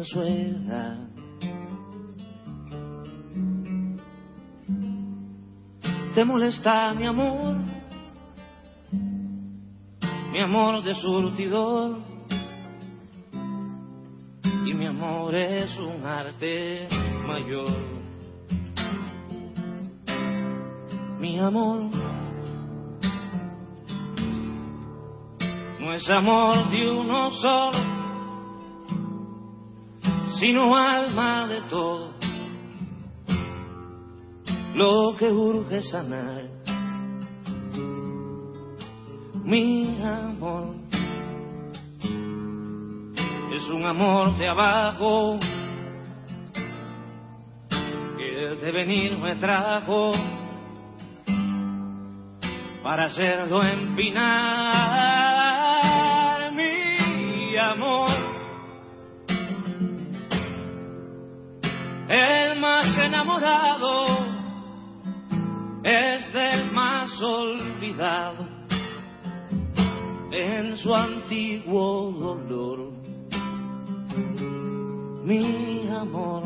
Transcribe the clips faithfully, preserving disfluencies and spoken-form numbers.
su edad. ¿Te molesta mi amor? Mi amor de surtidor. Y mi amor es un arte mayor. Mi amor no es amor de uno solo, sino alma de todo. Lo que urge sanar, mi amor, es un amor de abajo que el devenir me trajo para hacerlo empinar, mi amor, el más enamorado es del más olvidado en su antiguo dolor. Mi amor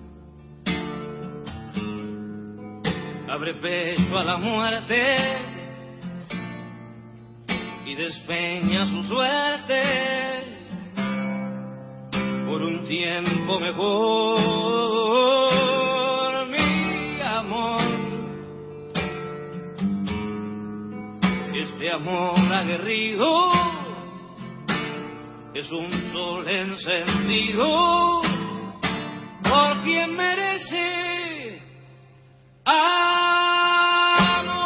abre pecho a la muerte y despeña su suerte por un tiempo mejor. Mi amor, este amor aguerrido es un sol encendido por quien merece amor.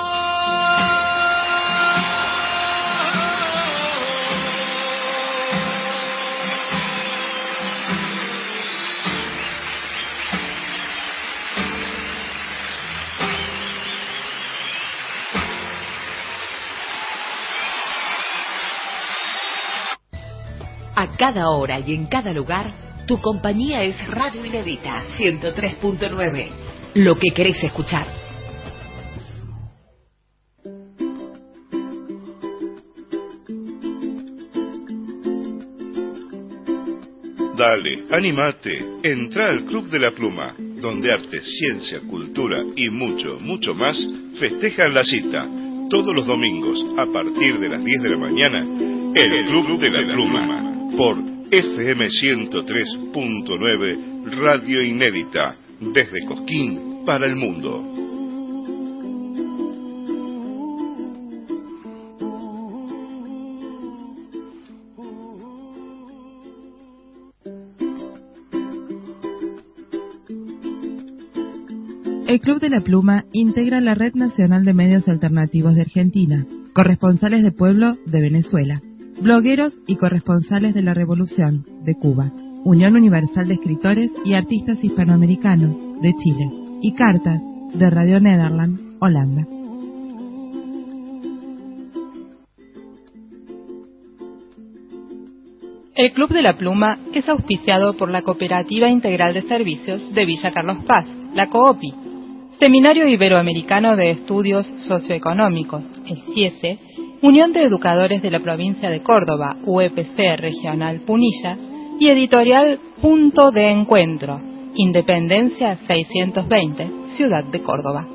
A cada hora y en cada lugar, tu compañía es Radio Inédita ciento tres punto nueve. Lo que querés escuchar. Dale, animate, entra al Club de la Pluma, donde arte, ciencia, cultura y mucho, mucho más festejan la cita. Todos los domingos, a partir de las diez de la mañana, el Club de la Pluma. Por F M ciento tres punto nueve, Radio Inédita, desde Cosquín para el mundo. El Club de la Pluma integra la Red Nacional de Medios Alternativos de Argentina, corresponsales de pueblo de Venezuela, blogueros y corresponsales de la Revolución de Cuba, Unión Universal de Escritores y Artistas Hispanoamericanos de Chile y Cartas de Radio Nederland, Holanda. El Club de la Pluma es auspiciado por la Cooperativa Integral de Servicios de Villa Carlos Paz, la COOPI, Seminario Iberoamericano de Estudios Socioeconómicos, el CIESE, Unión de Educadores de la Provincia de Córdoba, U E P C Regional Punilla, y Editorial Punto de Encuentro, Independencia seiscientos veinte, Ciudad de Córdoba.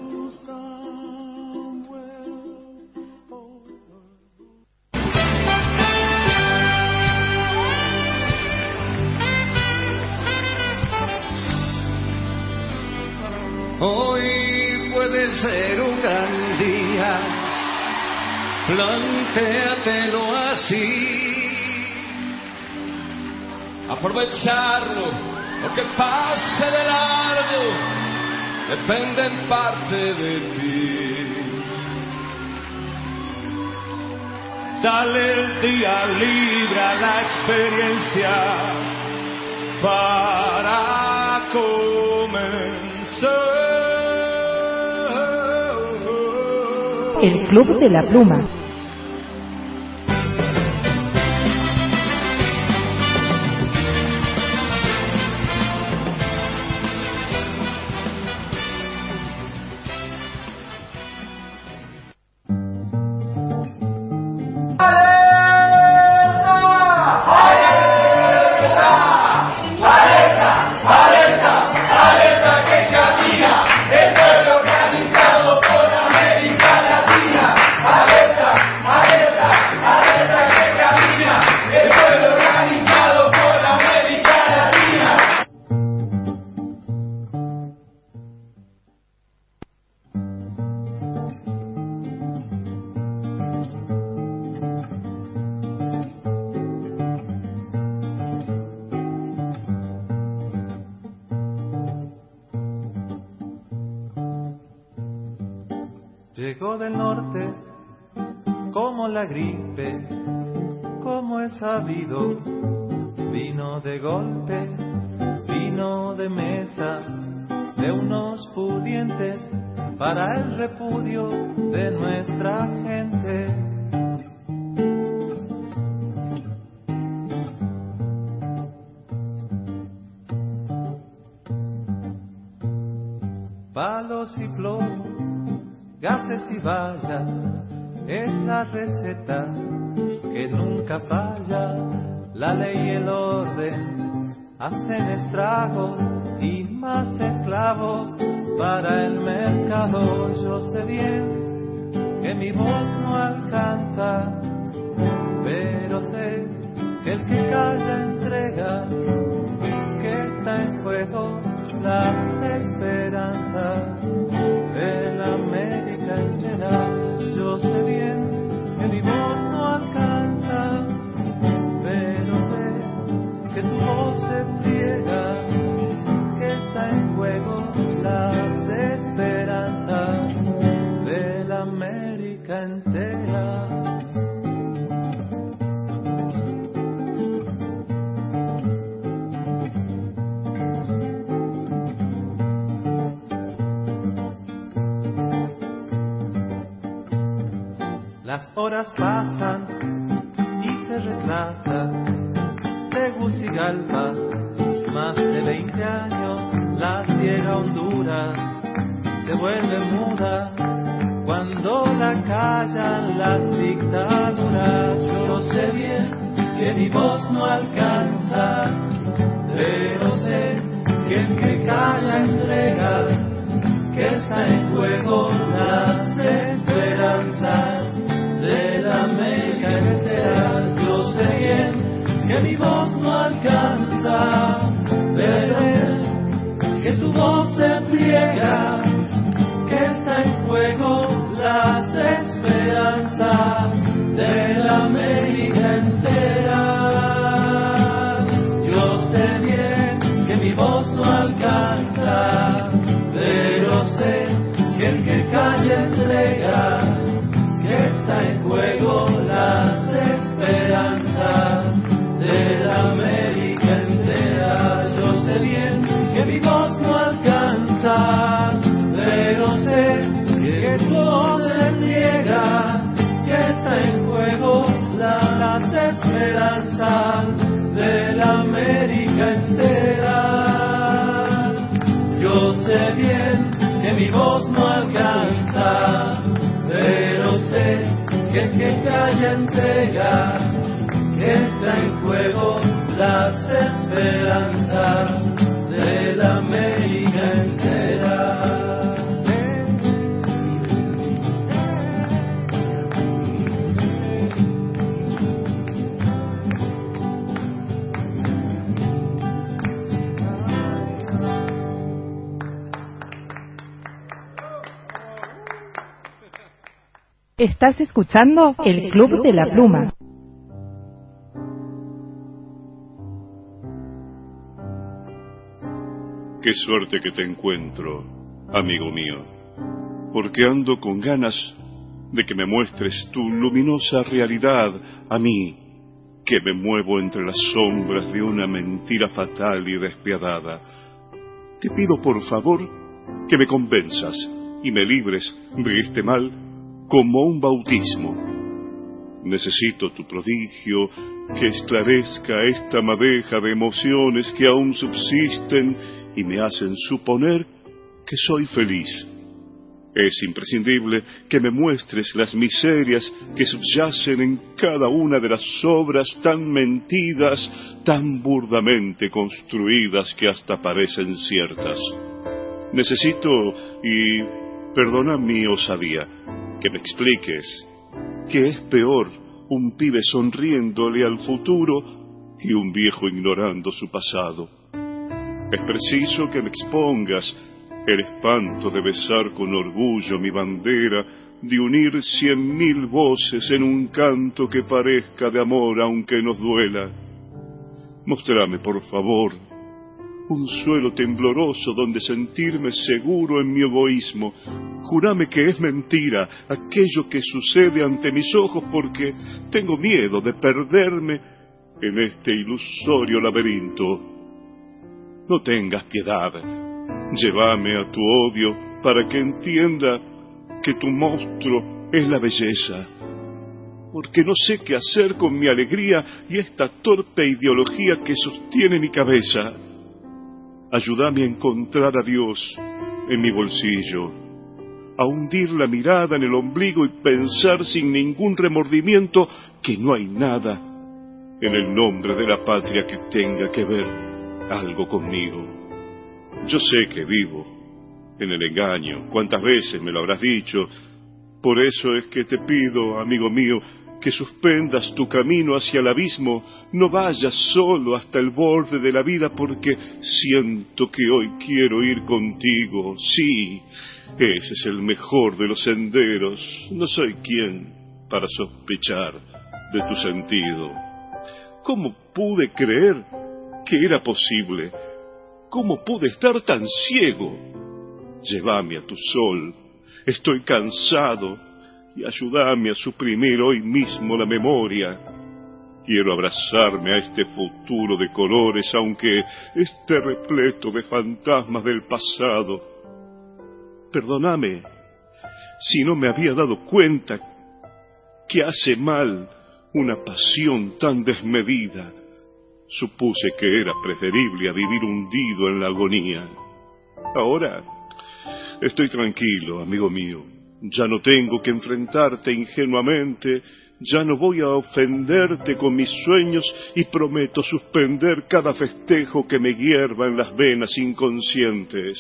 Hoy puede ser un gran día, plantéatelo así. Aprovecharlo, lo que pase de largo, depende en parte de ti. Dale el día libre a la experiencia para comenzar. El Club de la Pluma. ¡Vale! Llegó del norte como la gripe, como es sabido, vino de golpe, vino de mesa, de unos pudientes para el repudio de nuestra gente. Palos y plomo, gases y vallas, es la receta que nunca falla. La ley y el orden hacen estragos y más esclavos para el mercado. Yo sé bien que mi voz no alcanza, pero sé que el que calla entrega, que está en juego la esperanza de la América entera. Yo sé bien que mi voz no alcanza, pero sé que tu voz se pliega, que está en juego las esperanzas de la América entera. Las horas pasan y se retrasa Tegucigalpa, más de veinte años, la ciega Honduras se vuelve muda cuando la callan las dictaduras. Yo sé bien que mi voz no alcanza, pero sé que el que calla entrega, que está en juego las esperanzas de la América entera. Yo sé bien que mi voz no alcanza, pero sé que tu voz se pliega, que está en juego las esperanzas de la América entera. Yo sé bien que mi voz no alcanza, pero sé que el que calla entrega, que está en juego las esperanzas de la América entera. Yo sé bien que mi voz no alcanza, pero sé que tu voz se niega, que está en juego la, las esperanzas de la América entera. Yo sé bien que mi voz no alcanza, pero sé que el que calla entrega, que está en juego las esperanzas de la América entera. Estás escuchando el Club de la Pluma. Qué suerte que te encuentro, amigo mío, porque ando con ganas de que me muestres tu luminosa realidad a mí, que me muevo entre las sombras de una mentira fatal y despiadada. Te pido por favor que me convenzas y me libres de este mal como un bautismo. Necesito tu prodigio que esclarezca esta madeja de emociones que aún subsisten y me hacen suponer que soy feliz. Es imprescindible que me muestres las miserias que subyacen en cada una de las obras tan mentidas, tan burdamente construidas que hasta parecen ciertas. Necesito, y perdona mi osadía, que me expliques que es peor un pibe sonriéndole al futuro que un viejo ignorando su pasado. Es preciso que me expongas el espanto de besar con orgullo mi bandera, de unir cien mil voces en un canto que parezca de amor aunque nos duela. Mostrame, por favor, un suelo tembloroso donde sentirme seguro en mi egoísmo. Jurame que es mentira aquello que sucede ante mis ojos, porque tengo miedo de perderme en este ilusorio laberinto. No tengas piedad, llévame a tu odio para que entienda que tu monstruo es la belleza, porque no sé qué hacer con mi alegría y esta torpe ideología que sostiene mi cabeza. Ayúdame a encontrar a Dios en mi bolsillo, a hundir la mirada en el ombligo y pensar sin ningún remordimiento que no hay nada en el nombre de la patria que tenga que ver algo conmigo. Yo sé que vivo en el engaño, cuántas veces me lo habrás dicho. Por eso es que te pido, amigo mío, que suspendas tu camino hacia el abismo, no vayas solo hasta el borde de la vida, porque siento que hoy quiero ir contigo. Sí, ese es el mejor de los senderos. No soy quien para sospechar de tu sentido. ¿Cómo pude creer que era posible? ¿Cómo pude estar tan ciego? Llévame a tu sol, estoy cansado, y ayúdame a suprimir hoy mismo la memoria. Quiero abrazarme a este futuro de colores, aunque esté repleto de fantasmas del pasado. Perdóname si no me había dado cuenta que hace mal una pasión tan desmedida. Supuse que era preferible a vivir hundido en la agonía. Ahora estoy tranquilo, amigo mío. Ya no tengo que enfrentarte ingenuamente, ya no voy a ofenderte con mis sueños y prometo suspender cada festejo que me hierva en las venas inconscientes.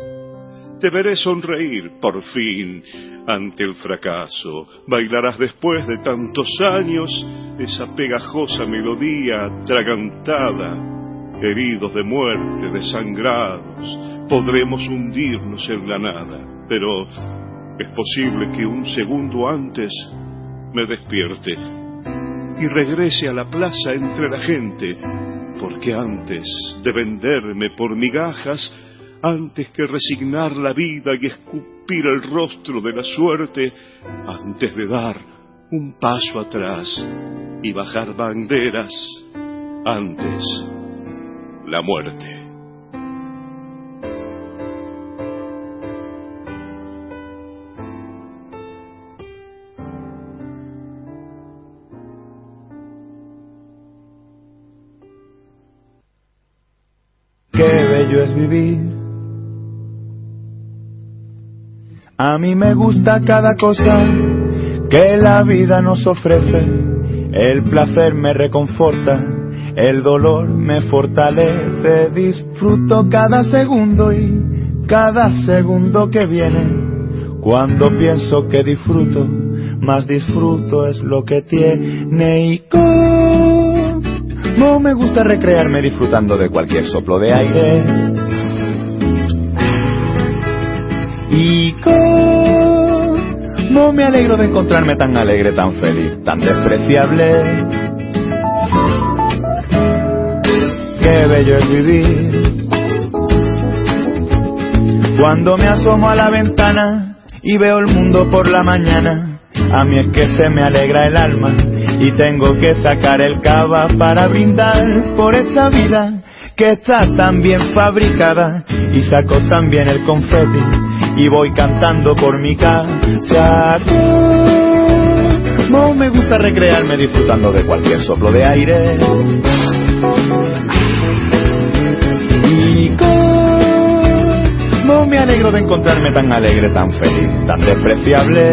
Te veré sonreír, por fin, ante el fracaso. Bailarás después de tantos años esa pegajosa melodía atragantada. Heridos de muerte, desangrados, podremos hundirnos en la nada, pero es posible que un segundo antes me despierte y regrese a la plaza entre la gente, porque antes de venderme por migajas, antes que resignar la vida y escupir el rostro de la suerte, antes de dar un paso atrás y bajar banderas, antes la muerte. Qué bello es vivir. A mí me gusta cada cosa que la vida nos ofrece. El placer me reconforta, el dolor me fortalece. Disfruto cada segundo y cada segundo que viene. Cuando pienso que disfruto, más disfruto es lo que tiene. Y no me gusta recrearme disfrutando de cualquier soplo de aire. Y cómo me alegro de encontrarme tan alegre, tan feliz, tan despreciable. Qué bello es vivir. Cuando me asomo a la ventana y veo el mundo por la mañana, a mí es que se me alegra el alma. Y tengo que sacar el cava para brindar por esta vida que está tan bien fabricada. Y saco también el confeti y voy cantando por mi casa. No me gusta recrearme disfrutando de cualquier soplo de aire. Y no me alegro de encontrarme tan alegre, tan feliz, tan despreciable.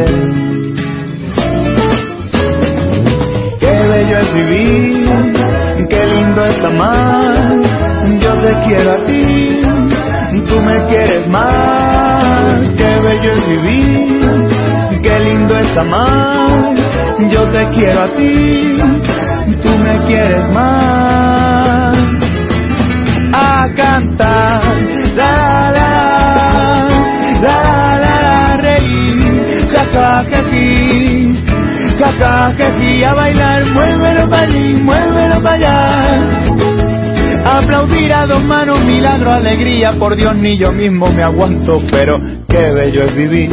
Qué bello es vivir, qué lindo es amar. Yo te quiero a ti, tú me quieres más. Qué bello es vivir, qué lindo es amar. Yo te quiero a ti, tú me quieres más. A cantar, la la la, la la la, reír, jaja, jají. Jaja, que sí, a bailar, muévelo para allí, muévelo para allá. Aplaudir a dos manos, milagro, alegría, por Dios ni yo mismo me aguanto, pero qué bello es vivir.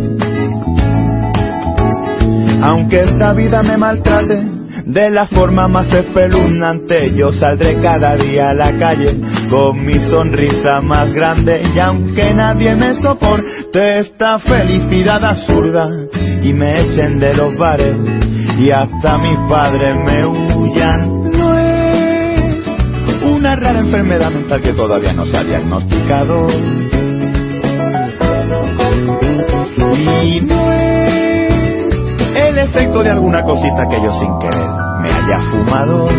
Aunque esta vida me maltrate de la forma más espeluznante, yo saldré cada día a la calle con mi sonrisa más grande. Y aunque nadie me soporte esta felicidad absurda y me echen de los bares y hasta mis padres me huyan, no es una rara enfermedad mental que todavía no se ha diagnosticado. Y no es el efecto de alguna cosita que yo sin querer me haya fumado.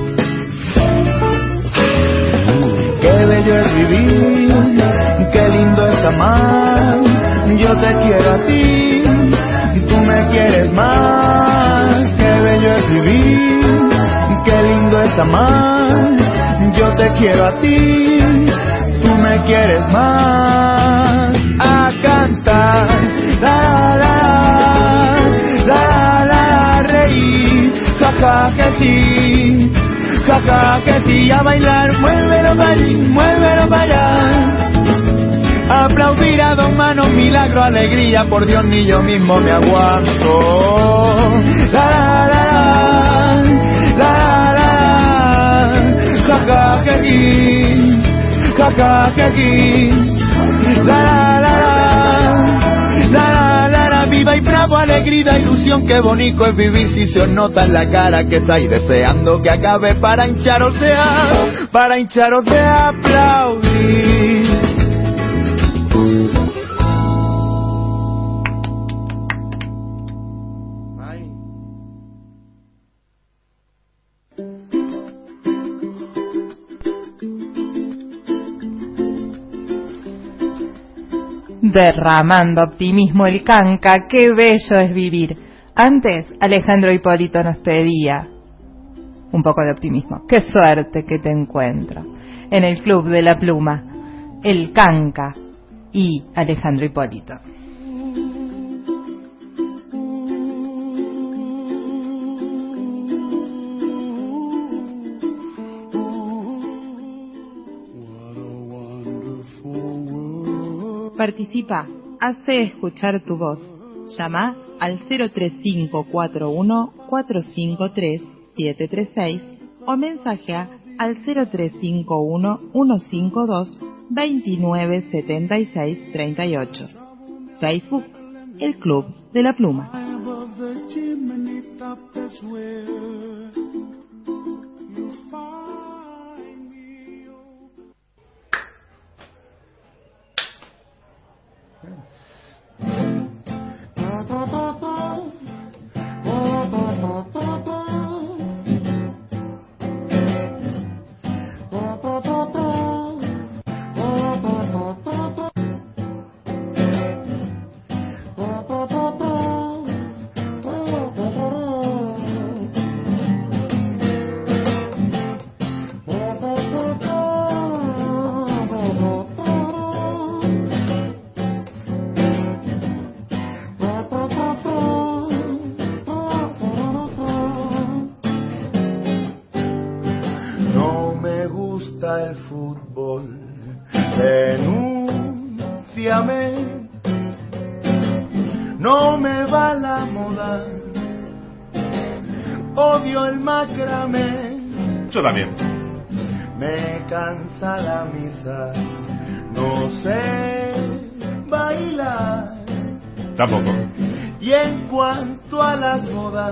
Qué bello es vivir, qué lindo es amar. Yo te quiero a ti, tú me quieres más. Qué bello es vivir, qué lindo es amar. Yo te quiero a ti, tú me quieres más. A cantar, la la la la, reír, jaja que sí, jaja que sí, a bailar, muévelo para allí, muévelo para allá. Aplaudir a dos manos, milagro, alegría, por Dios ni yo mismo me aguanto. La la la la la, jaja que sí, jaja que sí. La la la la la la, viva y bravo, alegría, ilusión, qué bonito es vivir si se os nota en la cara que estáis deseando que acabe para hincharos de a, para hincharos de aplaudir. Derramando optimismo el canca, qué bello es vivir. Antes, Alejandro Hipólito nos pedía un poco de optimismo. Qué suerte que te encuentro en el Club de la Pluma, el canca y Alejandro Hipólito. Participa, hace escuchar tu voz. Llama al cero tres cinco cuatro uno cuatro cinco tres siete tres seis o mensajea al cero tres cinco uno uno cinco dos dos nueve siete seis tres ocho. Facebook, el Club de la Pluma. El fútbol, denúnciame, no me va la moda, odio el macramé. Yo también. Me cansa la misa, no sé bailar. Tampoco. Y en cuanto a las bodas,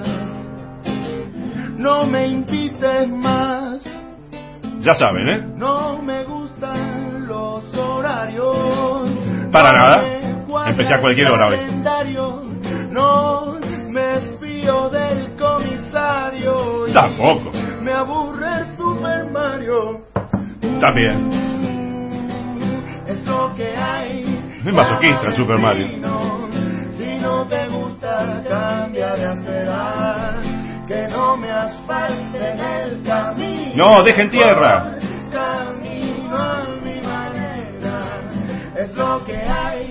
no me invites más. Ya saben, ¿eh? No me gustan los horarios. Para nada. Empecé a cualquier hora hoy. No me fío del comisario. Tampoco. Me aburre el Super Mario. También. Es lo que hay. Es masoquista el Super Mario. Si no te gusta, cambia de acera. Que no me asfalten el camino. No, dejen tierra. Camino a mi manera. Es lo que hay.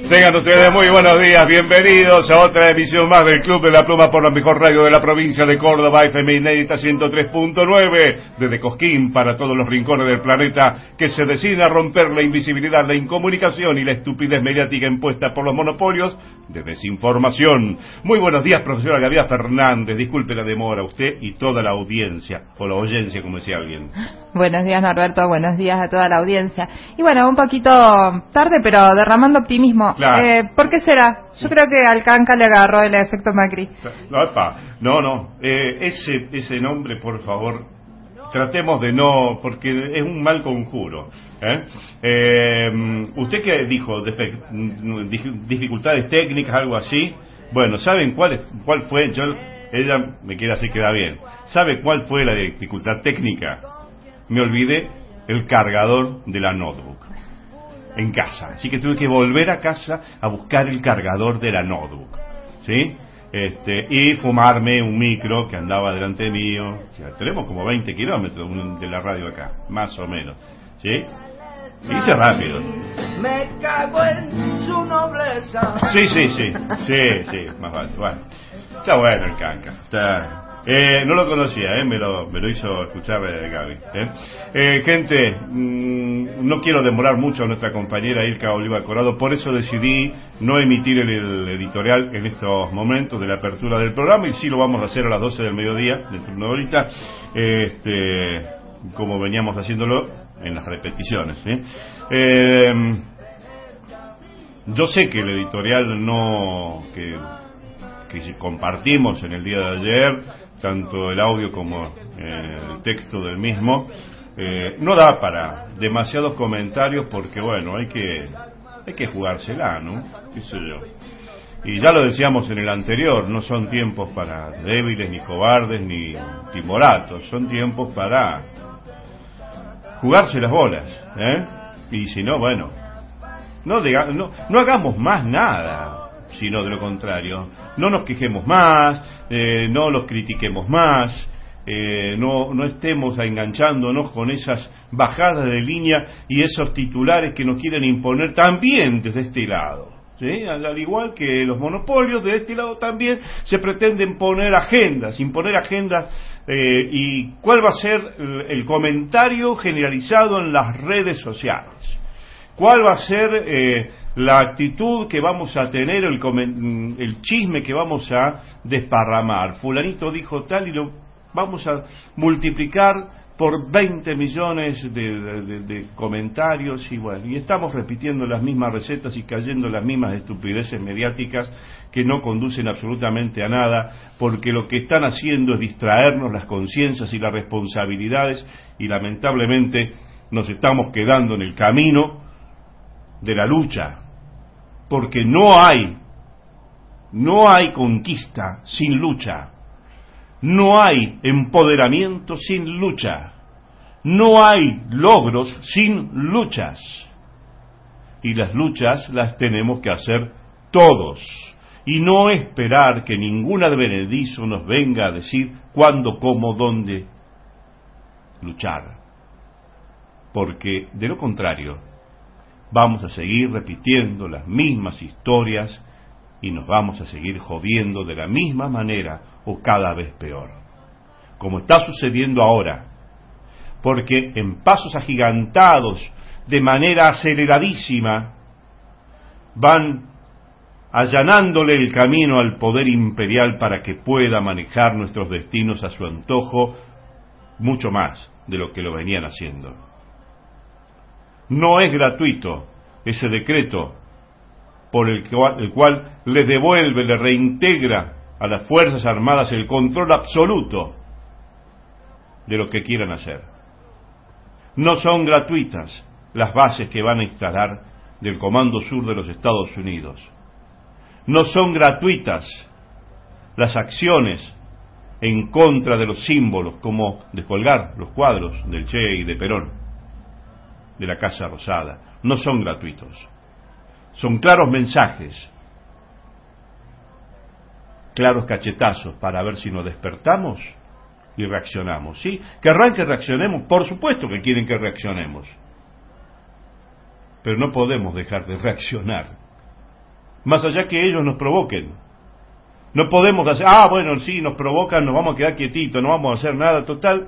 Tengan ustedes muy buenos días, bienvenidos a otra emisión más del Club de la Pluma por la mejor radio de la provincia de Córdoba, F M Inédita ciento tres punto nueve, desde Cosquín para todos los rincones del planeta, que se decide a romper la invisibilidad, la incomunicación y la estupidez mediática impuesta por los monopolios de desinformación. Muy buenos días, profesora Gabriela Fernández, disculpe la demora, usted y toda la audiencia, o la oyencia, como decía alguien. Buenos días, Norberto, buenos días a toda la audiencia. Y bueno, un poquito tarde, pero derramando optimismo. Claro. Eh, ¿Por qué será? Yo creo que al Canca le agarró el efecto Macri. No, epa, no, no. Eh, ese, ese nombre, por favor, tratemos de no, porque es un mal conjuro. ¿eh? Eh, ¿Usted qué dijo? ¿Dificultades técnicas, algo así? Bueno, ¿saben cuál, cuál fue? Yo, ella me quiere así, queda bien. ¿Sabe cuál fue la dificultad técnica? Me olvidé el cargador de la notebook en casa, así que tuve que volver a casa a buscar el cargador de la notebook, ¿sí? Este, y fumarme un micro que andaba delante mío. O sea, tenemos como veinte kilómetros de la radio acá, más o menos, ¿sí? Y hice rápido. Me cago en su nobleza. Sí, sí, sí, sí, sí, más vale, bueno. Está bueno el Canca, está... Eh, no lo conocía, eh, me, lo, me lo hizo escuchar eh, Gaby. Eh. Eh, gente, mmm, no quiero demorar mucho a nuestra compañera Ilka Oliva Corado, por eso decidí no emitir el, el editorial en estos momentos de la apertura del programa, y sí lo vamos a hacer a las doce del mediodía, dentro de una horita, eh, este, como veníamos haciéndolo en las repeticiones. ¿eh? Eh, yo sé que el editorial no que, que compartimos en el día de ayer, tanto el audio como eh, el texto del mismo, eh, no da para demasiados comentarios porque, bueno, hay que hay que jugársela, ¿no? ¿Qué sé yo? Y ya lo decíamos en el anterior, no son tiempos para débiles, ni cobardes, ni timoratos, son tiempos para jugarse las bolas, ¿eh? Y si no, bueno, no, diga, no, no hagamos más nada, sino de lo contrario, no nos quejemos más, eh, no los critiquemos más, eh, no, no estemos enganchándonos con esas bajadas de línea y esos titulares que nos quieren imponer también desde este lado, ¿sí? Al, al igual que los monopolios, de este lado también se pretenden poner agendas, imponer agendas, eh, y cuál va a ser el, el comentario generalizado en las redes sociales. ¿Cuál va a ser eh, la actitud que vamos a tener, el, comen, el chisme que vamos a desparramar? Fulanito dijo tal y lo vamos a multiplicar por veinte millones de, de, de, de comentarios y bueno, y estamos repitiendo las mismas recetas y cayendo en las mismas estupideces mediáticas que no conducen absolutamente a nada, porque lo que están haciendo es distraernos las conciencias y las responsabilidades, y lamentablemente nos estamos quedando en el camino de la lucha, porque no hay no hay conquista sin lucha, no hay empoderamiento sin lucha, no hay logros sin luchas, y las luchas las tenemos que hacer todos, y no esperar que ningún advenedizo nos venga a decir cuándo, cómo, dónde luchar, porque de lo contrario vamos a seguir repitiendo las mismas historias y nos vamos a seguir jodiendo de la misma manera o cada vez peor, como está sucediendo ahora, porque en pasos agigantados, de manera aceleradísima, van allanándole el camino al poder imperial para que pueda manejar nuestros destinos a su antojo, mucho más de lo que lo venían haciendo. No es gratuito ese decreto por el cual, el cual le devuelve, le reintegra a las Fuerzas Armadas el control absoluto de lo que quieran hacer. No son gratuitas las bases que van a instalar del Comando Sur de los Estados Unidos. No son gratuitas las acciones en contra de los símbolos, como descolgar los cuadros del Che y de Perón de la Casa Rosada. No son gratuitos, son claros mensajes, claros cachetazos para ver si nos despertamos y reaccionamos. ¿Sí? ¿Querrán que reaccionemos? Por supuesto que quieren que reaccionemos, pero no podemos dejar de reaccionar más allá que ellos nos provoquen. No podemos hacer, ah, bueno, sí, nos provocan, nos vamos a quedar quietitos, no vamos a hacer nada, total.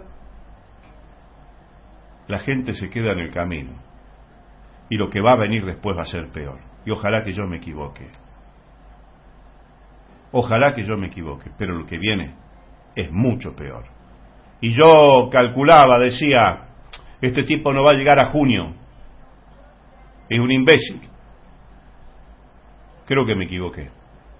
La gente se queda en el camino. Y lo que va a venir después va a ser peor. Y ojalá que yo me equivoque. Ojalá que yo me equivoque, pero lo que viene es mucho peor. Y yo calculaba, decía, este tipo no va a llegar a junio. Es un imbécil. Creo que me equivoqué.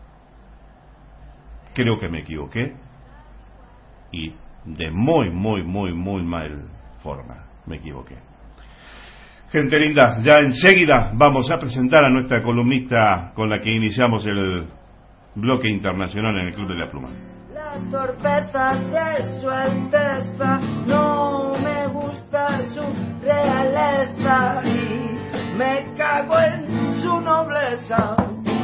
Creo que me equivoqué. Y de muy, muy, muy, muy mal forma me equivoqué. Gente linda, ya enseguida vamos a presentar a nuestra columnista con la que iniciamos el bloque internacional en el Club de la Pluma. La torpeza de su alteza, no me gusta su realeza y me cago en su nobleza.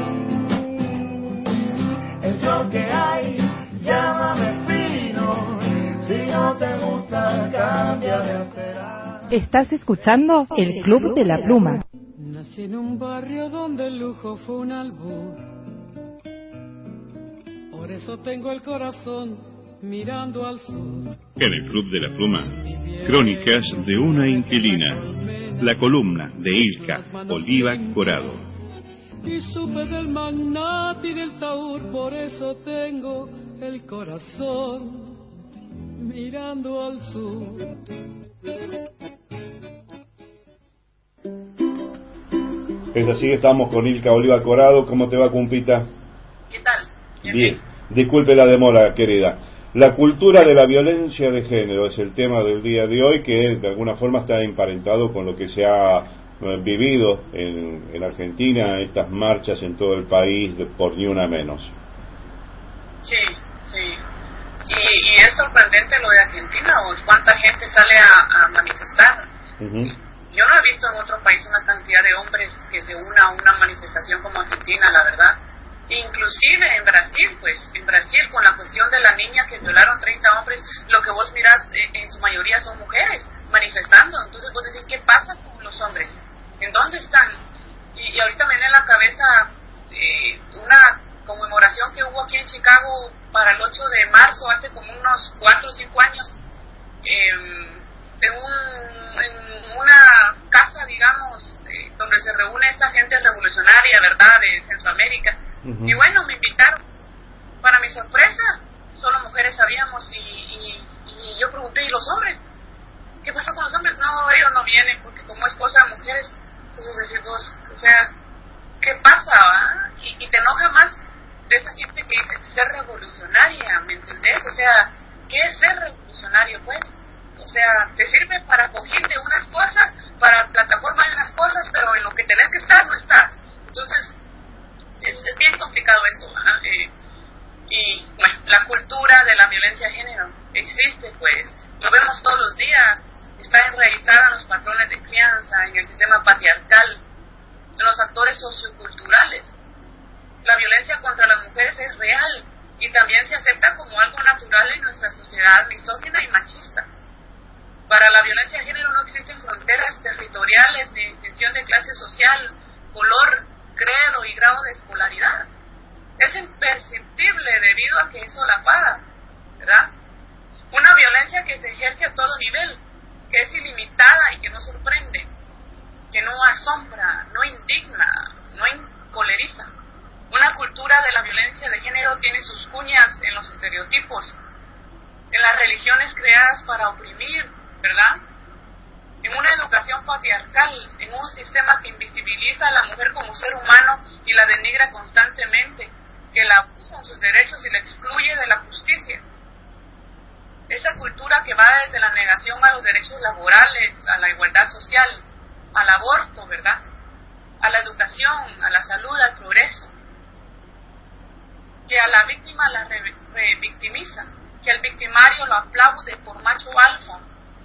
Es lo que hay, llámame fino, si no te gusta cambia de acera. Estás escuchando el Club de la Pluma. Nací en un barrio donde el lujo fue un albur. Por eso tengo el corazón mirando al sur. En el Club de la Pluma, crónicas de una inquilina. La columna de Ilka Oliva Corado. Y supe del magnate y del taur, por eso tengo el corazón mirando al sur. Es así, estamos con Ilka Oliva Corado. ¿Cómo te va, cumpita? ¿Qué tal? Bien. Bien. Disculpe la demora, querida. La cultura de la violencia de género es el tema del día de hoy, que de alguna forma está emparentado con lo que se ha eh, vivido en, en Argentina, estas marchas en todo el país de, por ni una menos. Sí, sí. Y, y es sorprendente lo de Argentina, o cuánta gente sale a, a manifestar. Uh-huh. Yo no he visto en otro país una cantidad de hombres que se una a una manifestación como Argentina, la verdad. Inclusive en Brasil, pues, en Brasil con la cuestión de la niña que violaron treinta hombres, lo que vos mirás eh, en su mayoría son mujeres manifestando. Entonces vos decís, ¿qué pasa con los hombres? ¿En dónde están? Y, y ahorita me viene a la cabeza eh, una conmemoración que hubo aquí en Chicago para el ocho de marzo, hace como unos cuatro o cinco años, eh, en, un, en una casa, digamos, eh, donde se reúne esta gente revolucionaria, ¿verdad?, de Centroamérica. Uh-huh. Y bueno, me invitaron. Para mi sorpresa, solo mujeres habíamos y, y, y yo pregunté, ¿y los hombres? ¿Qué pasó con los hombres? No, ellos no vienen porque como es cosa de mujeres. Entonces decimos, o sea, ¿qué pasa? ¿Va? Y, y te enoja más de esa gente que dice ser revolucionaria, ¿me entendés? O sea, ¿qué es ser revolucionario, pues? O sea, te sirve para cogerte unas cosas, para plataforma de unas cosas, pero en lo que tenés que estar no estás. Entonces, es, es bien complicado eso, ¿verdad? Eh, y bueno, la cultura de la violencia de género existe, pues, lo vemos todos los días, está enraizada en los patrones de crianza, en el sistema patriarcal, en los factores socioculturales. La violencia contra las mujeres es real y también se acepta como algo natural en nuestra sociedad misógina y machista. Para la violencia de género no existen fronteras territoriales ni distinción de clase social, color, credo y grado de escolaridad. Es imperceptible debido a que es solapada, ¿verdad? Una violencia que se ejerce a todo nivel, que es ilimitada y que no sorprende, que no asombra, no indigna, no encoleriza. Una cultura de la violencia de género tiene sus cuñas en los estereotipos, en las religiones creadas para oprimir, ¿verdad? En una educación patriarcal, en un sistema que invisibiliza a la mujer como ser humano y la denigra constantemente, que la abusa en sus derechos y la excluye de la justicia. Esa cultura que va desde la negación a los derechos laborales, a la igualdad social, al aborto, ¿verdad?, a la educación, a la salud, al progreso, que a la víctima la revictimiza, que al victimario lo aplaude por macho alfa.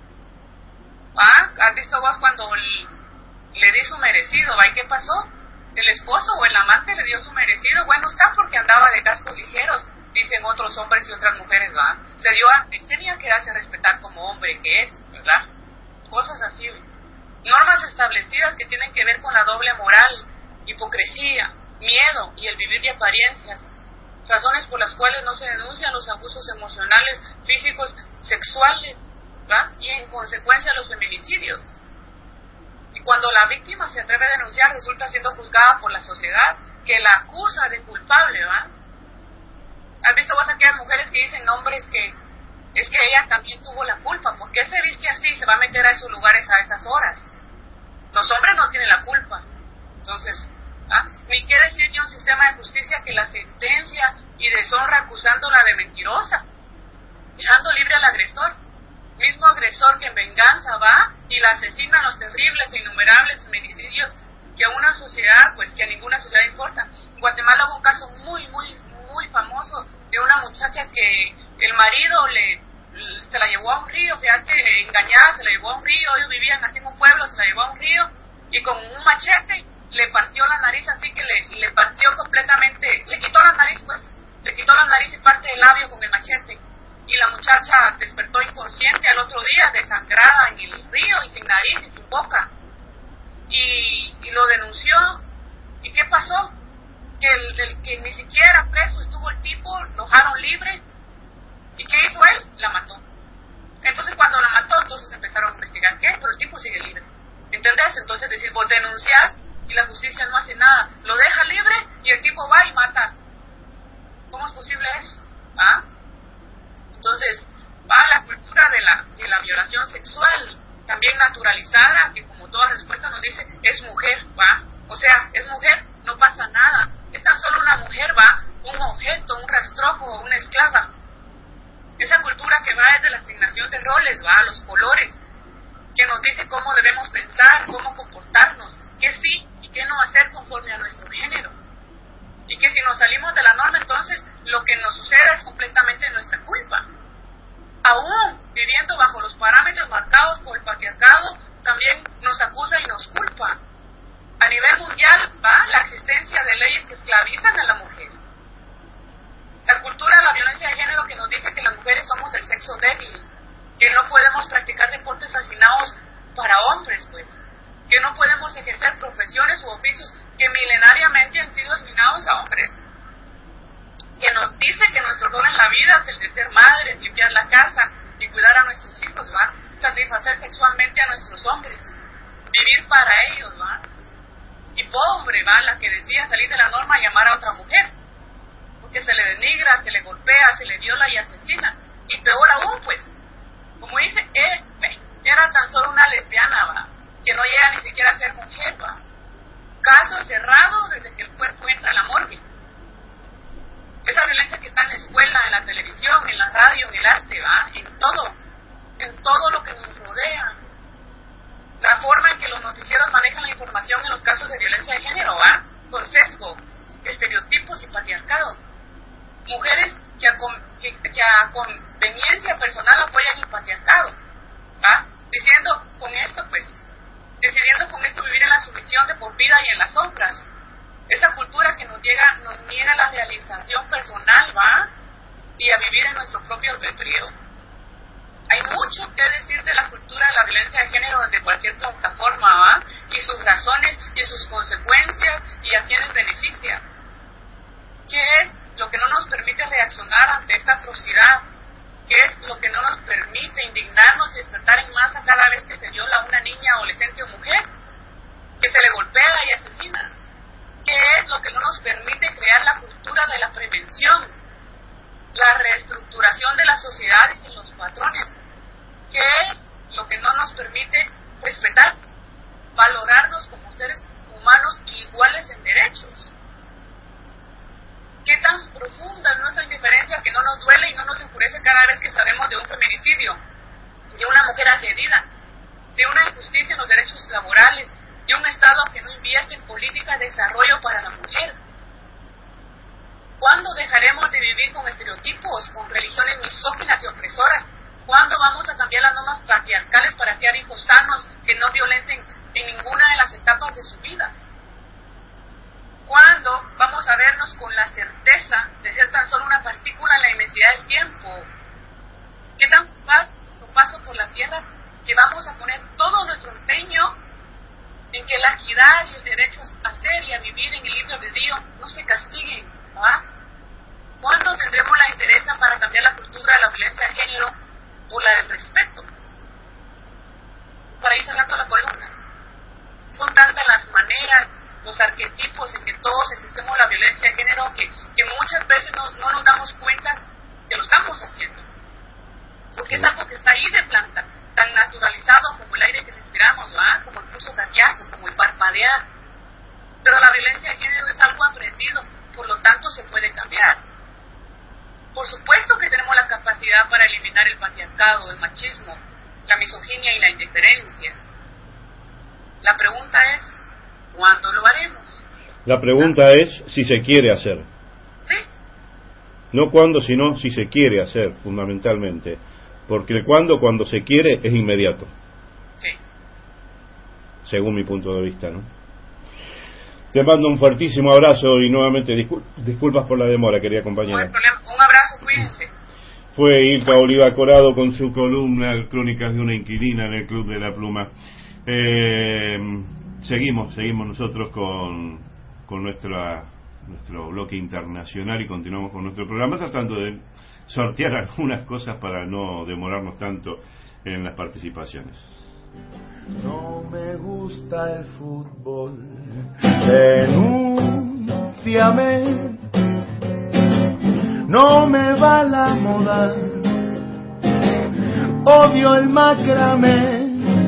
¿Ah? ¿Has visto vos cuando le di su merecido? ¿Va? ¿Y qué pasó? El esposo o el amante le dio su merecido. Bueno, está porque andaba de cascos ligeros, dicen otros hombres y otras mujeres, ¿va? Se dio antes, tenía que darse a respetar como hombre que es, ¿verdad? Cosas así. Normas establecidas que tienen que ver con la doble moral, hipocresía, miedo y el vivir de apariencias, razones por las cuales no se denuncian los abusos emocionales, físicos, sexuales, ¿va? Y en consecuencia los feminicidios. Y cuando la víctima se atreve a denunciar, resulta siendo juzgada por la sociedad, que la acusa de culpable, ¿va? ¿Has visto vos aquellas mujeres que dicen nombres que es que ella también tuvo la culpa? ¿Por qué se viste así y se va a meter a esos lugares a esas horas? Los hombres no tienen la culpa. Entonces, ¿ah? Ni quiere decir que un sistema de justicia que la sentencia y deshonra acusándola de mentirosa, dejando libre al agresor, mismo agresor que en venganza va y la asesina en los terribles e innumerables feminicidios que a una sociedad, pues que a ninguna sociedad importa. En Guatemala hubo un caso muy, muy, muy famoso de una muchacha que el marido le se la llevó a un río, fíjate, engañada, se la llevó a un río, ellos vivían así en un pueblo, se la llevó a un río y con un machete le partió la nariz, así que le, le partió completamente, le quitó la nariz, pues, le quitó la nariz y parte del labio con el machete. Y la muchacha despertó inconsciente al otro día, desangrada en el río y sin nariz y sin boca. Y, y lo denunció. ¿Y qué pasó? Que, el, el, que ni siquiera preso estuvo el tipo, lo dejaron libre. ¿Y qué hizo él? La mató. Entonces cuando la mató, entonces empezaron a investigar. ¿Qué? Pero el tipo sigue libre. ¿Entendés? Entonces decir, vos denunciás y la justicia no hace nada. Lo deja libre y el tipo va y mata. ¿Cómo es posible eso? ¿Ah? Entonces, va la cultura de la, de la violación sexual, también naturalizada, que como toda respuesta nos dice, es mujer, ¿va? O sea, es mujer, no pasa nada. Es tan solo una mujer, ¿va? Un objeto, un rastrojo, una esclava. Esa cultura que va desde la asignación de roles, ¿va? Los colores, que nos dice cómo debemos pensar, cómo comportarnos, qué sí y qué no hacer conforme a nuestro género. Y que si nos salimos de la norma, entonces lo que nos suceda es completamente nuestra culpa. Aún viviendo bajo los parámetros marcados por el patriarcado, también nos acusa y nos culpa. A nivel mundial va la existencia de leyes que esclavizan a la mujer. La cultura de la violencia de género que nos dice que las mujeres somos el sexo débil, que no podemos practicar deportes asignados para hombres, pues, que no podemos ejercer profesiones u oficios que milenariamente han sido asignados a hombres, que nos dice que nuestro rol en la vida es el de ser madres, limpiar la casa y cuidar a nuestros hijos, ¿va? Satisfacer sexualmente a nuestros hombres, vivir para ellos, ¿va? Y pobre, ¿va? La que decía salir de la norma y llamar a otra mujer, porque se le denigra, se le golpea, se le viola y asesina, y peor aún, pues, como dice, eh, era tan solo una lesbiana, ¿va? Que no llega ni siquiera a ser mujer, ¿va? Caso cerrado desde que el cuerpo entra a la morgue. Esa violencia que está en la escuela, en la televisión, en la radio, en el arte, ¿va? En todo, en todo lo que nos rodea. La forma en que los noticieros manejan la información en los casos de violencia de género, ¿va? Con sesgo, estereotipos y patriarcado. Mujeres que a, que, que a conveniencia personal apoyan el patriarcado, ¿va? Diciendo con esto, pues, decidiendo con esto vivir en la sumisión de por vida y en las sombras. Esa cultura que nos, llega, nos niega la realización personal, ¿va? Y a vivir en nuestro propio albedrío. Hay mucho que decir de la cultura de la violencia de género desde cualquier plataforma, ¿va? Y sus razones y sus consecuencias y a quienes beneficia. ¿Qué es lo que no nos permite reaccionar ante esta atrocidad? ¿Qué es lo que no nos permite indignarnos y despertar en masa cada vez que se viola a una niña, adolescente o mujer? Que se le golpea y asesina. ¿Qué es lo que no nos permite crear la cultura de la prevención? La reestructuración de la sociedad y los patrones. ¿Qué es lo que no nos permite respetar, valorarnos como seres humanos iguales en derechos? ¿Qué tan profunda es nuestra indiferencia que no nos duele y no nos enfurece cada vez que sabemos de un feminicidio, de una mujer agredida, de una injusticia en los derechos laborales, de un Estado que no invierte en política de desarrollo para la mujer? ¿Cuándo dejaremos de vivir con estereotipos, con religiones misóginas y opresoras? ¿Cuándo vamos a cambiar las normas patriarcales para criar hijos sanos que no violenten en ninguna de las etapas de su vida? ¿Cuándo vamos a vernos con la certeza de ser tan solo una partícula en la inmensidad del tiempo? ¿Qué tan fácil nuestro paso por la tierra que vamos a poner todo nuestro empeño en que la equidad y el derecho a ser y a vivir en el libre albedrío no se castiguen, ¿ah? ¿Cuándo tendremos la entereza para cambiar la cultura de la violencia de género por la del respeto? Para ir cerrando la columna. Son tantas las maneras, los arquetipos en que todos ejercemos la violencia de género que, que muchas veces no, no nos damos cuenta que lo estamos haciendo. Porque es algo que está ahí de planta, tan naturalizado como el aire que respiramos, ¿verdad? Como el pulso cardíaco, como el parpadear. Pero la violencia de género es algo aprendido, por lo tanto se puede cambiar. Por supuesto que tenemos la capacidad para eliminar el patriarcado, el machismo, la misoginia y la indiferencia. La pregunta es, ¿cuándo lo haremos? La pregunta es si se quiere hacer. ¿Sí? No cuándo, sino si se quiere hacer, fundamentalmente. Porque el cuándo, cuando se quiere, es inmediato. Sí. Según mi punto de vista, ¿no? Te mando un fuertísimo abrazo y nuevamente discul disculpas por la demora, querida compañera. No hay problema. Un abrazo, cuídense. Fue Ilka Oliva Corado con su columna Crónicas de una inquilina en el Club de la Pluma. Eh, seguimos, seguimos nosotros con, con nuestra, nuestro bloque internacional y continuamos con nuestro programa tratando de sortear algunas cosas para no demorarnos tanto en las participaciones. No me gusta el fútbol, denúnciame. No me va la moda, odio el macramé.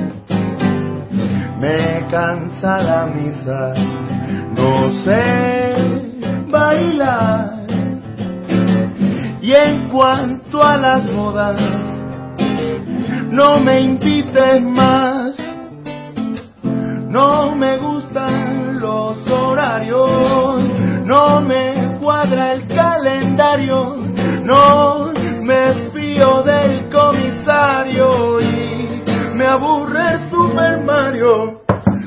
Me cansa la misa, no sé bailar. Y en cuanto a las bodas, no me invites más. No me gustan los horarios, no me cuadra el calendario, no me fío del comisario y me aburre el Super Mario.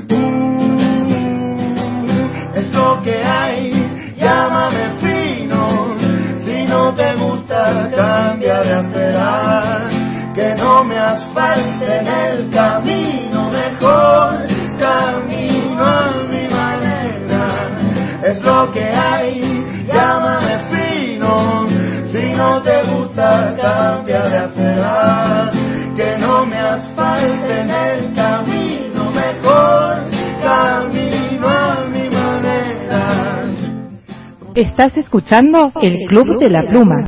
Mm, es lo que hay, llámame fino. Si no te gusta, cambia de acera, que no me asfalten el camino, mejor camino a mi manera. Es lo que hay, llámame fino. Si no te gusta, cambia de acera, que no me asfalten el camino, mejor camino a mi manera. Estás escuchando el Club de la Pluma.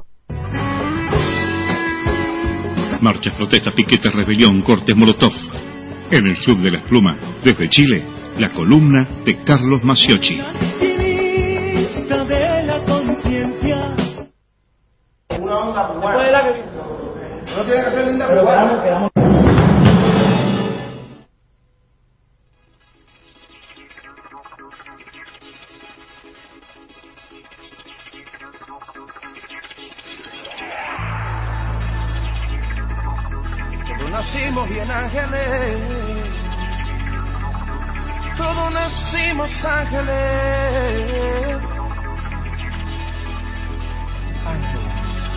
Marchas, protestas, piquetes, rebelión, cortes, molotov. En el Club de la Pluma, desde Chile, la columna de Carlos Maciocchi. Activista de la conciencia. Una onda cubana. No tiene que ser linda cubana. Quedamos, Todos nacimos bien ángeles. Todos nacimos ángeles. Ángeles.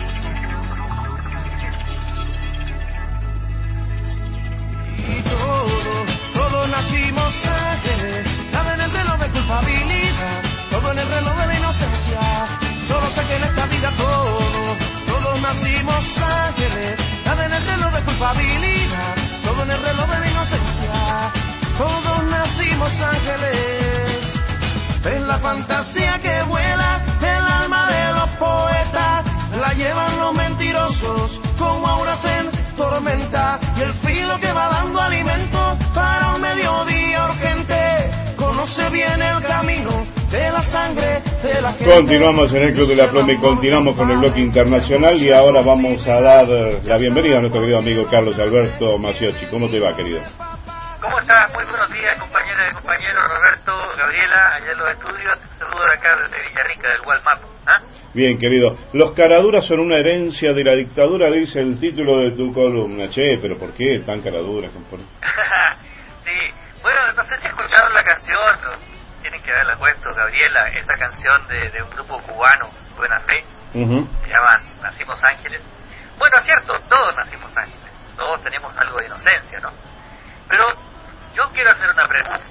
Y todos, todos nacimos ángeles. Nada en el reloj de culpabilidad, todo en el reloj de la inocencia. Solo sé que en esta vida todos, todos nacimos ángeles. Nada en el reloj de culpabilidad, todo en el reloj de la inocencia. Todos nacimos ángeles. Es la fantasía que vuela, el alma de los poetas. La llevan los mentirosos como auras en tormenta. Y el filo que va dando alimento para un mediodía urgente. Conoce bien el camino de la sangre de la gente. Continuamos en el Club de la Pluma y continuamos con el bloque internacional y ahora vamos a dar la bienvenida a nuestro querido amigo Carlos Alberto Maciocchi. ¿Cómo te va, querido? ¿Cómo estás? Muy buenos días, compañeras y compañeros. Roberto, Gabriela, allá en los estudios. Te saludo de acá desde Villarrica, del Walmart. ¿Ah? Bien, querido. Los caraduras son una herencia de la dictadura, dice el título de tu columna. Che, pero ¿por qué tan caraduras? Sí, bueno, no sé si escucharon la canción, tienen que haberla puesto, Gabriela, esta canción de, de un grupo cubano, Buena Fe, uh-huh. Se llaman Nacimos Ángeles. Bueno, es cierto, todos nacimos ángeles, todos tenemos algo de inocencia, ¿no? Pero yo quiero hacer una pregunta.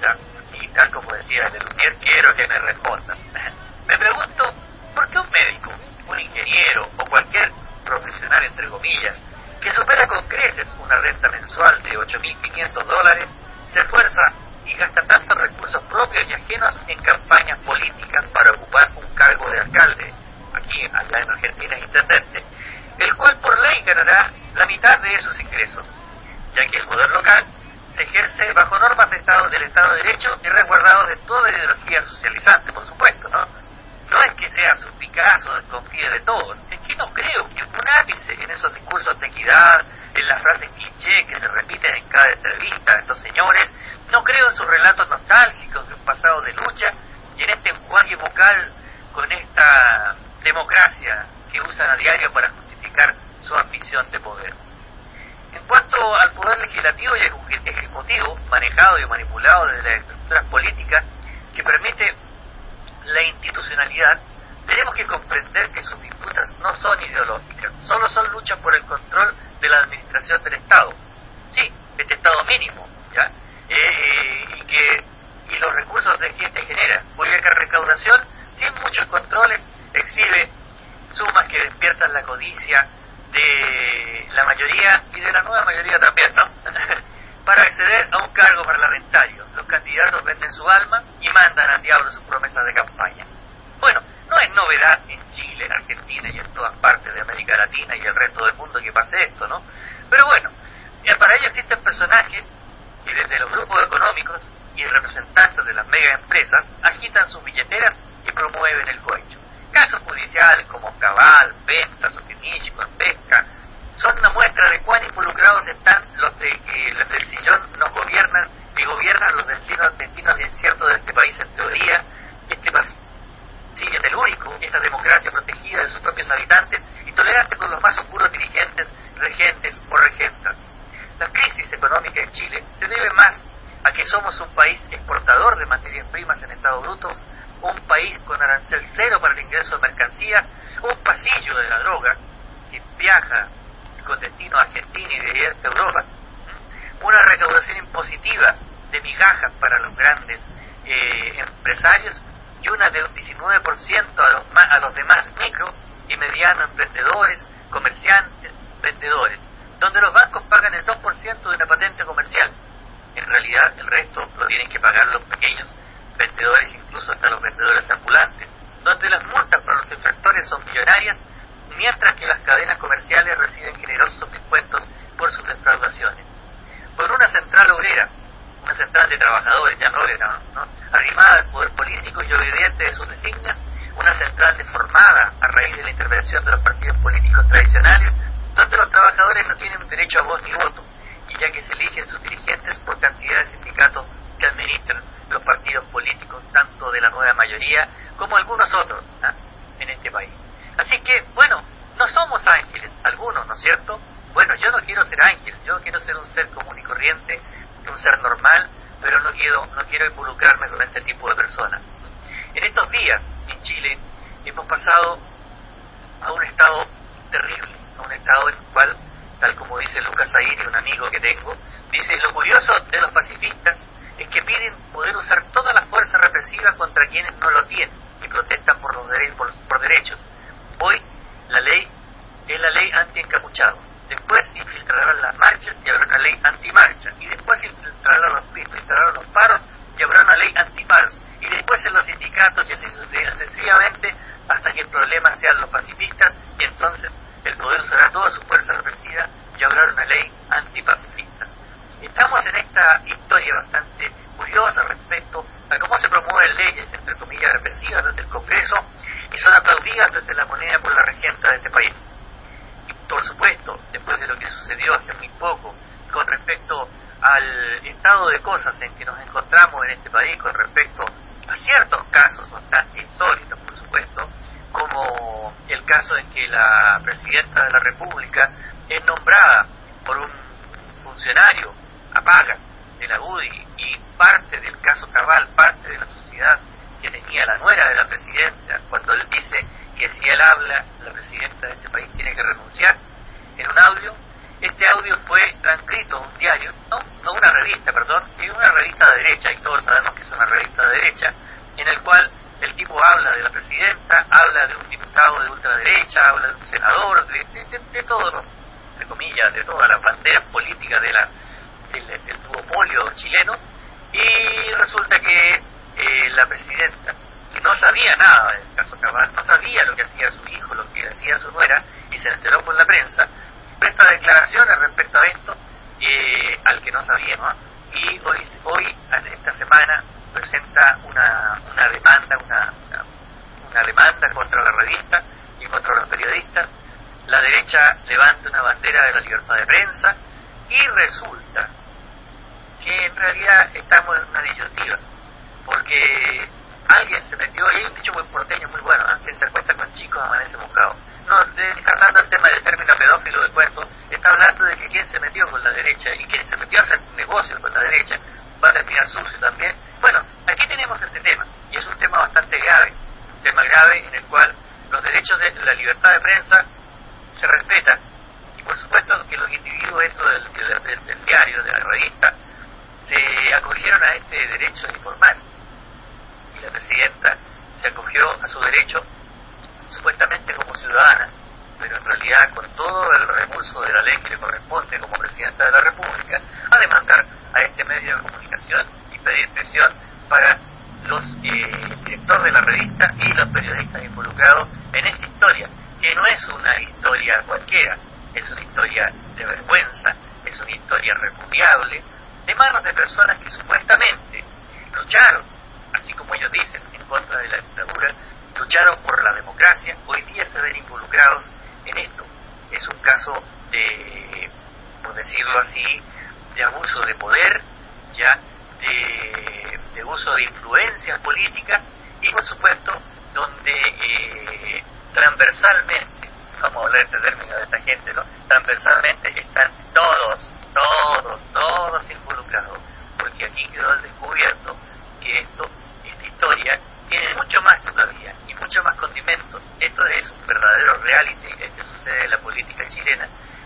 y tal como decía el Lumière, quiero que me respondan. Me pregunto, ¿por qué un médico, un ingeniero o cualquier profesional, entre comillas, que supera con creces una renta mensual de ocho mil quinientos dólares, se esfuerza y gasta tantos recursos propios y ajenos en campañas políticas para ocupar un cargo de alcalde, aquí allá en Argentina es intendente, el cual por ley ganará la mitad de esos ingresos, ya que el poder local se ejerce bajo normas de estado, del Estado de Derecho y resguardado de toda ideología socializante, por supuesto, ¿no? No es que sea suspicaz o desconfíe de todo, es que no creo que un ápice en esos discursos de equidad, en las frases cliché que se repiten en cada entrevista a estos señores, no creo en sus relatos nostálgicos de un pasado de lucha y en este enjuague vocal con esta democracia que usan a diario para justificar su ambición de poder. En cuanto al poder legislativo y ejecutivo, manejado y manipulado desde las estructuras políticas que permite la institucionalidad, tenemos que comprender que sus disputas no son ideológicas, solo son luchas por el control de la administración del Estado. Sí, este Estado mínimo, ¿ya? Eh, y que y los recursos de que este genera, cuya recaudación, sin muchos controles, exhibe sumas que despiertan la codicia de la mayoría y de la nueva mayoría también, ¿no? Para acceder a un cargo parlamentario, los candidatos venden su alma y mandan al diablo sus promesas de campaña. Bueno, no es novedad en Chile, en Argentina y en todas partes de América Latina y el resto del mundo que pase esto, ¿no? Pero bueno, para ello existen personajes que desde los grupos económicos y representantes de las mega empresas agitan sus billeteras y promueven el cohecho. Casos judiciales como Cabal, Penta, Sotimich, Pesca son una muestra de cuán involucrados están los de que los del sillón nos gobiernan, que gobiernan los destinos, destinos inciertos de este país en teoría. Este pasillo es el único, esta democracia protegida de sus propios habitantes y tolerante con los más oscuros dirigentes, regentes o regentas. La crisis económica en Chile se debe más a que somos un país exportador de materias primas en estado brutos, un país con arancel cero para el ingreso de mercancías, un pasillo de la droga que viaja con destino a Argentina y de Europa, una recaudación impositiva de migajas para los grandes eh, empresarios y una de un diecinueve por ciento a los, a los demás micro y medianos emprendedores, comerciantes, vendedores, donde los bancos pagan el dos por ciento de una patente comercial. En realidad el resto lo tienen que pagar los pequeños vendedores, incluso hasta los vendedores ambulantes, donde las multas para los infractores son millonarias, mientras que las cadenas comerciales reciben generosos descuentos por sus defraudaciones. Por una central obrera, una central de trabajadores, ya no obrera, ¿no? arrimada al poder político y obediente de sus designios, una central deformada a raíz de la intervención de los partidos políticos tradicionales, donde los trabajadores no tienen derecho a voz ni voto, y ya que se eligen sus dirigentes por cantidad de sindicatos que administran los partidos políticos, tanto de la nueva mayoría como algunos otros ¿eh? en este país. Así que, bueno, no somos ángeles, algunos, ¿no es cierto? Bueno, yo no quiero ser ángel, yo quiero ser un ser común y corriente, un ser normal, pero no quiero, no quiero involucrarme con este tipo de personas. En estos días, en Chile, hemos pasado a un estado terrible, a un estado en el cual, tal como dice Lucas Aire, un amigo que tengo, dice, lo curioso de los pacifistas es que piden poder usar toda la fuerza represiva contra quienes no lo tienen, que protestan por los dere- por, por derechos. Hoy la ley es la ley anti-encapuchados, después infiltrarán las marchas y habrá una ley anti-marcha, y después infiltrarán los, infiltrarán los paros y habrá una ley anti-paros, y después en los sindicatos y así sucesivamente hasta que el problema sean los pacifistas, y entonces el poder usará toda su fuerza represiva y habrá una ley antipacifista. Estamos en esta historia bastante curiosa respecto a cómo se promueven leyes, entre comillas, represivas desde el Congreso y son aplaudidas desde la moneda por la regenta de este país. Y por supuesto, después de lo que sucedió hace muy poco con respecto al estado de cosas en que nos encontramos en este país, con respecto a ciertos casos bastante insólitos, por supuesto, como el caso en que la presidenta de la República es nombrada por un funcionario a paga de la U D I y parte del caso Cabal, parte de la sociedad que tenía la nuera de la presidenta, cuando él dice que si él habla, la presidenta de este país tiene que renunciar, en un audio, este audio fue transcrito en un diario, no, no una revista, perdón, sino una revista de derecha, y todos sabemos que es una revista de derecha, en el cual el tipo habla de la presidenta, habla de un diputado de ultraderecha, habla de un senador, de, de, de, de todo, ¿no? De comillas, de todas las banderas políticas de la, del, del duopolio chileno, y resulta que eh, la presidenta, que no sabía nada del caso Cabal, no sabía lo que hacía su hijo, lo que hacía su nuera, y se enteró por la prensa, presta declaraciones respecto a esto, eh, al que no sabía, ¿no? Y hoy, hoy, esta semana, presenta una, una demanda, una, una, una demanda contra la revista y contra los periodistas. La derecha levanta una bandera de la libertad de prensa y resulta que en realidad estamos en una disyuntiva, porque alguien se metió, y hay un dicho muy porteño muy bueno, ¿eh? Quien se acuesta con chicos amanece moscado. No, descartando el tema del término pedófilo de cuento, está hablando de que quien se metió con la derecha y quien se metió a hacer negocios con la derecha va a terminar sucio también. Bueno, aquí tenemos este tema, y es un tema bastante grave, un tema grave en el cual los derechos de la libertad de prensa se respetan, y por supuesto que los individuos dentro del, del, del, del diario, de la revista, se acogieron a este derecho a informar, y la presidenta se acogió a su derecho supuestamente como ciudadana, pero en realidad con todo el recurso de la ley que le corresponde como presidenta de la República, a demandar a este medio de comunicación y pedir presión para los eh, directores de la revista y los periodistas involucrados en esta historia, que no es una historia cualquiera, es una historia de vergüenza, es una historia repudiable, de manos de personas que supuestamente lucharon, así como ellos dicen, en contra de la dictadura, lucharon por la democracia, hoy día se ven involucrados en esto. Es un caso de, por decirlo así, de abuso de poder, ya de, de uso de influencias políticas, y por supuesto donde eh, transversalmente, vamos a hablar de términos de esta gente, ¿no? Transversalmente están todos, todos, todos involucrados, porque aquí quedó al descubierto que esto, esta historia tiene mucho más todavía y mucho más condimentos. Esto es un verdadero reality, el que sucede en la política chilena,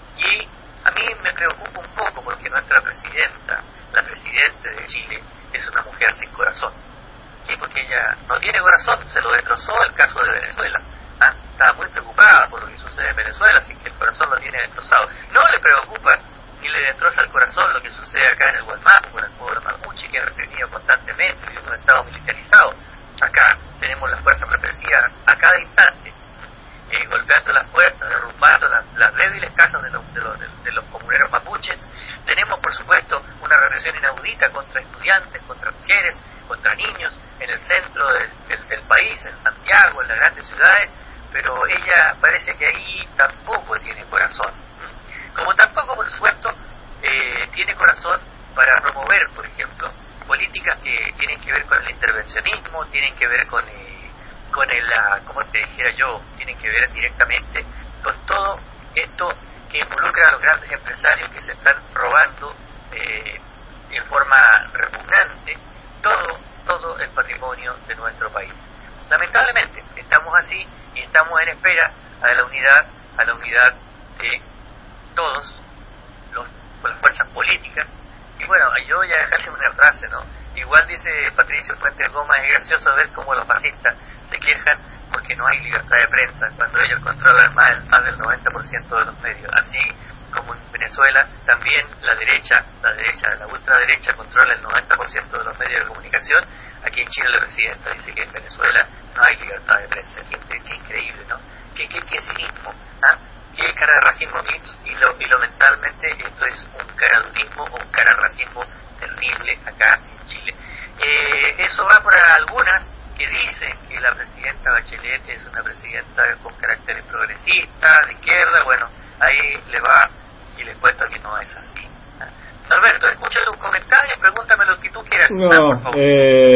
y a mí me preocupa un poco porque nuestra presidenta, la presidenta de Chile, es una mujer sin corazón. Sí, porque ella no tiene corazón, se lo destrozó el caso de Venezuela. ¿Ah? Estaba muy preocupada por lo que sucede en Venezuela, así que el corazón lo tiene destrozado. No le preocupa ni le destroza el corazón lo que sucede acá en el Gualmapu con el pueblo mapuche, que es reprimido constantemente y en un estado militarizado. Acá tenemos las fuerzas represivas a cada instante, eh, golpeando las puertas, derrumbando las, las débiles casas de los, de, los, de, de los comuneros mapuches. Tenemos, por supuesto, una represión inaudita contra estudiantes, contra mujeres, contra niños en el centro del, del, del país, en Santiago, en las grandes ciudades, pero ella parece que ahí tampoco tiene corazón. Como tampoco, por supuesto, eh, tiene corazón para promover, por ejemplo, políticas que tienen que ver con el intervencionismo, tienen que ver con, eh, con el, uh, como te dijera yo, tienen que ver directamente con todo esto que involucra a los grandes empresarios que se están robando eh, en forma repugnante todo, todo el patrimonio de nuestro país. Lamentablemente, estamos así y estamos en espera a la unidad, a la unidad de todos los, las fuerzas políticas. Y bueno, yo voy a dejarle una frase, ¿no? Igual dice Patricio Fuentes Gómez, es gracioso ver cómo los fascistas se quejan porque no hay libertad de prensa cuando ellos controlan más, más del noventa por ciento de los medios. Así como en Venezuela, también la derecha, la derecha, la ultraderecha controla el noventa por ciento de los medios de comunicación. Aquí en Chile la presidenta dice que en Venezuela no hay libertad de prensa. Qué, qué increíble, ¿no? Qué, qué, qué cinismo, ¿ah? Qué cara de racismo, y, y, lo, y lo mentalmente esto es un caradurismo o un cararracismo terrible acá en Chile. Eh, eso va para algunas que dicen que la presidenta Bachelet es una presidenta con carácter progresista, de izquierda. Bueno, ahí le va y le cuento que no es así. Alberto, escúchale un comentario y pregúntame lo que tú quieras. No, ah, por favor.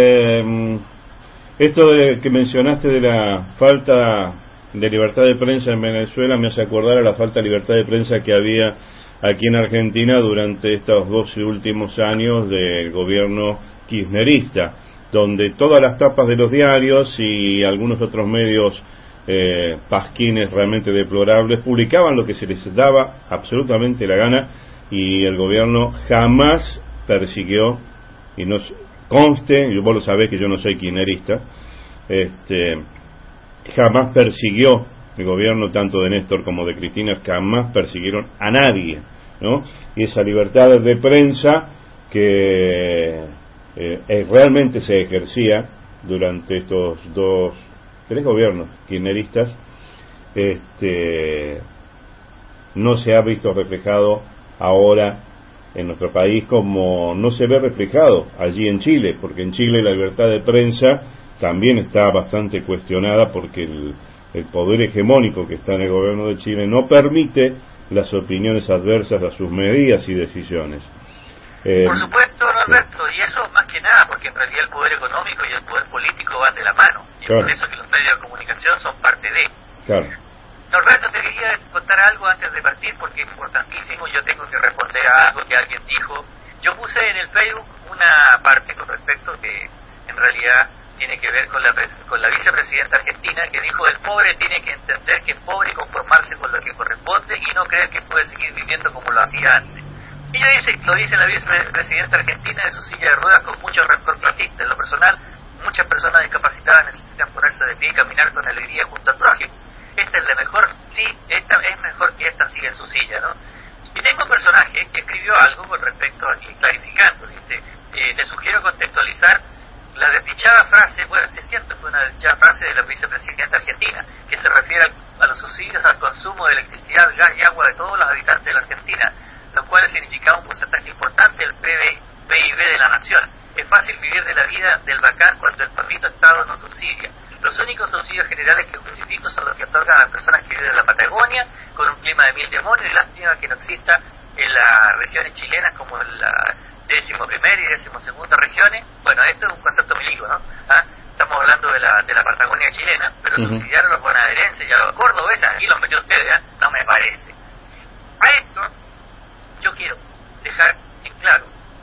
Eh, esto de que mencionaste de la falta de libertad de prensa en Venezuela me hace acordar a la falta de libertad de prensa que había aquí en Argentina durante estos doce últimos años del gobierno kirchnerista, donde todas las tapas de los diarios y algunos otros medios eh, pasquines realmente deplorables, publicaban lo que se les daba absolutamente la gana, y el gobierno jamás persiguió, y nos conste, vos lo sabés que yo no soy kirchnerista, este, jamás persiguió el gobierno, tanto de Néstor como de Cristina, jamás persiguieron a nadie, ¿no? Y esa libertad de prensa que eh, realmente se ejercía durante estos dos, tres gobiernos kirchneristas, este, no se ha visto reflejado ahora en nuestro país como no se ve reflejado allí en Chile, porque en Chile la libertad de prensa también está bastante cuestionada, porque el, el poder hegemónico que está en el gobierno de Chile no permite las opiniones adversas a sus medidas y decisiones. Eh, Por supuesto, Norberto, y eso más que nada porque en realidad el poder económico y el poder político van de la mano, y claro, es por eso que los medios de comunicación son parte de. Claro. Norberto, te quería contar algo antes de partir, porque es importantísimo. Yo tengo que responder a algo que alguien dijo. Yo puse en el Facebook una parte con respecto que en realidad tiene que ver con la con la vicepresidenta argentina, que dijo: el pobre tiene que entender que es pobre y conformarse con lo que corresponde y no creer que puede seguir viviendo como lo hacía antes. Ella dice, lo dice la vicepresidenta argentina de su silla de ruedas con mucho rencor clasista. En lo personal, muchas personas discapacitadas necesitan ponerse de pie y caminar con alegría junto al prójimo. Esta es la mejor, sí, esta es mejor que esta siga en su silla, ¿no? Y tengo un personaje que escribió algo con respecto a aquí, clarificando, dice, eh, le sugiero contextualizar la desdichada frase, bueno, sí es cierto, fue una desdichada frase de la vicepresidenta argentina, que se refiere a, a los subsidios al consumo de electricidad, gas y agua de todos los habitantes de la Argentina, lo cual significaba un porcentaje importante del P I B de la nación. Es fácil vivir de la vida del bacán cuando el papito Estado no subsidia. Los únicos subsidios generales que justifico son los que otorgan a las personas que viven en la Patagonia, con un clima de mil demonios, y lástima que no exista en las regiones chilenas como en la décimo primera y décimo segunda regiones. Bueno, esto es un concepto milico, ¿no? ¿Ah? Estamos hablando de la de la Patagonia chilena, pero uh-huh. subsidiar a los bonaerenses y a los cordobeses, aquí los metió ustedes, ¿eh? No me parece. A esto yo quiero dejar en claro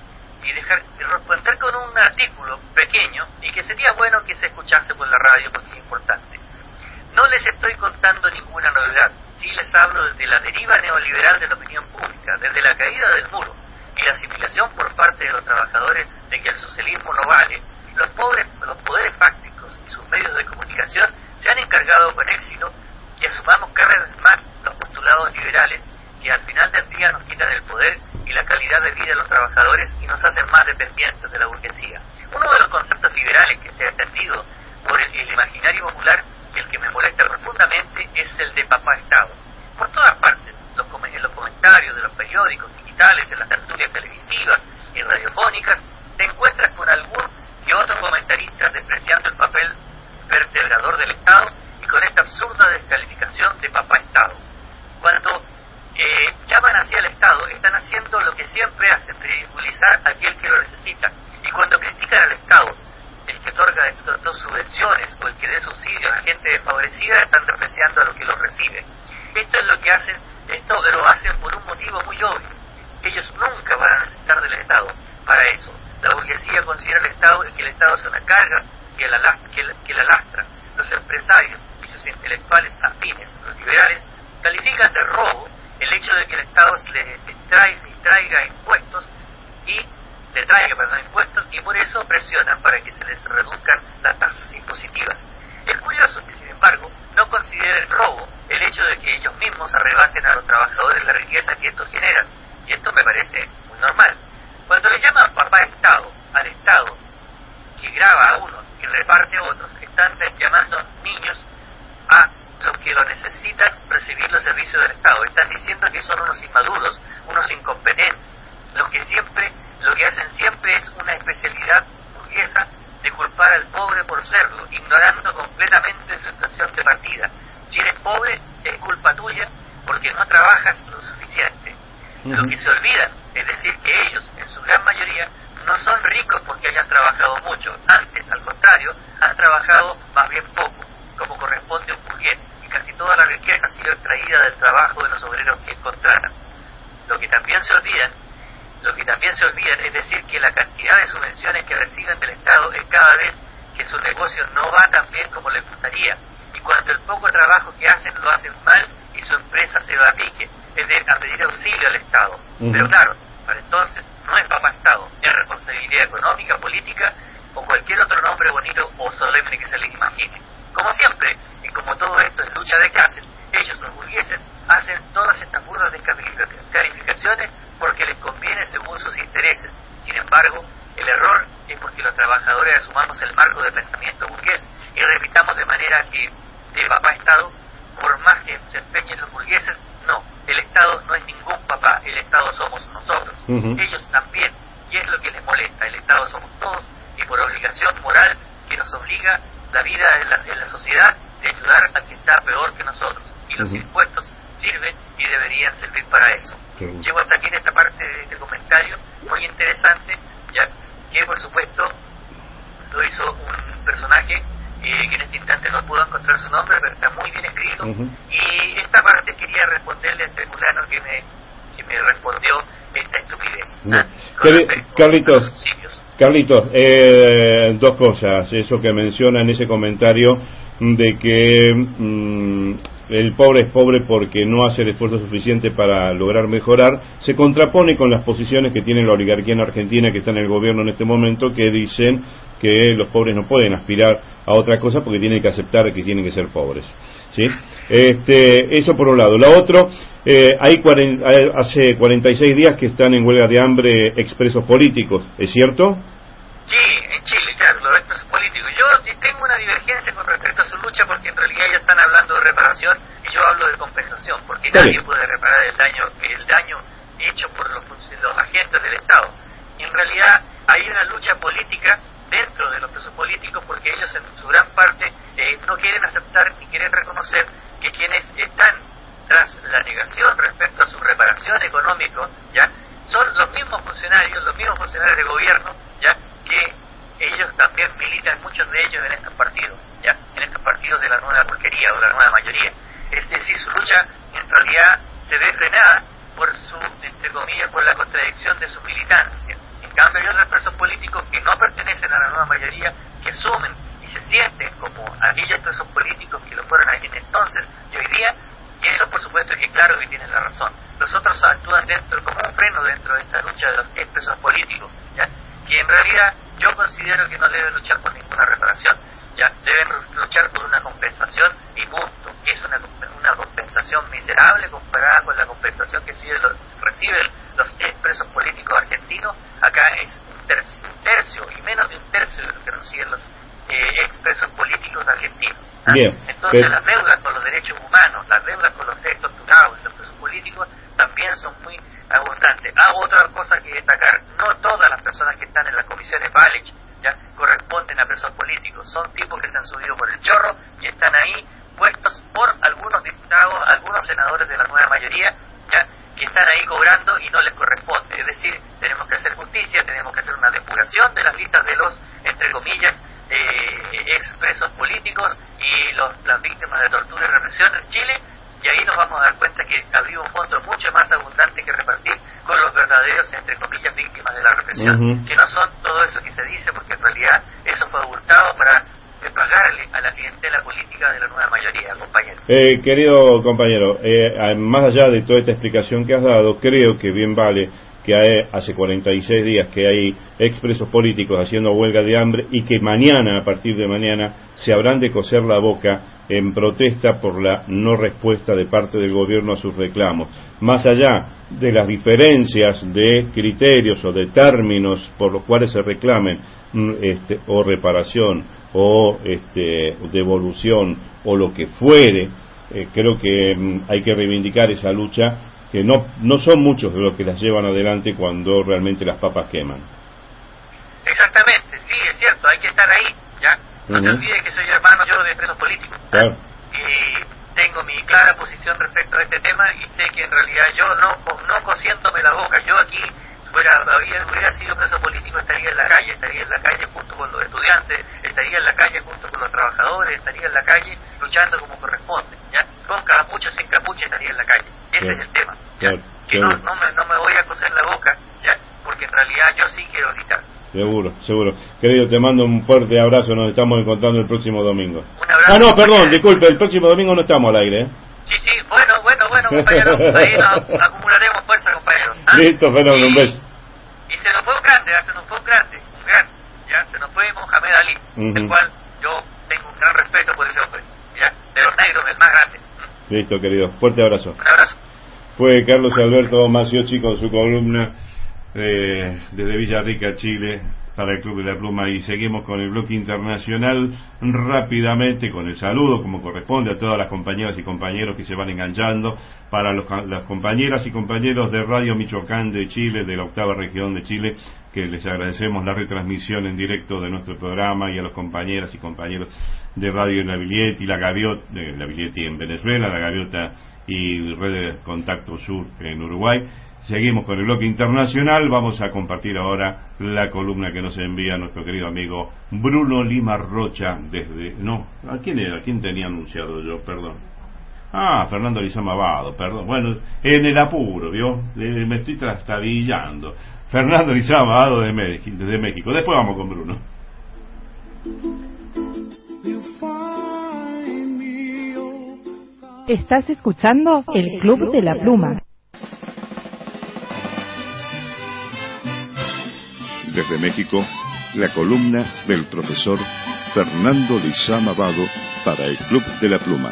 y dejar de responder con un artículo pequeño y que sería bueno que se escuchase por la radio porque es importante. No les estoy contando ninguna novedad, sí les hablo desde la deriva neoliberal de la opinión pública, desde la caída del muro y la asimilación por parte de los trabajadores de que el socialismo no vale. Los, pobres, los poderes fácticos y sus medios de comunicación se han encargado con éxito y asumamos cada vez más los postulados liberales que al final del día nos quitan el poder y la calidad de vida de los trabajadores y nos hacen más dependientes de la burguesía. Uno de los conceptos liberales que se ha entendido por el, el imaginario popular, y el que me molesta profundamente, es el de papá Estado. Por todas partes, los, en los comentarios de los periódicos digitales, en las tertulias televisivas y radiofónicas, te encuentras con algún que otro comentarista despreciando el papel vertebrador del Estado y con esta absurda descalificación de papá Estado. Cuando Eh, llaman hacia el Estado, están haciendo lo que siempre hacen, ridiculizar a aquel que lo necesita. Y cuando critican al Estado, el que otorga dos subvenciones o el que dé subsidios a gente desfavorecida, están despreciando a los que los reciben. Esto es lo que hacen, esto lo hacen por un motivo muy obvio. Ellos nunca van a necesitar del Estado para eso. La burguesía considera el Estado que el Estado es una carga que la, que la, que la lastra. Los empresarios y sus intelectuales afines, los liberales, califican de robo el hecho de que el Estado les traiga, traiga impuestos y le traiga perdón, impuestos y por eso presionan para que se les reduzcan las tasas impositivas. Es curioso que, sin embargo, no consideren robo el hecho de que ellos mismos arrebaten a los trabajadores la riqueza que esto genera, y esto me parece muy normal. Cuando le llaman papá Estado al Estado que graba a unos y reparte a otros, están llamando niños a los que lo necesitan recibir los servicios del Estado. Están diciendo que son unos inmaduros, unos incompetentes, los que siempre, lo que hacen siempre es una especialidad burguesa de culpar al pobre por serlo, ignorando completamente su situación de partida. Si eres pobre, es culpa tuya porque no trabajas lo suficiente. Uh-huh. Lo que se olvidan es decir que ellos, en su gran mayoría, no son ricos porque hayan trabajado mucho. Antes, al contrario, han trabajado más bien poco, como corresponde a un burgués, y casi toda la riqueza ha sido extraída del trabajo de los obreros que contratan. Lo que también se olvidan, lo que también se olvidan es decir que la cantidad de subvenciones que reciben del Estado es cada vez que su negocio no va tan bien como les gustaría. y cuando el poco trabajo que hacen lo hacen mal y su empresa se va a pique, es de a pedir auxilio al Estado. Uh-huh. Pero claro, para entonces no es papá Estado, es responsabilidad económica, política o cualquier otro nombre bonito o solemne que se les imagine. Como siempre, y como todo esto es lucha de clases, ellos, los burgueses, hacen todas estas burdas descalificaciones porque les conviene según sus intereses. Sin embargo, el error es porque los trabajadores asumamos el marco de pensamiento burgués y repitamos de manera que de papá Estado, por más que se empeñen los burgueses, no, el Estado no es ningún papá, el Estado somos nosotros. Uh-huh. Ellos también, y es lo que les molesta, el Estado somos todos, y por obligación moral que nos obliga la vida en la, en la sociedad de ayudar al que está peor que nosotros. Y los uh-huh. impuestos sirven y deberían servir para eso. Uh-huh. Llego hasta aquí en esta parte de este comentario, muy interesante, ya que por supuesto lo hizo un personaje eh, que en este instante no puedo encontrar su nombre, pero está muy bien escrito. Uh-huh. Y esta parte quería responderle a este fulano que me, que me respondió esta estupidez. No. ¿Ah? Carlitos, Carlitos eh, dos cosas. Eso que menciona en ese comentario de que mmm, el pobre es pobre porque no hace el esfuerzo suficiente para lograr mejorar, se contrapone con las posiciones que tiene la oligarquía en Argentina, que está en el gobierno en este momento, que dicen que los pobres no pueden aspirar a otra cosa porque tienen que aceptar que tienen que ser pobres, ¿sí? Este, eso por un lado. Lo otro, eh, hay cuarenta, hace cuarenta y seis días que están en huelga de hambre expresos políticos, ¿es cierto? Sí, en Chile, claro, los expresos políticos. Yo tengo una divergencia con respecto a su lucha porque en realidad ellos están hablando de reparación y yo hablo de compensación, porque Dale. nadie puede reparar el daño el daño hecho por los, los agentes del Estado. En realidad hay una lucha política dentro de los presos políticos porque ellos en su gran parte eh, no quieren aceptar ni quieren reconocer que quienes están tras la negación respecto a su reparación económica, ya son los mismos funcionarios, los mismos funcionarios de gobierno, ya que ellos también militan, muchos de ellos en estos partidos, ya en estos partidos de la nueva porquería o la nueva mayoría. Es decir, su lucha en realidad se ve frenada por su, entre comillas, por la contradicción de su militancia. En cambio hay otros presos políticos que no pertenecen a la nueva mayoría, que asumen y se sienten como aquellos presos políticos que lo fueron ahí en entonces y hoy día, y eso por supuesto que claro que tienen la razón. Los otros actúan dentro como un freno dentro de esta lucha de los expresos políticos, ya que en realidad yo considero que no deben luchar por ninguna reparación, ya deben luchar por una compensación y punto. Es una, una compensación miserable comparada con la compensación que reciben los expresos políticos argentinos. Acá es un tercio, un tercio y menos de un tercio de lo que reciben los eh, expresos políticos argentinos. ¿Ah? Bien, Entonces pero... las deudas con los derechos humanos, las deudas con los derechos torturados y los presos políticos también son muy abundantes. Hago otra cosa que destacar: no todas las personas que están en las comisiones Balich ya corresponden a presos políticos, son tipos que se han subido por el chorro y están ahí puestos por algunos diputados, algunos senadores de la nueva mayoría, ya que están ahí cobrando y no les corresponde. Es decir, tenemos que hacer justicia, tenemos que hacer una depuración de las listas de los, entre comillas, eh, expresos políticos y los, las víctimas de tortura y represión en Chile, y ahí nos vamos a dar cuenta que habría un fondo mucho más abundante que repartir con los verdaderos, entre comillas, víctimas de la represión, uh-huh. que no son todo eso que se dice, porque en realidad eso fue abultado para pagarle a la clientela política de la nueva mayoría, compañero. Eh, querido compañero, eh, más allá de toda esta explicación que has dado, creo que bien vale que hay, hace cuarenta y seis días que hay expresos políticos haciendo huelga de hambre y que mañana, a partir de mañana, se habrán de coser la boca en protesta por la no respuesta de parte del gobierno a sus reclamos. Más allá de las diferencias de criterios o de términos por los cuales se reclamen este, o reparación o este, devolución o lo que fuere, eh, creo que mm, hay que reivindicar esa lucha, que no no son muchos de los que las llevan adelante cuando realmente las papas queman. Exactamente, sí, es cierto, hay que estar ahí, ¿ya? No uh-huh. te olvides que soy hermano yo de presos políticos. Claro. Y tengo mi clara posición respecto a este tema y sé que en realidad yo no, no cosiéndome la boca, yo aquí fuera, hubiera, hubiera sido preso político, estaría en la calle, estaría en la calle junto con los estudiantes, estaría en la calle junto con los trabajadores, estaría en la calle luchando como corresponde, ¿ya? Con capucha, sin capucha estaría en la calle. Ese claro. es el tema, ¿ya? Claro. Que no, no, me, no me voy a coser la boca, ¿ya? Porque en realidad yo sí quiero gritar. Seguro, seguro. Querido, te mando un fuerte abrazo, nos estamos encontrando el próximo domingo. Ah, no, perdón, disculpe, el próximo domingo no estamos al aire, ¿eh? Sí, sí, bueno, bueno, bueno, compañero, ahí nos acumularemos fuerza, compañero. ¿Ah? Listo, fenómeno, un beso. Y se nos fue un grande, se nos fue un grande, un grande, ya, se nos fue Mohamed Ali, uh-huh. El cual yo tengo un gran respeto por ese hombre, ya, de los negros, el más grande. Listo, querido, fuerte abrazo. Un abrazo. Fue Carlos Alberto Maciochi con su columna eh, desde Villarrica, Chile, para el Club de la Pluma, y seguimos con el bloque internacional rápidamente con el saludo como corresponde a todas las compañeras y compañeros que se van enganchando, para los, las compañeras y compañeros de Radio Michoacán de Chile, de la octava región de Chile, que les agradecemos la retransmisión en directo de nuestro programa, y a los compañeras y compañeros de Radio La Villeti y La Gaviota, de La Villeti en Venezuela, La Gaviota y Red de Contacto Sur en Uruguay. Seguimos con el bloque internacional. Vamos a compartir ahora la columna que nos envía nuestro querido amigo Bruno Lima Rocha desde... No, ¿a quién era? ¿A quién tenía anunciado yo? Perdón. Ah, Fernando Lizama Abado, perdón. Bueno, en el apuro, ¿vio? Me estoy trastabillando. Fernando Lizama Abado de México, desde México. Después vamos con Bruno. Estás escuchando el Club de la Pluma. Desde México, la columna del profesor Fernando Lizama Abado para el Club de la Pluma.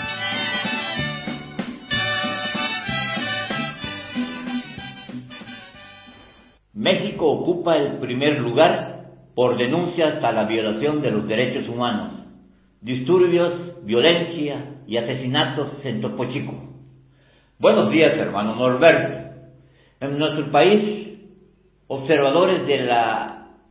México ocupa el primer lugar por denuncias a la violación de los derechos humanos, disturbios, violencia y asesinatos en Topo Chico. Buenos días, hermano Norberto. En nuestro país, observadores de la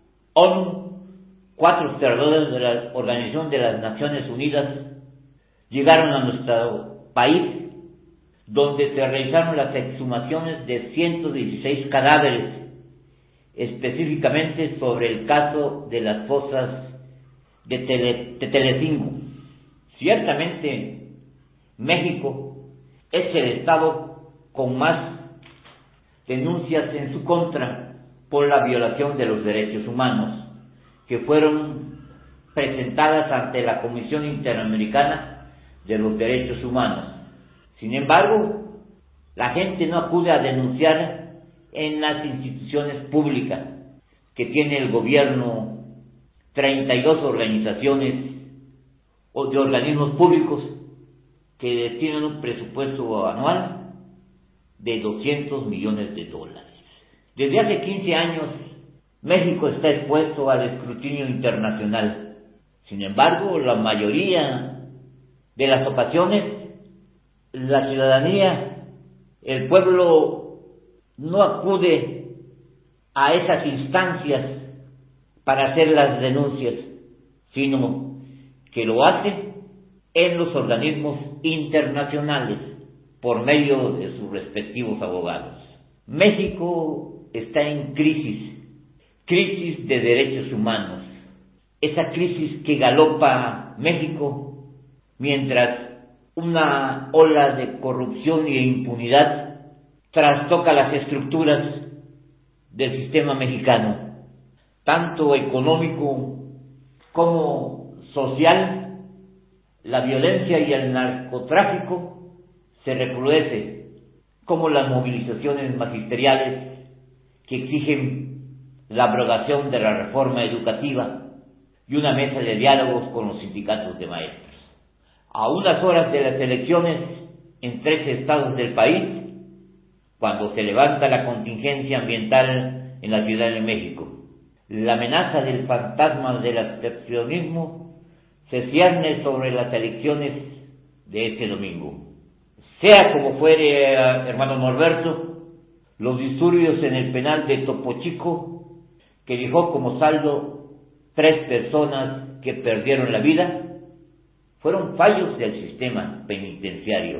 ONU, cuatro observadores de la Organización de las Naciones Unidas, llegaron a nuestro país, donde se realizaron las exhumaciones de ciento dieciséis cadáveres, específicamente sobre el caso de las fosas de, Tele, de Telecinco. Ciertamente, México es el estado con más denuncias en su contra por la violación de los derechos humanos, que fueron presentadas ante la Comisión Interamericana de los Derechos Humanos. Sin embargo, la gente no acude a denunciar en las instituciones públicas que tiene el gobierno, treinta y dos organizaciones o de organismos públicos que tienen un presupuesto anual de doscientos millones de dólares. Desde hace quince años, México está expuesto al escrutinio internacional. Sin embargo, la mayoría de las ocasiones, la ciudadanía, el pueblo, no acude a esas instancias para hacer las denuncias, sino que lo hace en los organismos internacionales por medio de sus respectivos abogados. México está en crisis, crisis de derechos humanos, esa crisis que galopa México mientras una ola de corrupción e impunidad trastoca las estructuras del sistema mexicano, tanto económico como social. La violencia y el narcotráfico se recrudece, como las movilizaciones magisteriales que exigen la abrogación de la reforma educativa y una mesa de diálogos con los sindicatos de maestros. A unas horas de las elecciones en trece estados del país, cuando se levanta la contingencia ambiental en la Ciudad de México, la amenaza del fantasma del abstencionismo se cierne sobre las elecciones de este domingo. Sea como fuere, hermano Norberto, los disturbios en el penal de Topo Chico, que dejó como saldo tres personas que perdieron la vida, fueron fallos del sistema penitenciario.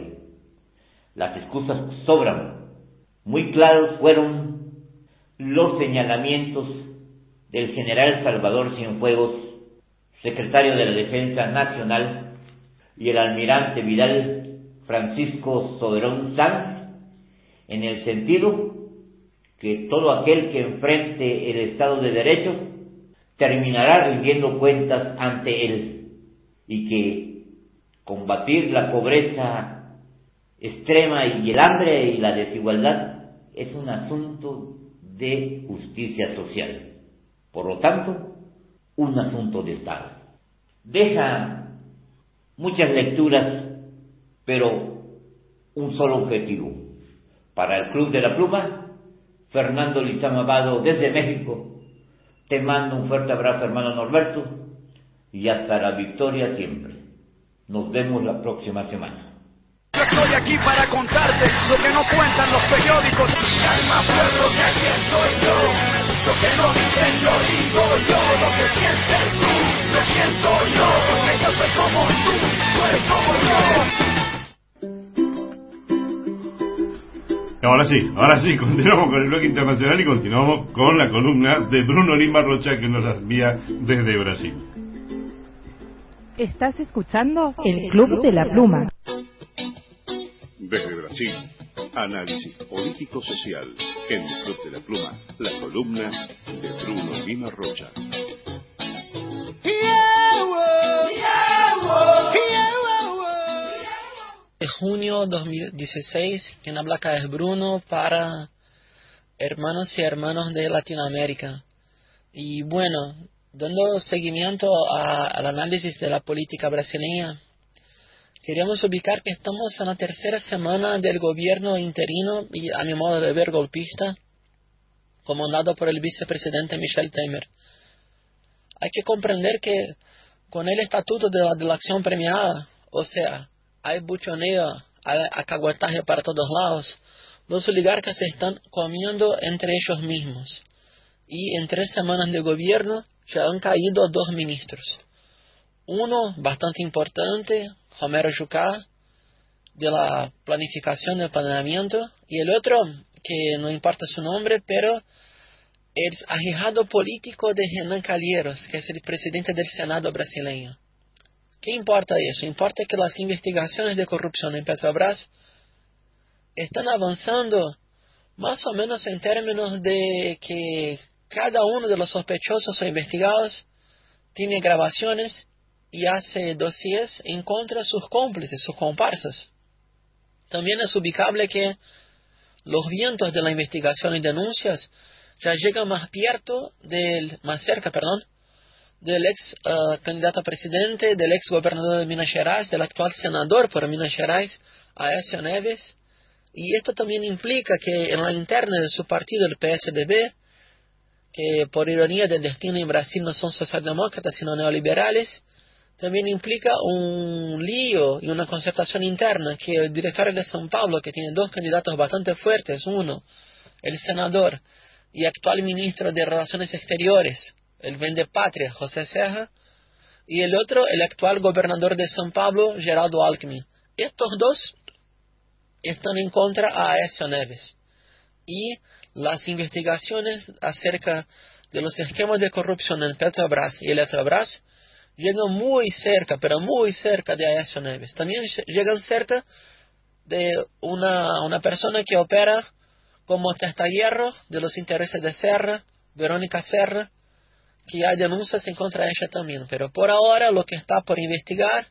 Las excusas sobran. Muy claros fueron los señalamientos del general Salvador Cienfuegos, secretario de la Defensa Nacional, y el almirante Vidal Francisco Soberón Sanz, en el sentido que todo aquel que enfrente el Estado de Derecho terminará rindiendo cuentas ante él y que combatir la pobreza extrema y el hambre y la desigualdad es un asunto de justicia social, por lo tanto, un asunto de Estado. Deja muchas lecturas, pero un solo objetivo. Para el Club de la Pluma, Fernando Lizama Abado desde México, te mando un fuerte abrazo, hermano Norberto, y hasta la victoria siempre. Nos vemos la próxima semana. Yo estoy aquí para contarte lo que no cuentan los periódicos. Calma, pueblo, que aquí estoy yo. Lo que no dicen lo digo yo. Lo que sientes tú, lo siento yo. Porque yo soy como tú, tú eres como yo. Ahora sí, ahora sí, continuamos con el bloque internacional y continuamos con la columna de Bruno Lima Rocha que nos envía desde Brasil. Estás escuchando El Club de la Pluma. Desde Brasil, análisis político-social en el Club de la Pluma, la columna de Bruno Lima Rocha. De junio dos mil dieciséis, quien habla acá es Bruno para hermanos y hermanas de Latinoamérica. Y bueno, dando seguimiento a, al análisis de la política brasileña, queríamos ubicar que estamos en la tercera semana del gobierno interino y, a mi modo de ver, golpista, comandado por el vicepresidente Michel Temer. Hay que comprender que con el estatuto de la, de la acción premiada, o sea, hay buchoneo, hay acaguataje para todos lados, los oligarcas se están comiendo entre ellos mismos. Y en tres semanas de gobierno ya han caído dos ministros. Uno bastante importante, Romero Jucá, de la planificación del planeamiento, y el otro, que no importa su nombre, pero el ahijado político de Renan Calheiros, que es el presidente del Senado brasileño. ¿Qué importa eso? Importa que las investigaciones de corrupción en Petrobras están avanzando más o menos en términos de que cada uno de los sospechosos o investigados tiene grabaciones y hace dossiers en contra de sus cómplices, sus comparsas. También es ubicable que los vientos de la investigación y denuncias ya llegan más cierto del, más cerca, perdón, del ex uh, candidato a presidente, del ex gobernador de Minas Gerais, del actual senador por Minas Gerais, Aécio Neves. Y esto también implica que en la interna de su partido, el P S D B, que por ironía del destino en Brasil no son socialdemócratas sino neoliberales, también implica un lío y una concertación interna, que el directorio de São Paulo, que tiene dos candidatos bastante fuertes, uno, el senador y actual ministro de Relaciones Exteriores, el vendepatria José Serra, y el otro, el actual gobernador de São Paulo, Geraldo Alckmin. Estos dos están en contra a Aécio Neves. Y las investigaciones acerca de los esquemas de corrupción en Petrobras y Eletrobras llegan muy cerca, pero muy cerca de Aécio Neves. También llegan cerca de una, una persona que opera como testahierro de los intereses de Serra, Verónica Serra, que hay denuncias en contra de ella también. Pero por ahora lo que está por investigar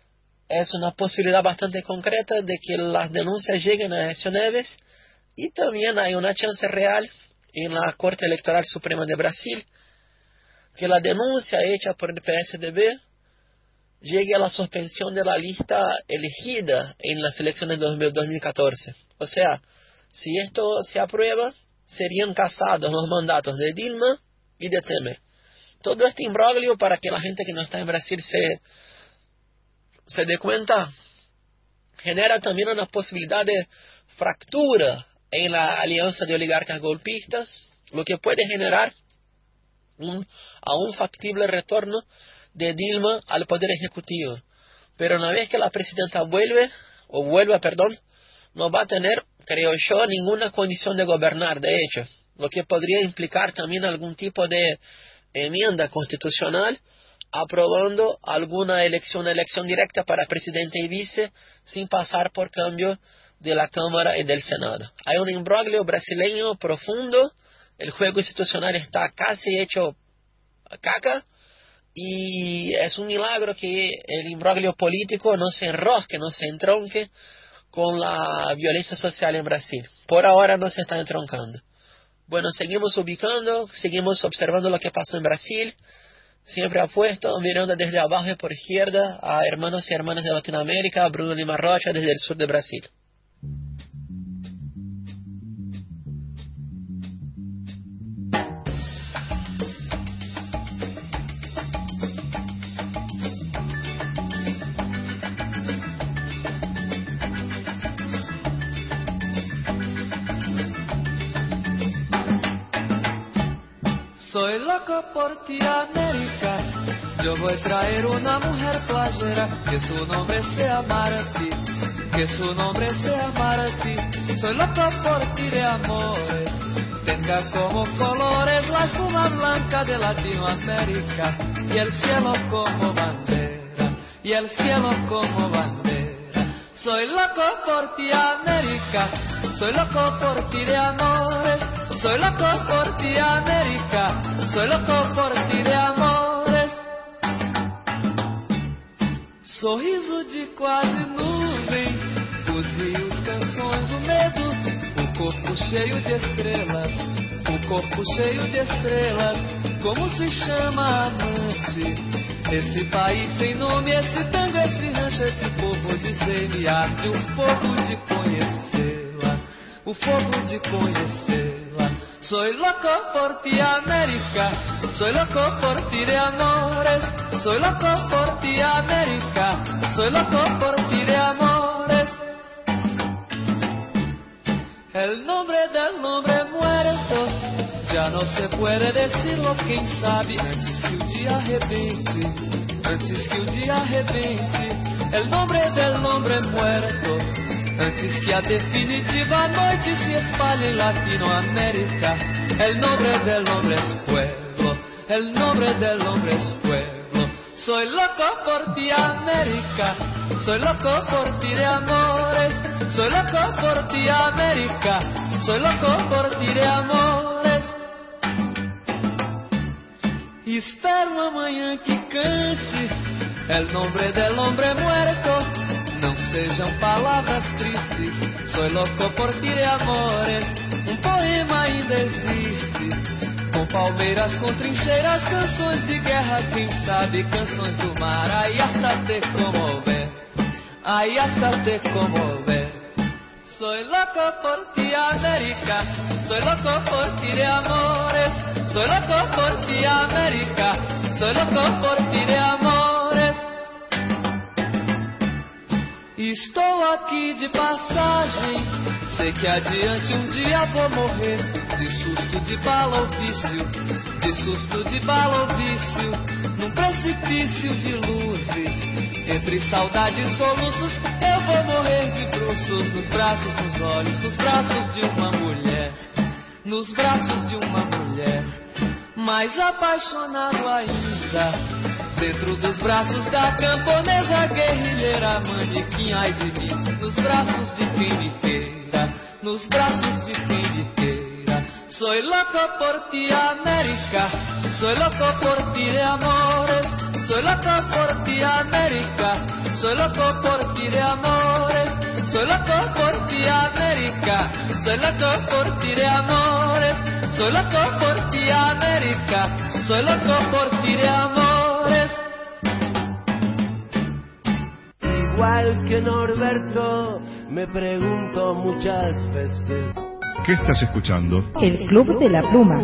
es una posibilidad bastante concreta de que las denuncias lleguen a Aécio Neves, y también hay una chance real en la Corte Electoral Suprema de Brasil que la denuncia hecha por el P S D B llegue a la suspensión de la lista elegida en las elecciones de dos mil catorce. O sea, si esto se aprueba, serían casados los mandatos de Dilma y de Temer. Todo este imbroglio, para que la gente que no está en Brasil se, se dé cuenta, genera también una posibilidad de fractura en la alianza de oligarcas golpistas, lo que puede generar un aún factible retorno de Dilma al poder ejecutivo. Pero una vez que la presidenta vuelve, o vuelva, perdón, no va a tener, creo yo, ninguna condición de gobernar, de hecho, lo que podría implicar también algún tipo de enmienda constitucional aprobando alguna elección, elección directa para presidente y vice sin pasar por cambio de la Cámara y del Senado. Hay un imbroglio brasileño profundo, el juego institucional está casi hecho caca, y es un milagro que el imbroglio político no se enrosque, no se entronque con la violencia social en Brasil. Por ahora no se está entroncando. Bueno, seguimos ubicando, seguimos observando lo que pasa en Brasil, siempre apuesto, mirando desde abajo y por izquierda a hermanos y hermanas de Latinoamérica, a Bruno Lima Rocha desde el sur de Brasil. Soy loco por ti, América. Yo voy a traer una mujer playera, que su nombre sea Martí, que su nombre sea Martí. Soy loco por ti de amores, tenga como colores la espuma blanca de Latinoamérica y el cielo como bandera, y el cielo como bandera. Soy loco por ti, América, soy loco por ti de amores. Soy loco por ti, América, soy loco por ti de amores. Sorriso de quase nuvem, os rios, canções, o medo, o corpo cheio de estrelas, o corpo cheio de estrelas. Como se chama amante? Esse país sem nome, esse tango, esse rancho, esse povo de ser-me arde o fogo de conhecê-la, o fogo de conhecê-la. Soy loco por ti, América, soy loco por ti de amores. Soy loco por ti, América, soy loco por ti de amores. El nombre del hombre muerto ya no se puede decirlo, quién sabe, antes que el día arrebente, antes que el día arrebente. El nombre del hombre muerto, antes que a definitiva noite se espalhe en Latinoamérica. El nombre del hombre es pueblo, el nombre del hombre es pueblo. Soy loco por ti, América, soy loco por ti de amores. Soy loco por ti, América, soy loco por ti de amores. Espero amanhã que cante el nombre del hombre muerto, não sejam palavras tristes. Soy loco por ti de amores. Um poema ainda existe, com palmeiras, com trincheiras, canções de guerra, quem sabe canções do mar. Aí hasta te conmover, aí hasta te conmover. Soy loco por ti, América, soy loco por ti de amores. Soy loco por ti, América, soy loco por ti de amores. Estou aqui de passagem, sei que adiante um dia vou morrer. De susto, de bala ou vício, de susto, de bala ou vício, num precipício de luzes, entre saudade e soluços, eu vou morrer de bruços, nos braços, nos olhos, nos braços de uma mulher, nos braços de uma mulher, mais apaixonado ainda, dentro dos braços da camponesa guerrilheira, manequim, ai de mim, nos braços de quem me queira, nos braços de quem me queira. Soy loco por ti, América, soy loco por ti de amores. Soy loco por ti, América, soy loco por ti de amores. Soy loco por ti, América, soy loco por ti de amores. Soy loco por ti, América, soy loco por ti de amores. Igual que Norberto, me pregunto muchas veces. ¿Qué estás escuchando? El Club de la Pluma.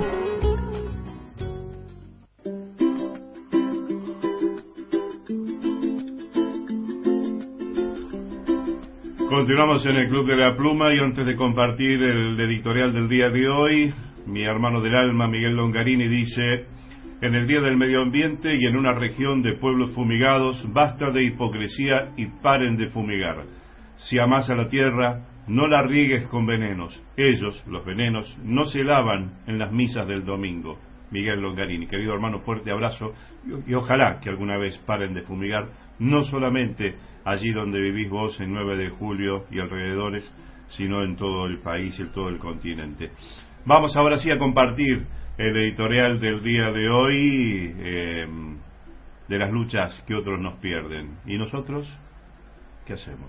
Continuamos en el Club de la Pluma y antes de compartir el editorial del día de hoy, mi hermano del alma, Miguel Longarini, dice: en el Día del Medio Ambiente y en una región de pueblos fumigados, basta de hipocresía y paren de fumigar. Si amas a la tierra, no la riegues con venenos. Ellos, los venenos, no se lavan en las misas del domingo. Miguel Longarini, querido hermano, fuerte abrazo y, y ojalá que alguna vez paren de fumigar, no solamente allí donde vivís vos en nueve de julio y alrededores, sino en todo el país y en todo el continente. Vamos ahora sí a compartir el editorial del día de hoy, eh, de las luchas que otros nos pierden. ¿Y nosotros qué hacemos?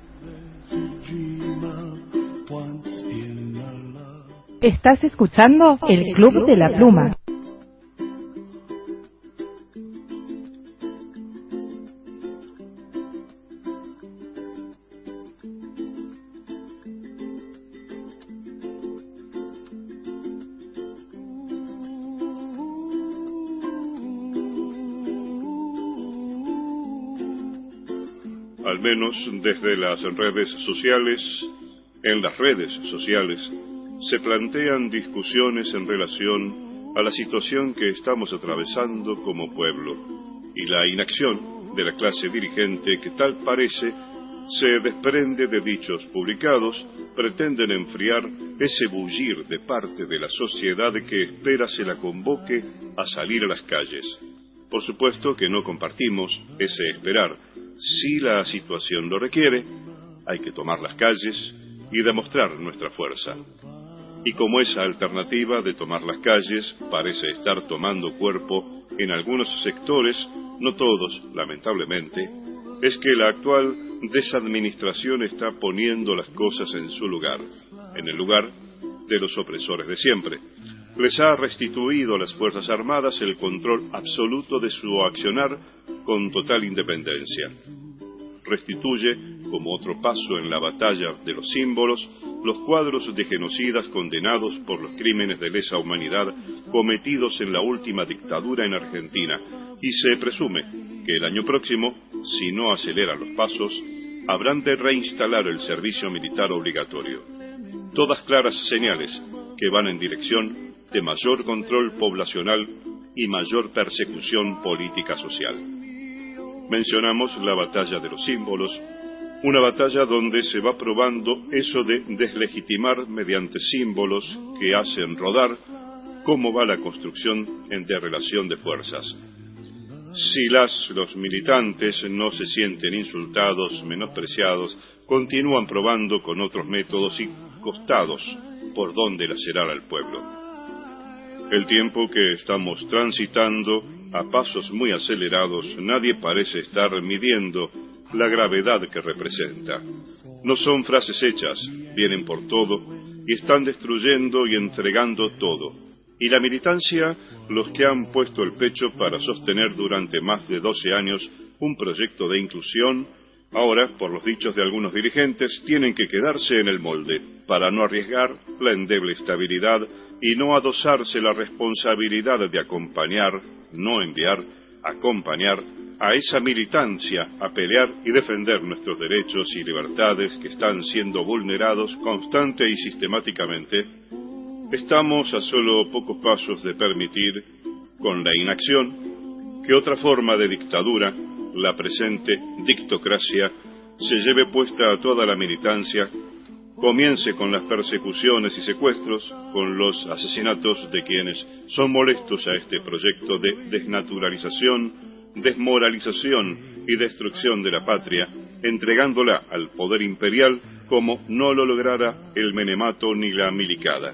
Estás escuchando el Club de la Pluma. Al menos desde las redes sociales, en las redes sociales, se plantean discusiones en relación a la situación que estamos atravesando como pueblo y la inacción de la clase dirigente que tal parece se desprende de dichos publicados, pretenden enfriar ese bullir de parte de la sociedad que espera se la convoque a salir a las calles. Por supuesto que no compartimos ese esperar. Si la situación lo requiere, hay que tomar las calles y demostrar nuestra fuerza. Y como esa alternativa de tomar las calles parece estar tomando cuerpo en algunos sectores, no todos, lamentablemente, es que la actual desadministración está poniendo las cosas en su lugar, en el lugar de los opresores de siempre. Les ha restituido a las Fuerzas Armadas el control absoluto de su accionar con total independencia. Restituye, como otro paso en la batalla de los símbolos, los cuadros de genocidas condenados por los crímenes de lesa humanidad cometidos en la última dictadura en Argentina, y se presume que el año próximo, si no aceleran los pasos, habrán de reinstalar el servicio militar obligatorio. Todas claras señales que van en dirección de mayor control poblacional y mayor persecución política social. Mencionamos la batalla de los símbolos, una batalla donde se va probando eso de deslegitimar mediante símbolos que hacen rodar cómo va la construcción de relación de fuerzas. Si las, los militantes no se sienten insultados, menospreciados, continúan probando con otros métodos y costados por donde lacerar al pueblo. El tiempo que estamos transitando a pasos muy acelerados, nadie parece estar midiendo la gravedad que representa. No son frases hechas, vienen por todo y están destruyendo y entregando todo. Y la militancia, los que han puesto el pecho para sostener durante más de doce años un proyecto de inclusión, ahora, por los dichos de algunos dirigentes, tienen que quedarse en el molde para no arriesgar la endeble estabilidad y no adosarse la responsabilidad de acompañar, no enviar, acompañar a esa militancia a pelear y defender nuestros derechos y libertades que están siendo vulnerados constante y sistemáticamente. Estamos a solo pocos pasos de permitir, con la inacción, que otra forma de dictadura, la presente dictocracia, se lleve puesta a toda la militancia, comience con las persecuciones y secuestros, con los asesinatos de quienes son molestos a este proyecto de desnaturalización, desmoralización y destrucción de la patria, entregándola al poder imperial como no lo lograra el menemato ni la milicada.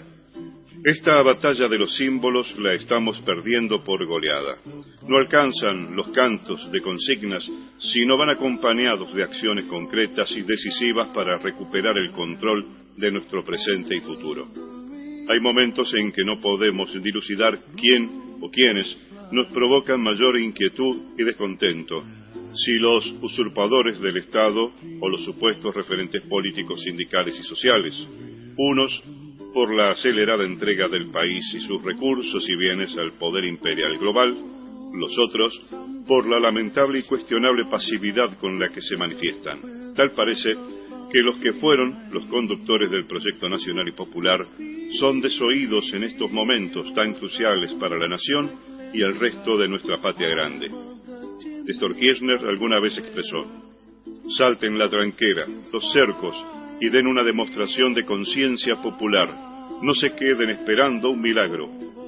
Esta batalla de los símbolos la estamos perdiendo por goleada. No alcanzan los cantos de consignas si no van acompañados de acciones concretas y decisivas para recuperar el control de nuestro presente y futuro. Hay momentos en que no podemos dilucidar quién o quiénes nos provocan mayor inquietud y descontento, si los usurpadores del Estado o los supuestos referentes políticos, sindicales y sociales, unos por la acelerada entrega del país y sus recursos y bienes al poder imperial global, los otros por la lamentable y cuestionable pasividad con la que se manifiestan. Tal parece que los que fueron los conductores del proyecto nacional y popular son desoídos en estos momentos tan cruciales para la nación y el resto de nuestra patria grande. Néstor Kirchner alguna vez expresó: salten la tranquera, los cercos, y den una demostración de conciencia popular. No se queden esperando un milagro.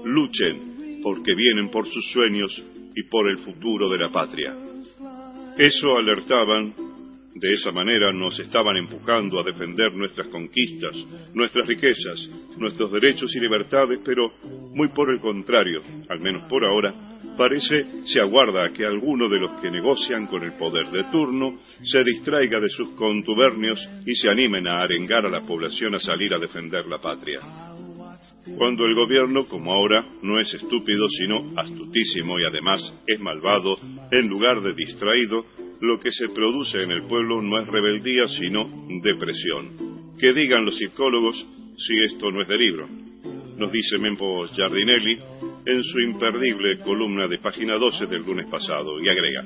Luchen, porque vienen por sus sueños y por el futuro de la patria. Eso alertaban De esa manera nos estaban empujando a defender nuestras conquistas, nuestras riquezas, nuestros derechos y libertades, pero muy por el contrario, al menos por ahora, parece se aguarda a que alguno de los que negocian con el poder de turno se distraiga de sus contubernios y se animen a arengar a la población a salir a defender la patria. Cuando el gobierno, como ahora, no es estúpido sino astutísimo y además es malvado, en lugar de distraído, lo que se produce en el pueblo no es rebeldía sino depresión. Que digan los psicólogos si esto no es de libro. Nos dice Mempo Giardinelli en su imperdible columna de página doce del lunes pasado, y agrega: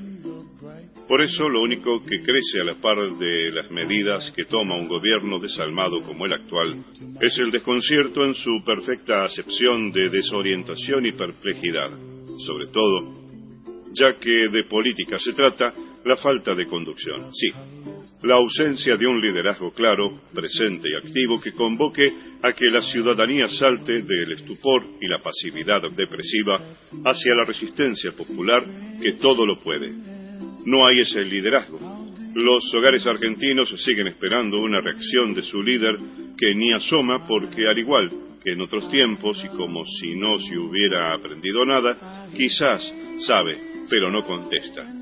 por eso lo único que crece a la par de las medidas que toma un gobierno desalmado como el actual es el desconcierto en su perfecta acepción de desorientación y perplejidad. Sobre todo, ya que de política se trata, la falta de conducción, sí, la ausencia de un liderazgo claro, presente y activo que convoque a que la ciudadanía salte del estupor y la pasividad depresiva hacia la resistencia popular que todo lo puede. No hay ese liderazgo. Los hogares argentinos siguen esperando una reacción de su líder que ni asoma porque, al igual que en otros tiempos y como si no se hubiera aprendido nada, quizás sabe, pero no contesta.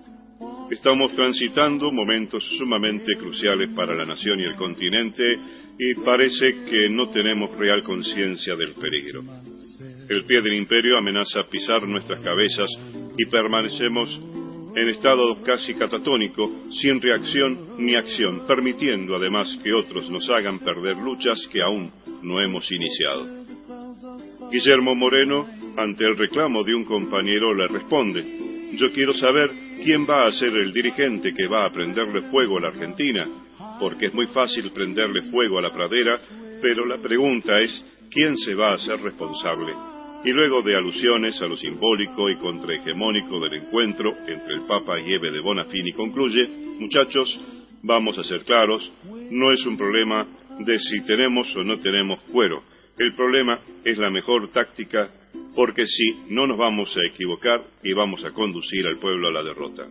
Estamos transitando momentos sumamente cruciales para la nación y el continente y parece que no tenemos real conciencia del peligro. El pie del imperio amenaza pisar nuestras cabezas y permanecemos en estado casi catatónico, sin reacción ni acción, permitiendo además que otros nos hagan perder luchas que aún no hemos iniciado. Guillermo Moreno, ante el reclamo de un compañero, le responde: yo quiero saber quién va a ser el dirigente que va a prenderle fuego a la Argentina, porque es muy fácil prenderle fuego a la pradera, pero la pregunta es quién se va a hacer responsable. Y luego de alusiones a lo simbólico y contrahegemónico del encuentro entre el Papa y Ebe de Bonafini, concluye: muchachos, vamos a ser claros, no es un problema de si tenemos o no tenemos cuero, el problema es la mejor táctica, porque si no nos vamos a equivocar y vamos a conducir al pueblo a la derrota.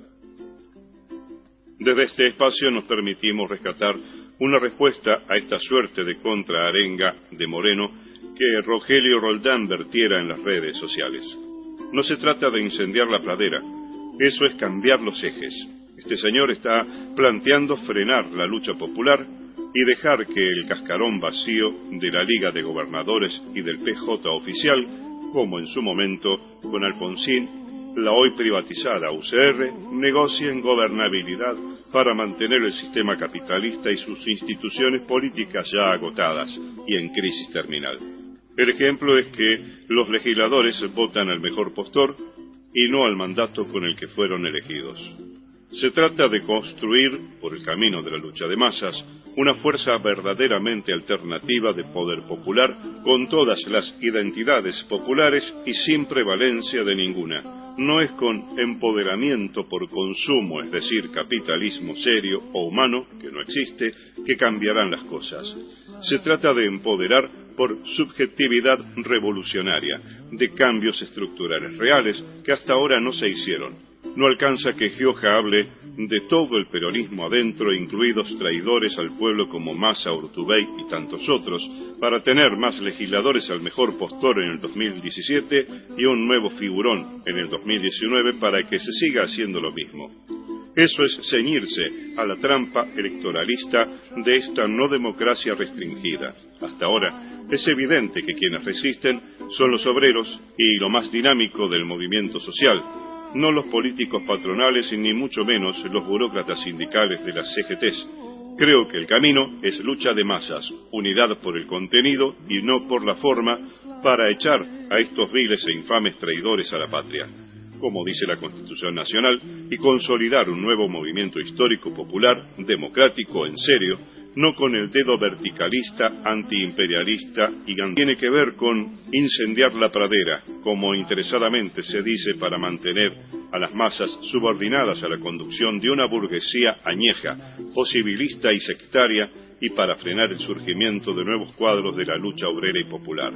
Desde este espacio nos permitimos rescatar una respuesta a esta suerte de contraarenga de Moreno que Rogelio Roldán vertiera en las redes sociales. No se trata de incendiar la pradera, eso es cambiar los ejes. Este señor está planteando frenar la lucha popular y dejar que el cascarón vacío de la Liga de Gobernadores y del P J oficial, como en su momento con Alfonsín, la hoy privatizada U C R, negocien gobernabilidad para mantener el sistema capitalista y sus instituciones políticas ya agotadas y en crisis terminal. El ejemplo es que los legisladores votan al mejor postor y no al mandato con el que fueron elegidos. Se trata de construir, por el camino de la lucha de masas, una fuerza verdaderamente alternativa de poder popular con todas las identidades populares y sin prevalencia de ninguna. No es con empoderamiento por consumo, es decir, capitalismo serio o humano, que no existe, que cambiarán las cosas. Se trata de empoderar por subjetividad revolucionaria, de cambios estructurales reales que hasta ahora no se hicieron. No alcanza que Gioja hable de todo el peronismo adentro, incluidos traidores al pueblo como Massa, Urtubey y tantos otros, para tener más legisladores al mejor postor en el dos mil diecisiete y un nuevo figurón en el dos mil diecinueve para que se siga haciendo lo mismo. Eso es ceñirse a la trampa electoralista de esta no democracia restringida. Hasta ahora es evidente que quienes resisten son los obreros y lo más dinámico del movimiento social, no los políticos patronales y ni mucho menos los burócratas sindicales de las C G Ts. Creo que el camino es lucha de masas, unidad por el contenido y no por la forma, para echar a estos viles e infames traidores a la patria, como dice la Constitución Nacional, y consolidar un nuevo movimiento histórico popular, democrático, en serio, no con el dedo verticalista, antiimperialista, y tiene que ver con incendiar la pradera, como interesadamente se dice, para mantener a las masas subordinadas a la conducción de una burguesía añeja, posibilista y sectaria, y para frenar el surgimiento de nuevos cuadros de la lucha obrera y popular.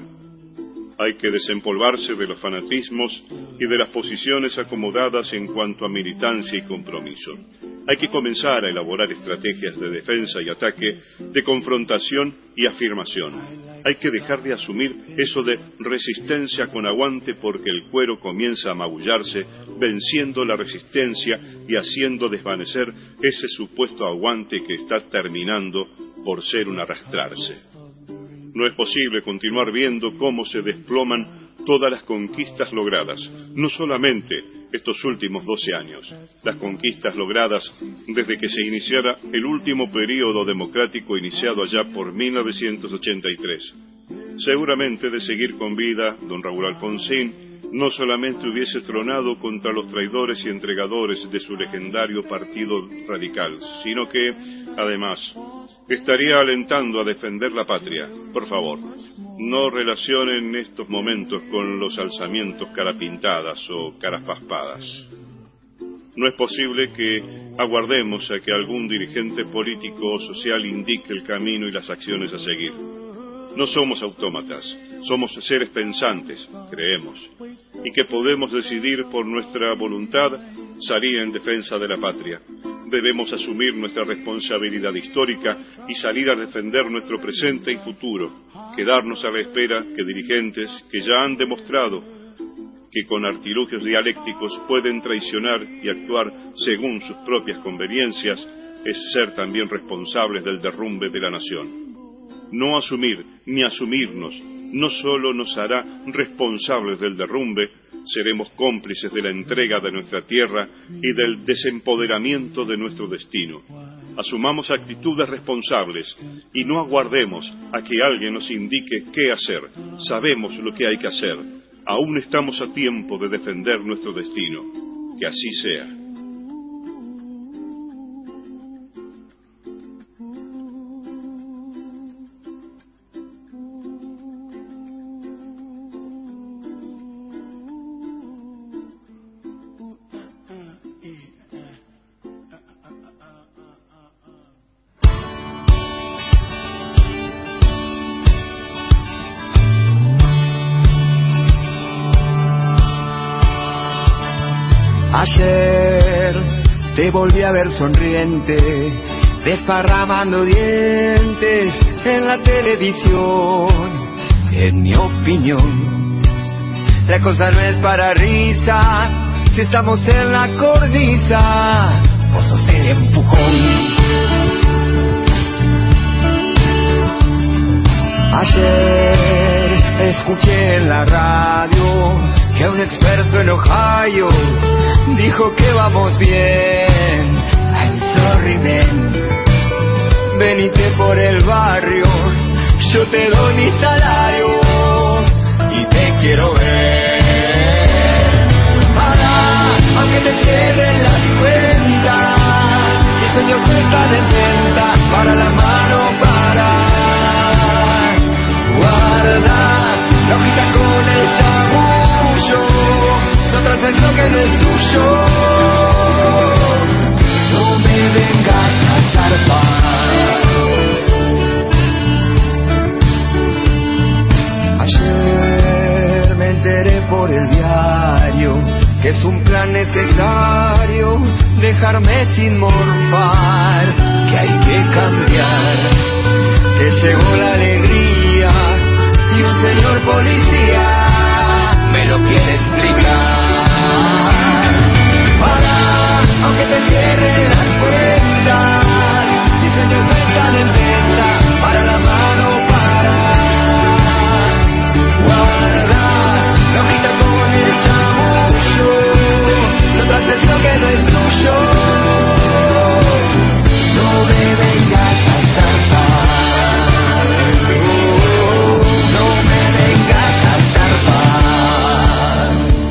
Hay que desempolvarse de los fanatismos y de las posiciones acomodadas en cuanto a militancia y compromiso. Hay que comenzar a elaborar estrategias de defensa y ataque, de confrontación y afirmación. Hay que dejar de asumir eso de resistencia con aguante porque el cuero comienza a magullarse, venciendo la resistencia y haciendo desvanecer ese supuesto aguante que está terminando por ser un arrastrarse. No es posible continuar viendo cómo se desploman todas las conquistas logradas, no solamente estos últimos doce años, las conquistas logradas desde que se iniciara el último período democrático iniciado allá por mil novecientos ochenta y tres. Seguramente de seguir con vida, don Raúl Alfonsín no solamente hubiese tronado contra los traidores y entregadores de su legendario Partido Radical, sino que, además, estaría alentando a defender la patria. Por favor, no relacionen estos momentos con los alzamientos carapintadas o carapaspadas. No es posible que aguardemos a que algún dirigente político o social indique el camino y las acciones a seguir. No somos autómatas, somos seres pensantes, creemos, y que podemos decidir por nuestra voluntad salir en defensa de la patria. Debemos asumir nuestra responsabilidad histórica y salir a defender nuestro presente y futuro, quedarnos a la espera que dirigentes que ya han demostrado que con artilugios dialécticos pueden traicionar y actuar según sus propias conveniencias, es ser también responsables del derrumbe de la nación. No asumir ni asumirnos no solo nos hará responsables del derrumbe, seremos cómplices de la entrega de nuestra tierra y del desempoderamiento de nuestro destino. Asumamos actitudes responsables y no aguardemos a que alguien nos indique qué hacer. Sabemos lo que hay que hacer. Aún estamos a tiempo de defender nuestro destino. Que así sea. Ayer te volví a ver sonriente, desparramando dientes en la televisión. En mi opinión, la cosa no es para risa, si estamos en la cornisa, vos sos el empujón. Ayer escuché en la radio que un experto en Ohio dijo que vamos bien. I'm sorry, man. Venite por el barrio, yo te doy mi salario y te quiero ver. Para, aunque te cierren las cuentas, mis sueños no están en venta. Para la mano, para. Guarda la hojita con el chamullo, no trates lo que no es tuyo. No me vengas a zarpar. Ayer me enteré por el diario que es un plan necesario dejarme sin morfar, que hay que cambiar, que llegó la alegría y un señor policía me lo quiere explicar. Para, aunque te cierren las puertas, mis sueños no están en venta. Para la mano, para. Guarda la hojita con el chamullo, no trates lo que no es tuyo. No me vengas a zarpar, no me vengas a zarpar.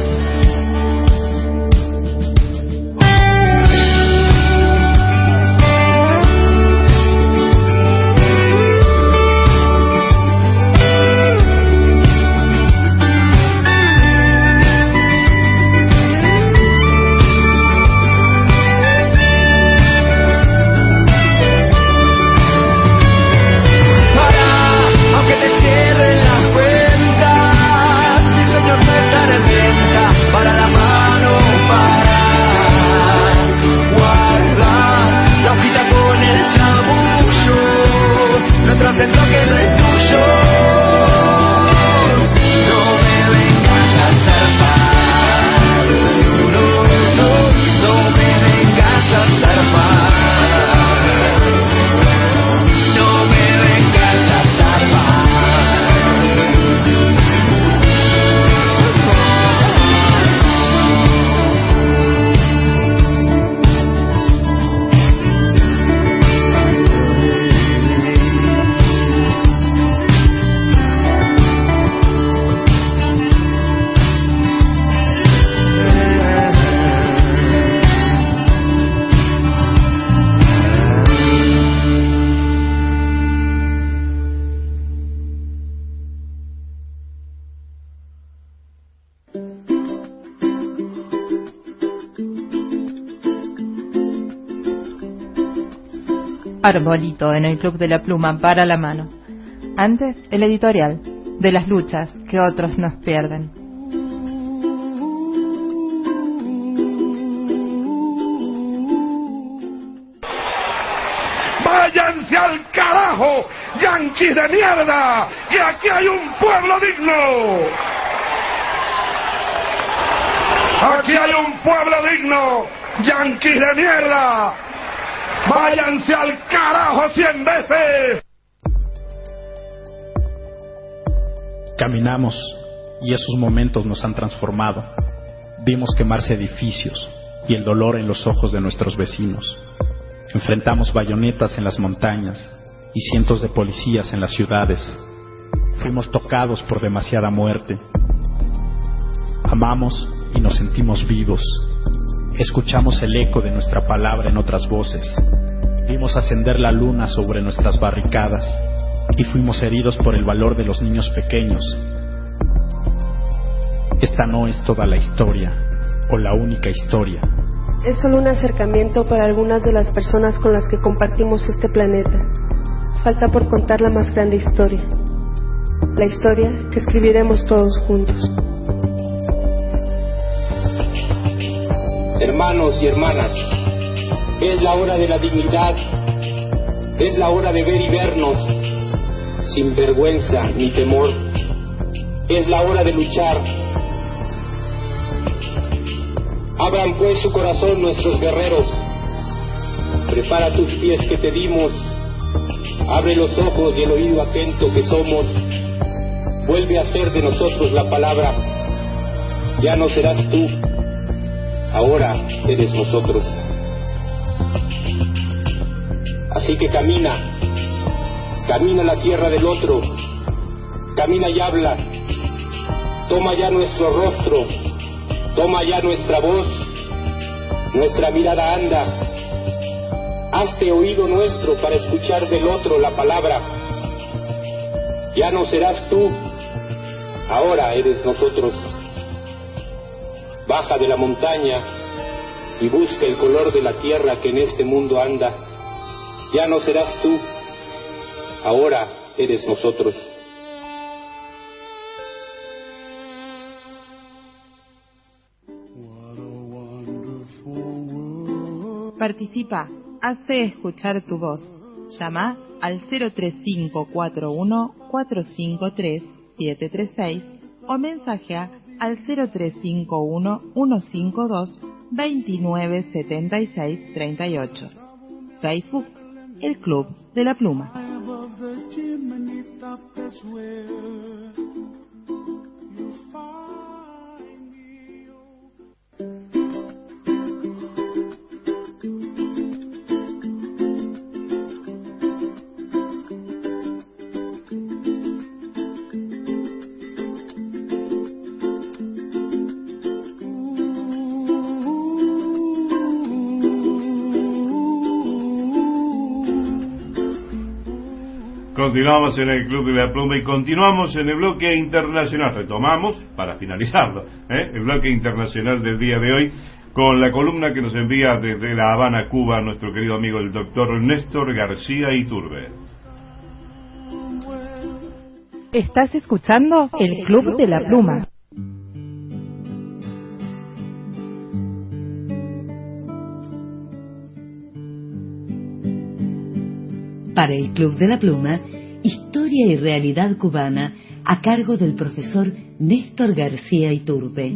Arbolito en el Club de la Pluma para la mano. Antes, el editorial de las luchas que otros nos pierden. ¡Váyanse al carajo, yanquis de mierda! ¡Que aquí hay un pueblo digno! ¡Aquí hay un pueblo digno, yanquis de mierda! ¡Váyanse al carajo cien veces! Caminamos y esos momentos nos han transformado. Vimos quemarse edificios y el dolor en los ojos de nuestros vecinos. Enfrentamos bayonetas en las montañas y cientos de policías en las ciudades. Fuimos tocados por demasiada muerte. Amamos y nos sentimos vivos. Escuchamos el eco de nuestra palabra en otras voces. Vimos ascender la luna sobre nuestras barricadas y fuimos heridos por el valor de los niños pequeños. Esta no es toda la historia o la única historia. Es solo un acercamiento para algunas de las personas con las que compartimos este planeta. Falta por contar la más grande historia. La historia que escribiremos todos juntos. Hermanos y hermanas, es la hora de la dignidad, es la hora de ver y vernos, sin vergüenza ni temor, es la hora de luchar. Abran pues su corazón nuestros guerreros, prepara tus pies que te dimos, abre los ojos y el oído atento que somos, vuelve a ser de nosotros la palabra, ya no serás tú, ahora eres nosotros. Así que camina, camina la tierra del otro, camina y habla, toma ya nuestro rostro, toma ya nuestra voz, nuestra mirada anda, hazte oído nuestro para escuchar del otro la palabra, ya no serás tú, ahora eres nosotros. Baja de la montaña y busca el color de la tierra que en este mundo anda. Ya no serás tú, ahora eres nosotros. Participa, hace escuchar tu voz. Llama al cero tres cinco cuatro uno cuatro cinco tres siete tres seis o mensajea al cero tres cinco uno uno cinco dos dos nueve siete seis tres ocho. Facebook, El Club de la Pluma. Continuamos en el Club de la Pluma y continuamos en el bloque internacional. Retomamos, para finalizarlo, ¿eh? el bloque internacional del día de hoy, con la columna que nos envía desde La Habana, Cuba, nuestro querido amigo el doctor Néstor García Iturbe. Estás escuchando el Club de la Pluma. Para el Club de la Pluma, Historia y Realidad Cubana, a cargo del profesor Néstor García Iturbe.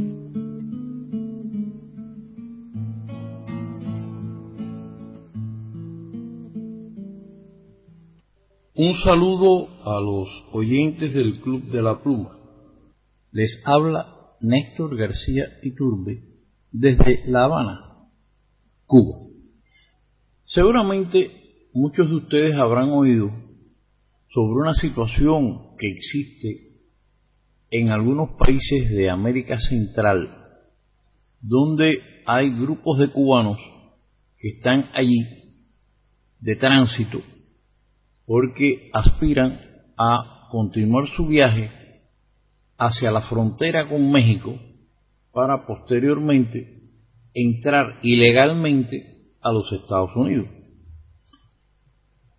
Un saludo a los oyentes del Club de la Pluma. Les habla Néstor García Iturbe desde La Habana, Cuba. Seguramente muchos de ustedes habrán oído sobre una situación que existe en algunos países de América Central, donde hay grupos de cubanos que están allí de tránsito porque aspiran a continuar su viaje hacia la frontera con México para posteriormente entrar ilegalmente a los Estados Unidos.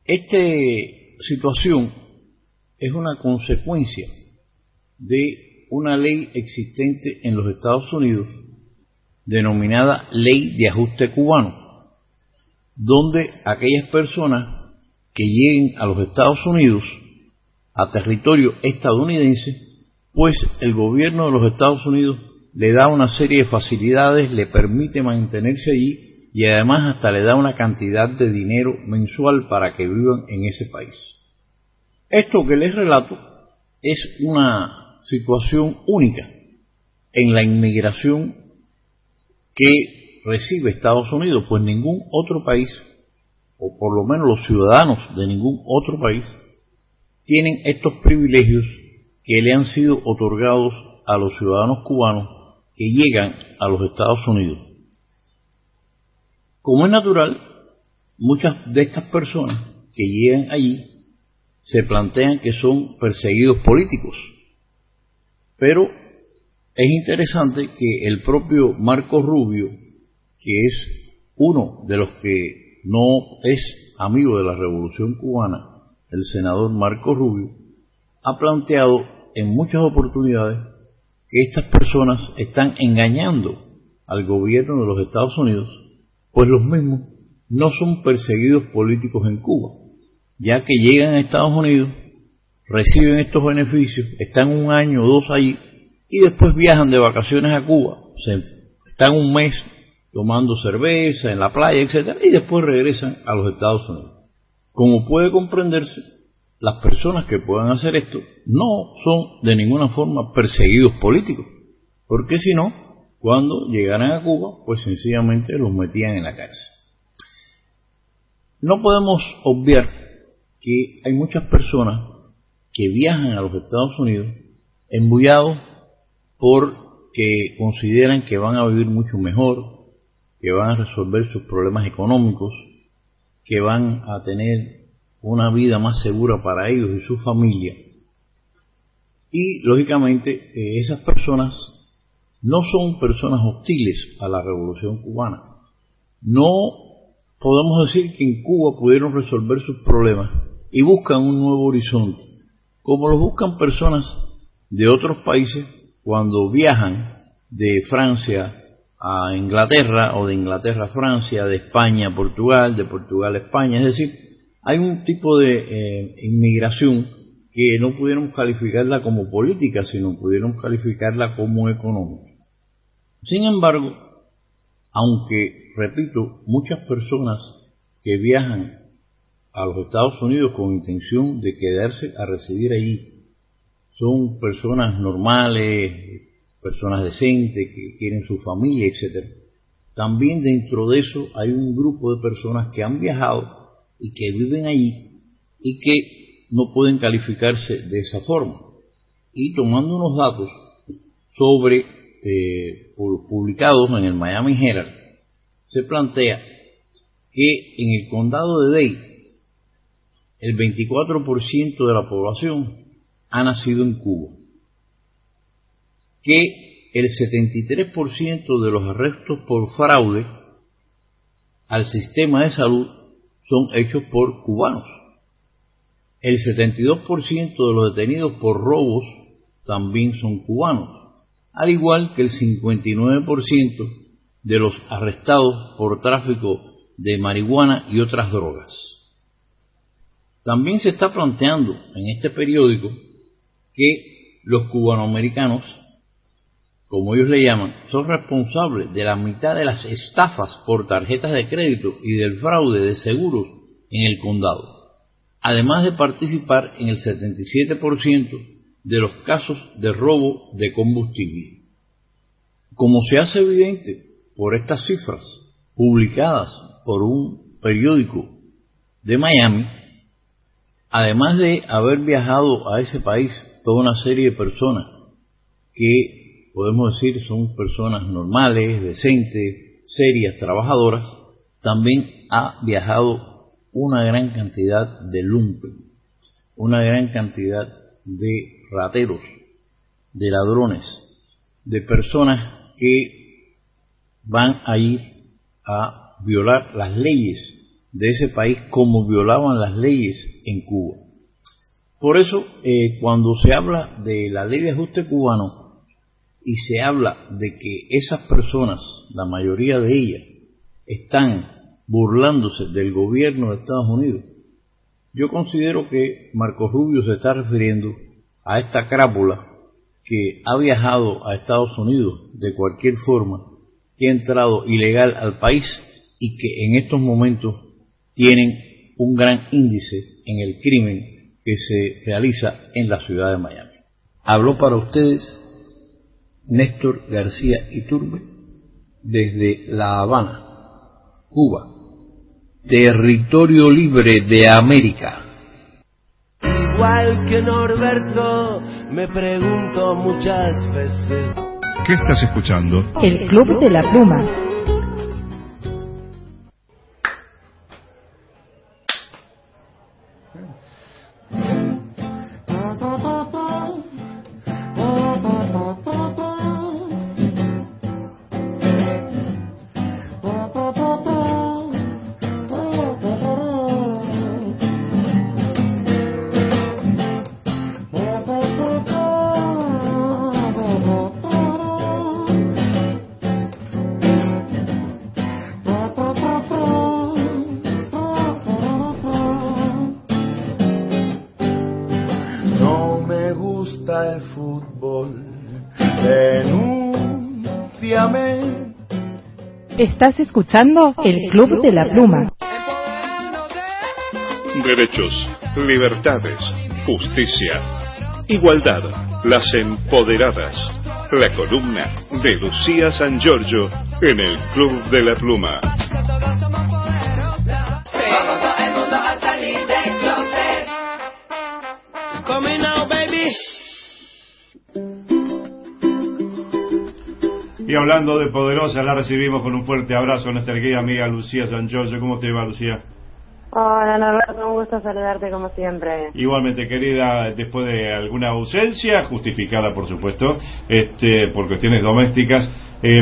Esta situación es una consecuencia de una ley existente en los Estados Unidos denominada Ley de Ajuste Cubano, donde aquellas personas que lleguen a los Estados Unidos, a territorio estadounidense, pues el gobierno de los Estados Unidos le da una serie de facilidades, le permite mantenerse allí y además hasta le da una cantidad de dinero mensual para que vivan en ese país. Esto que les relato es una situación única en la inmigración que recibe Estados Unidos, pues ningún otro país, o por lo menos los ciudadanos de ningún otro país, tienen estos privilegios que le han sido otorgados a los ciudadanos cubanos que llegan a los Estados Unidos. Como es natural, muchas de estas personas que llegan allí se plantean que son perseguidos políticos, pero es interesante que el propio Marco Rubio, que es uno de los que no es amigo de la Revolución Cubana, el senador Marco Rubio, ha planteado en muchas oportunidades que estas personas están engañando al gobierno de los Estados Unidos, pues los mismos no son perseguidos políticos en Cuba, ya que llegan a Estados Unidos, reciben estos beneficios, están un año o dos allí y después viajan de vacaciones a Cuba, o sea, están un mes tomando cerveza en la playa, etcétera, y después regresan a los Estados Unidos. Como puede comprenderse, las personas que puedan hacer esto no son de ninguna forma perseguidos políticos, porque si no, cuando llegaran a Cuba, pues sencillamente los metían en la cárcel. No podemos obviar que hay muchas personas que viajan a los Estados Unidos embullados porque consideran que van a vivir mucho mejor, que van a resolver sus problemas económicos, que van a tener una vida más segura para ellos y su familia. Y lógicamente eh, esas personas no son personas hostiles a la Revolución Cubana. No podemos decir que en Cuba pudieron resolver sus problemas y buscan un nuevo horizonte, como lo buscan personas de otros países cuando viajan de Francia a Inglaterra o de Inglaterra a Francia, de España a Portugal, de Portugal a España. Es decir, hay un tipo de eh, inmigración que no pudieron calificarla como política, sino pudieron calificarla como económica. Sin embargo, aunque, repito, muchas personas que viajan a los Estados Unidos con intención de quedarse a residir allí son personas normales, personas decentes, que quieren su familia, etcétera. También dentro de eso hay un grupo de personas que han viajado y que viven allí y que no pueden calificarse de esa forma. Y tomando unos datos sobre eh, publicados en el Miami Herald, se plantea que en el condado de Dade el veinticuatro por ciento de la población ha nacido en Cuba, que el setenta y tres por ciento de los arrestos por fraude al sistema de salud son hechos por cubanos. El setenta y dos por ciento de los detenidos por robos también son cubanos, al igual que el cincuenta y nueve por ciento de los arrestados por tráfico de marihuana y otras drogas. También se está planteando en este periódico que los cubanoamericanos, como ellos le llaman, son responsables de la mitad de las estafas por tarjetas de crédito y del fraude de seguros en el condado, además de participar en el setenta y siete por ciento de los casos de robo de combustible. Como se hace evidente por estas cifras publicadas por un periódico de Miami, además de haber viajado a ese país toda una serie de personas que podemos decir son personas normales, decentes, serias, trabajadoras, también ha viajado una gran cantidad de lumpen, una gran cantidad de rateros, de ladrones, de personas que van a ir a violar las leyes de ese país como violaban las leyes en Cuba. Por eso, eh, cuando se habla de la ley de ajuste cubano y se habla de que esas personas, la mayoría de ellas, están burlándose del gobierno de Estados Unidos, yo considero que Marco Rubio se está refiriendo a esta crápula que ha viajado a Estados Unidos de cualquier forma, que ha entrado ilegal al país y que en estos momentos tienen un gran índice en el crimen que se realiza en la ciudad de Miami. Habló para ustedes Néstor García Iturbe desde La Habana, Cuba, territorio libre de América. Igual que Norberto, me pregunto muchas veces. ¿Qué estás escuchando? El Club de la Pluma. Estás escuchando el Club de la Pluma. Derechos, libertades, justicia, igualdad, las empoderadas. La columna de Lucía San Giorgio en el Club de la Pluma. Y hablando de poderosa, la recibimos con un fuerte abrazo a nuestra querida amiga Lucía San Giorgio. ¿Cómo te va, Lucía? Hola, Norberto, un gusto saludarte como siempre. Igualmente, querida, después de alguna ausencia, justificada por supuesto, este, por cuestiones domésticas, eh,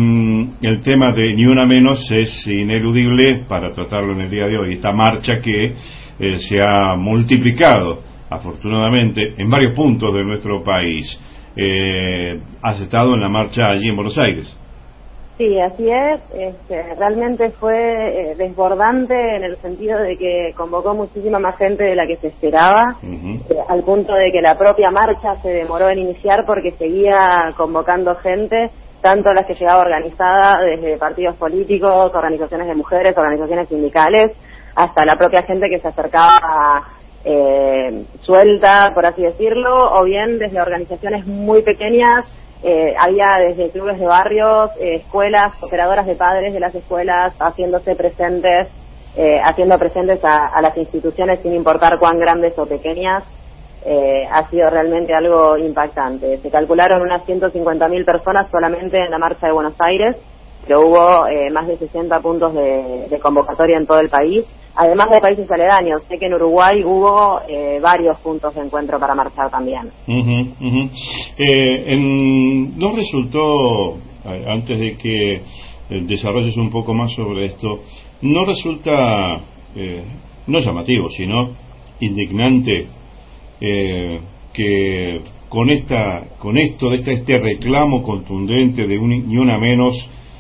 el tema de Ni Una Menos es ineludible para tratarlo en el día de hoy. Esta marcha que eh, se ha multiplicado, afortunadamente, en varios puntos de nuestro país. Eh, has estado en la marcha allí en Buenos Aires. Sí, así es. Este, realmente fue eh, desbordante en el sentido de que convocó muchísima más gente de la que se esperaba, uh-huh. eh, al punto de que la propia marcha se demoró en iniciar porque seguía convocando gente, tanto las que llegaba organizada desde partidos políticos, organizaciones de mujeres, organizaciones sindicales, hasta la propia gente que se acercaba a Eh, suelta, por así decirlo, o bien desde organizaciones muy pequeñas. Eh, había desde clubes de barrios, eh, escuelas, operadoras de padres de las escuelas haciéndose presentes, eh, haciendo presentes a, a las instituciones sin importar cuán grandes o pequeñas. Eh, ha sido realmente algo impactante. Se calcularon unas ciento cincuenta mil personas solamente en la marcha de Buenos Aires, pero hubo eh, más de sesenta puntos de, de convocatoria en todo el país, además de países aledaños. Sé que en Uruguay hubo eh, varios puntos de encuentro para marchar también. Uh-huh, uh-huh. Eh, en, ¿No resultó, antes de que eh, desarrolles un poco más sobre esto, no resulta, eh, no llamativo, sino indignante eh, que con esta, con esto, de este, este reclamo contundente de un, Ni Una Menos,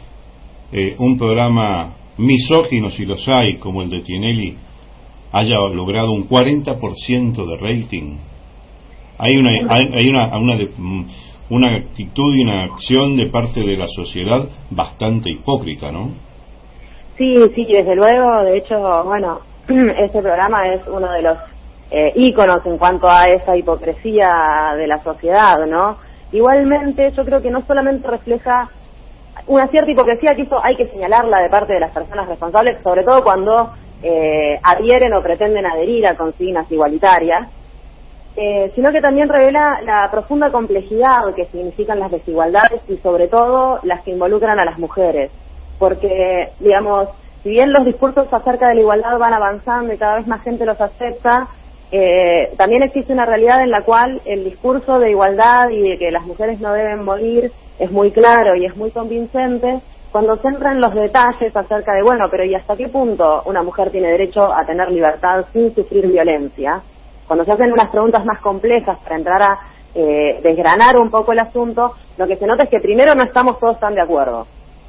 Eh, un programa misógino, si los hay, como el de Tinelli, haya logrado un cuarenta por ciento de rating? Hay una hay, hay una una, de, una actitud y una acción de parte de la sociedad bastante hipócrita, ¿no? Sí, sí, desde luego. De hecho, bueno, este programa es uno de los eh, íconos en cuanto a esa hipocresía de la sociedad, ¿no? Igualmente, yo creo que no solamente refleja una cierta hipocresía, que eso hay que señalarla de parte de las personas responsables, sobre todo cuando eh, adhieren o pretenden adherir a consignas igualitarias, eh, sino que también revela la profunda complejidad que significan las desigualdades y sobre todo las que involucran a las mujeres, porque, digamos, si bien los discursos acerca de la igualdad van avanzando y cada vez más gente los acepta, eh, también existe una realidad en la cual el discurso de igualdad y de que las mujeres no deben morir es muy claro y es muy convincente, cuando se entra en los detalles acerca de, bueno, pero ¿y hasta qué punto una mujer tiene derecho a tener libertad sin sufrir violencia? Cuando se hacen unas preguntas más complejas para entrar a eh, desgranar un poco el asunto, lo que se nota es que primero no estamos todos tan de acuerdo.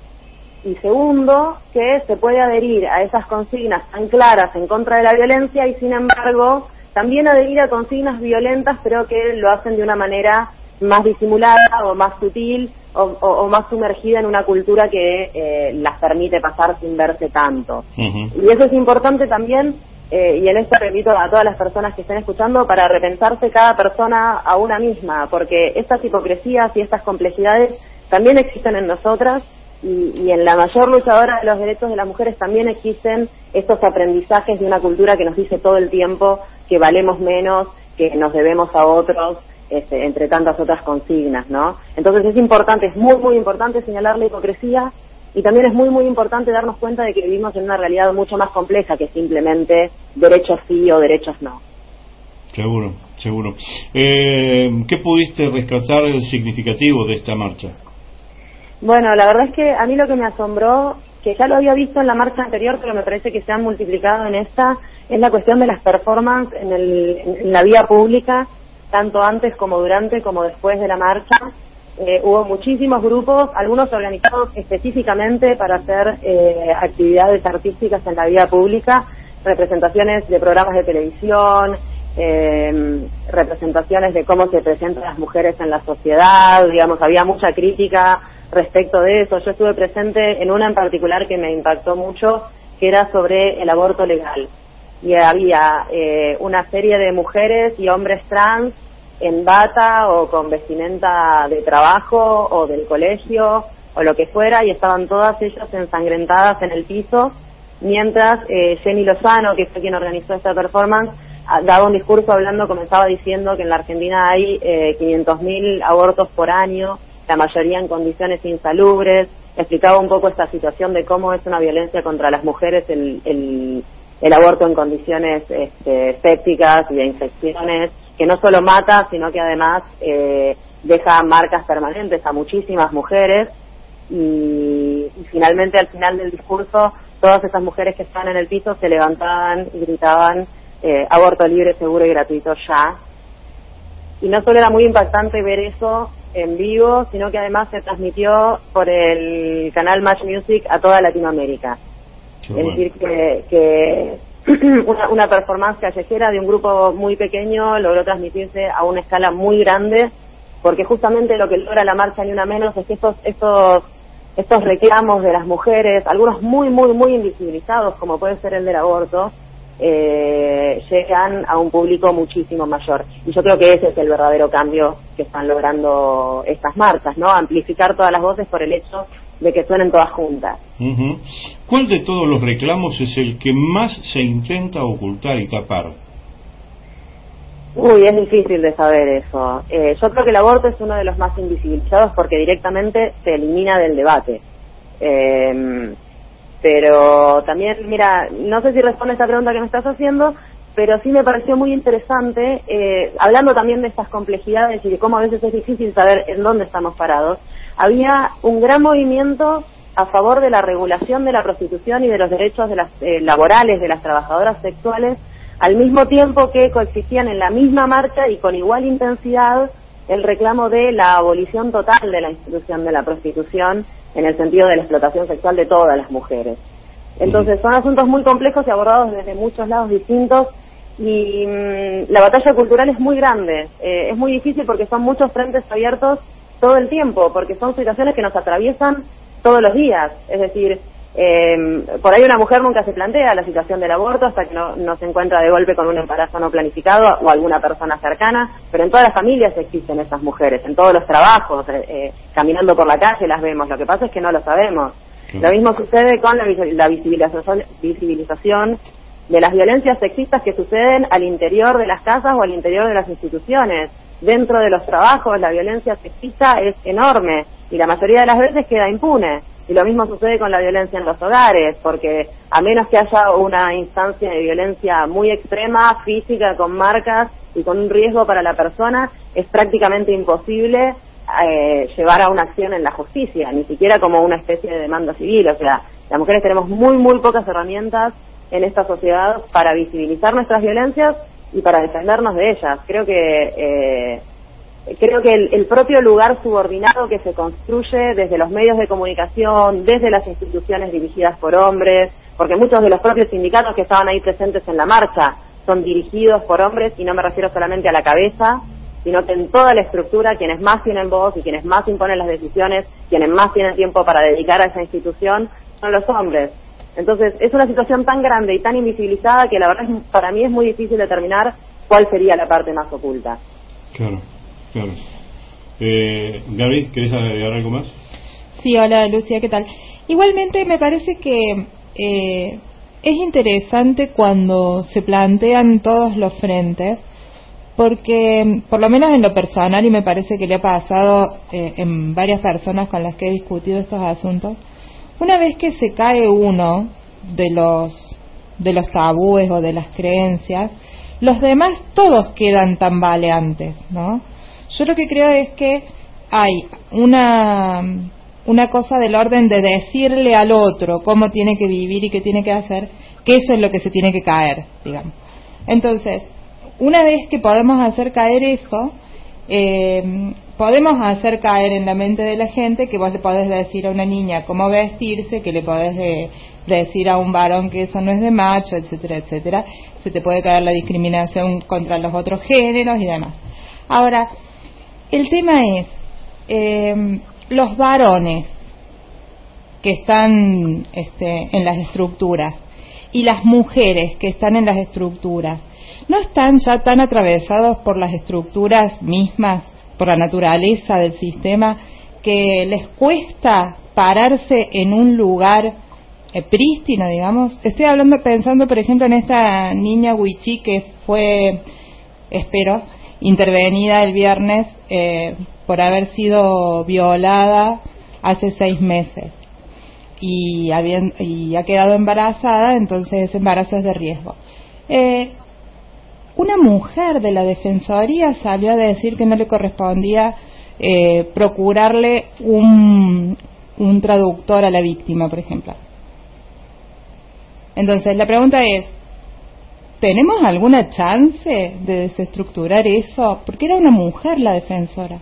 Y segundo, que se puede adherir a esas consignas tan claras en contra de la violencia y, sin embargo, también adherir a consignas violentas, pero que lo hacen de una manera más disimulada o más sutil o, o, o más sumergida en una cultura que eh, las permite pasar sin verse tanto. Uh-huh. Y eso es importante también, eh, y en esto repito a todas las personas que estén escuchando, para repensarse cada persona a una misma, porque estas hipocresías y estas complejidades también existen en nosotras, y, y en la mayor luchadora de los derechos de las mujeres también existen estos aprendizajes de una cultura que nos dice todo el tiempo que valemos menos, que nos debemos a otros, Este, entre tantas otras consignas, ¿no? Entonces es importante, es muy, muy importante señalar la hipocresía, y también es muy, muy importante darnos cuenta de que vivimos en una realidad mucho más compleja que simplemente derechos sí o derechos no. Seguro, seguro. Eh, ¿Qué pudiste rescatar significativo de esta marcha? Bueno, la verdad es que a mí lo que me asombró, que ya lo había visto en la marcha anterior, pero me parece que se han multiplicado en esta, es la cuestión de las performances en, el, en la vía pública, tanto antes como durante como después de la marcha. Eh, hubo muchísimos grupos, algunos organizados específicamente para hacer eh, actividades artísticas en la vía pública, representaciones de programas de televisión, eh, representaciones de cómo se presentan las mujeres en la sociedad, digamos, había mucha crítica respecto de eso. Yo estuve presente en una en particular que me impactó mucho, que era sobre el aborto legal. Y había eh, una serie de mujeres y hombres trans en bata o con vestimenta de trabajo o del colegio o lo que fuera, y estaban todas ellas ensangrentadas en el piso, mientras eh, Jenny Lozano, que fue quien organizó esta performance, daba un discurso hablando, comenzaba diciendo que en la Argentina hay eh, quinientos mil abortos por año, la mayoría en condiciones insalubres. Explicaba un poco esta situación de cómo es una violencia contra las mujeres el, el el aborto en condiciones este, sépticas y de infecciones, que no solo mata, sino que además eh, deja marcas permanentes a muchísimas mujeres. Y, y finalmente, al final del discurso, todas esas mujeres que están en el piso se levantaban y gritaban eh, aborto libre, seguro y gratuito ya. Y no solo era muy impactante ver eso en vivo, sino que además se transmitió por el canal Match Music a toda Latinoamérica. Es decir, que, que una, una performance callejera de un grupo muy pequeño logró transmitirse a una escala muy grande, porque justamente lo que logra la marcha Ni Una Menos es que estos, estos, estos reclamos de las mujeres, algunos muy, muy, muy invisibilizados, como puede ser el del aborto, eh, llegan a un público muchísimo mayor. Y yo creo que ese es el verdadero cambio que están logrando estas marchas, ¿no? Amplificar todas las voces por el hecho de que suenen todas juntas. Uh-huh. ¿Cuál de todos los reclamos es el que más se intenta ocultar y tapar? Uy, es difícil de saber eso. Eh, yo creo que el aborto es uno de los más invisibilizados porque directamente se elimina del debate. Eh, pero también, mira, no sé si responde a esta pregunta que me estás haciendo, pero sí me pareció muy interesante, eh, hablando también de estas complejidades y de cómo a veces es difícil saber en dónde estamos parados. Había un gran movimiento a favor de la regulación de la prostitución y de los derechos de las eh, laborales de las trabajadoras sexuales, al mismo tiempo que coexistían en la misma marcha y con igual intensidad el reclamo de la abolición total de la institución de la prostitución en el sentido de la explotación sexual de todas las mujeres. Entonces son asuntos muy complejos y abordados desde muchos lados distintos, y mmm, la batalla cultural es muy grande, eh, es muy difícil porque son muchos frentes abiertos todo el tiempo, porque son situaciones que nos atraviesan todos los días. Es decir, eh, por ahí una mujer nunca se plantea la situación del aborto hasta que no, no se encuentra de golpe con un embarazo no planificado o alguna persona cercana, pero en todas las familias existen esas mujeres, en todos los trabajos, eh, eh, caminando por la calle las vemos, lo que pasa es que no lo sabemos. Sí. Lo mismo sucede con la, la visibilización, visibilización de las violencias sexistas que suceden al interior de las casas o al interior de las instituciones. Dentro de los trabajos la violencia sexista es enorme y la mayoría de las veces queda impune. Y lo mismo sucede con la violencia en los hogares, porque a menos que haya una instancia de violencia muy extrema, física, con marcas y con un riesgo para la persona, es prácticamente imposible eh, llevar a una acción en la justicia, ni siquiera como una especie de demanda civil. O sea, las mujeres tenemos muy, muy pocas herramientas en esta sociedad para visibilizar nuestras violencias y para defendernos de ellas. Creo que eh, creo que el, el propio lugar subordinado que se construye desde los medios de comunicación, desde las instituciones dirigidas por hombres, porque muchos de los propios sindicatos que estaban ahí presentes en la marcha son dirigidos por hombres, y no me refiero solamente a la cabeza, sino que en toda la estructura quienes más tienen voz y quienes más imponen las decisiones, quienes más tienen tiempo para dedicar a esa institución, son los hombres. Entonces es una situación tan grande y tan invisibilizada que la verdad es, para mí es muy difícil determinar cuál sería la parte más oculta. Claro, claro. Eh, Gaby, ¿querés agregar algo más? Sí, hola Lucia, ¿qué tal? Igualmente me parece que eh, es interesante cuando se plantean todos los frentes, porque por lo menos en lo personal, y me parece que le ha pasado eh, en varias personas con las que he discutido estos asuntos, una vez que se cae uno de los de los tabúes o de las creencias, los demás todos quedan tambaleantes, ¿no? Yo lo que creo es que hay una una cosa del orden de decirle al otro cómo tiene que vivir y qué tiene que hacer, que eso es lo que se tiene que caer, digamos. Entonces, una vez que podemos hacer caer eso, eh, podemos hacer caer en la mente de la gente que vos le podés decir a una niña cómo vestirse, que le podés de, decir a un varón que eso no es de macho, etcétera, etcétera. Se te puede caer la discriminación contra los otros géneros y demás. Ahora, el tema es, eh, los varones que están este, en las estructuras y las mujeres que están en las estructuras, ¿no están ya tan atravesados por las estructuras mismas, por la naturaleza del sistema, que les cuesta pararse en un lugar eh, prístino, digamos? Estoy hablando, pensando, por ejemplo, en esta niña Wichí que fue, espero, intervenida el viernes eh, por haber sido violada hace seis meses y, habían, y ha quedado embarazada, entonces ese embarazo es de riesgo. Eh, Una mujer de la Defensoría salió a decir que no le correspondía eh, procurarle un, un traductor a la víctima, por ejemplo. Entonces, la pregunta es, ¿tenemos alguna chance de desestructurar eso? Porque era una mujer la defensora.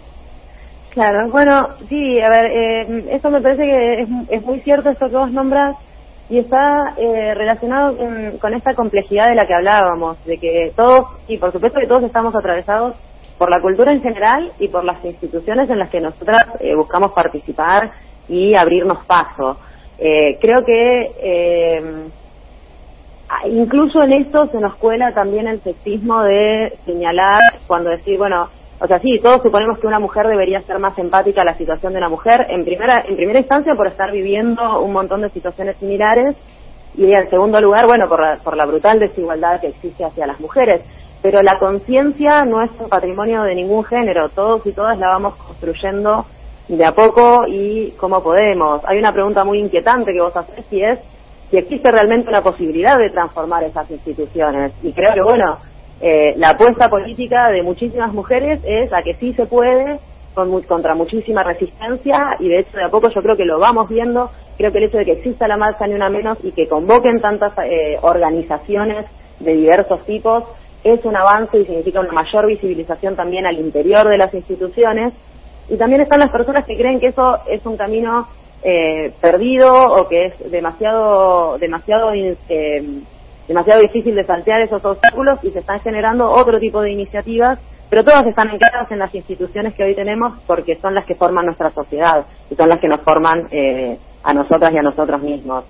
Claro, bueno, sí, a ver, eh, eso me parece que es, es muy cierto esto que vos nombras. Y está eh, relacionado con, con esta complejidad de la que hablábamos, de que todos, y por supuesto que todos estamos atravesados por la cultura en general y por las instituciones en las que nosotras eh, buscamos participar y abrirnos paso. Eh, creo que eh, incluso en esto se nos cuela también el sexismo de señalar, cuando decir, bueno, o sea, sí, todos suponemos que una mujer debería ser más empática a la situación de una mujer, en primera en primera instancia por estar viviendo un montón de situaciones similares, y en segundo lugar, bueno, por la, por la brutal desigualdad que existe hacia las mujeres. Pero la conciencia no es un patrimonio de ningún género, todos y todas la vamos construyendo de a poco y como podemos. Hay una pregunta muy inquietante que vos hacés, y es si existe realmente una posibilidad de transformar esas instituciones. Y creo que, bueno, Eh, la apuesta política de muchísimas mujeres es a que sí se puede, con, contra muchísima resistencia, y de hecho de a poco yo creo que lo vamos viendo. Creo que el hecho de que exista la marcha Ni Una Menos y que convoquen tantas eh, organizaciones de diversos tipos es un avance y significa una mayor visibilización también al interior de las instituciones. Y también están las personas que creen que eso es un camino eh, perdido o que es demasiado demasiado eh, demasiado difícil de saltear esos obstáculos, y se están generando otro tipo de iniciativas, pero todas están encargadas en las instituciones que hoy tenemos, porque son las que forman nuestra sociedad y son las que nos forman eh, a nosotras y a nosotros mismos.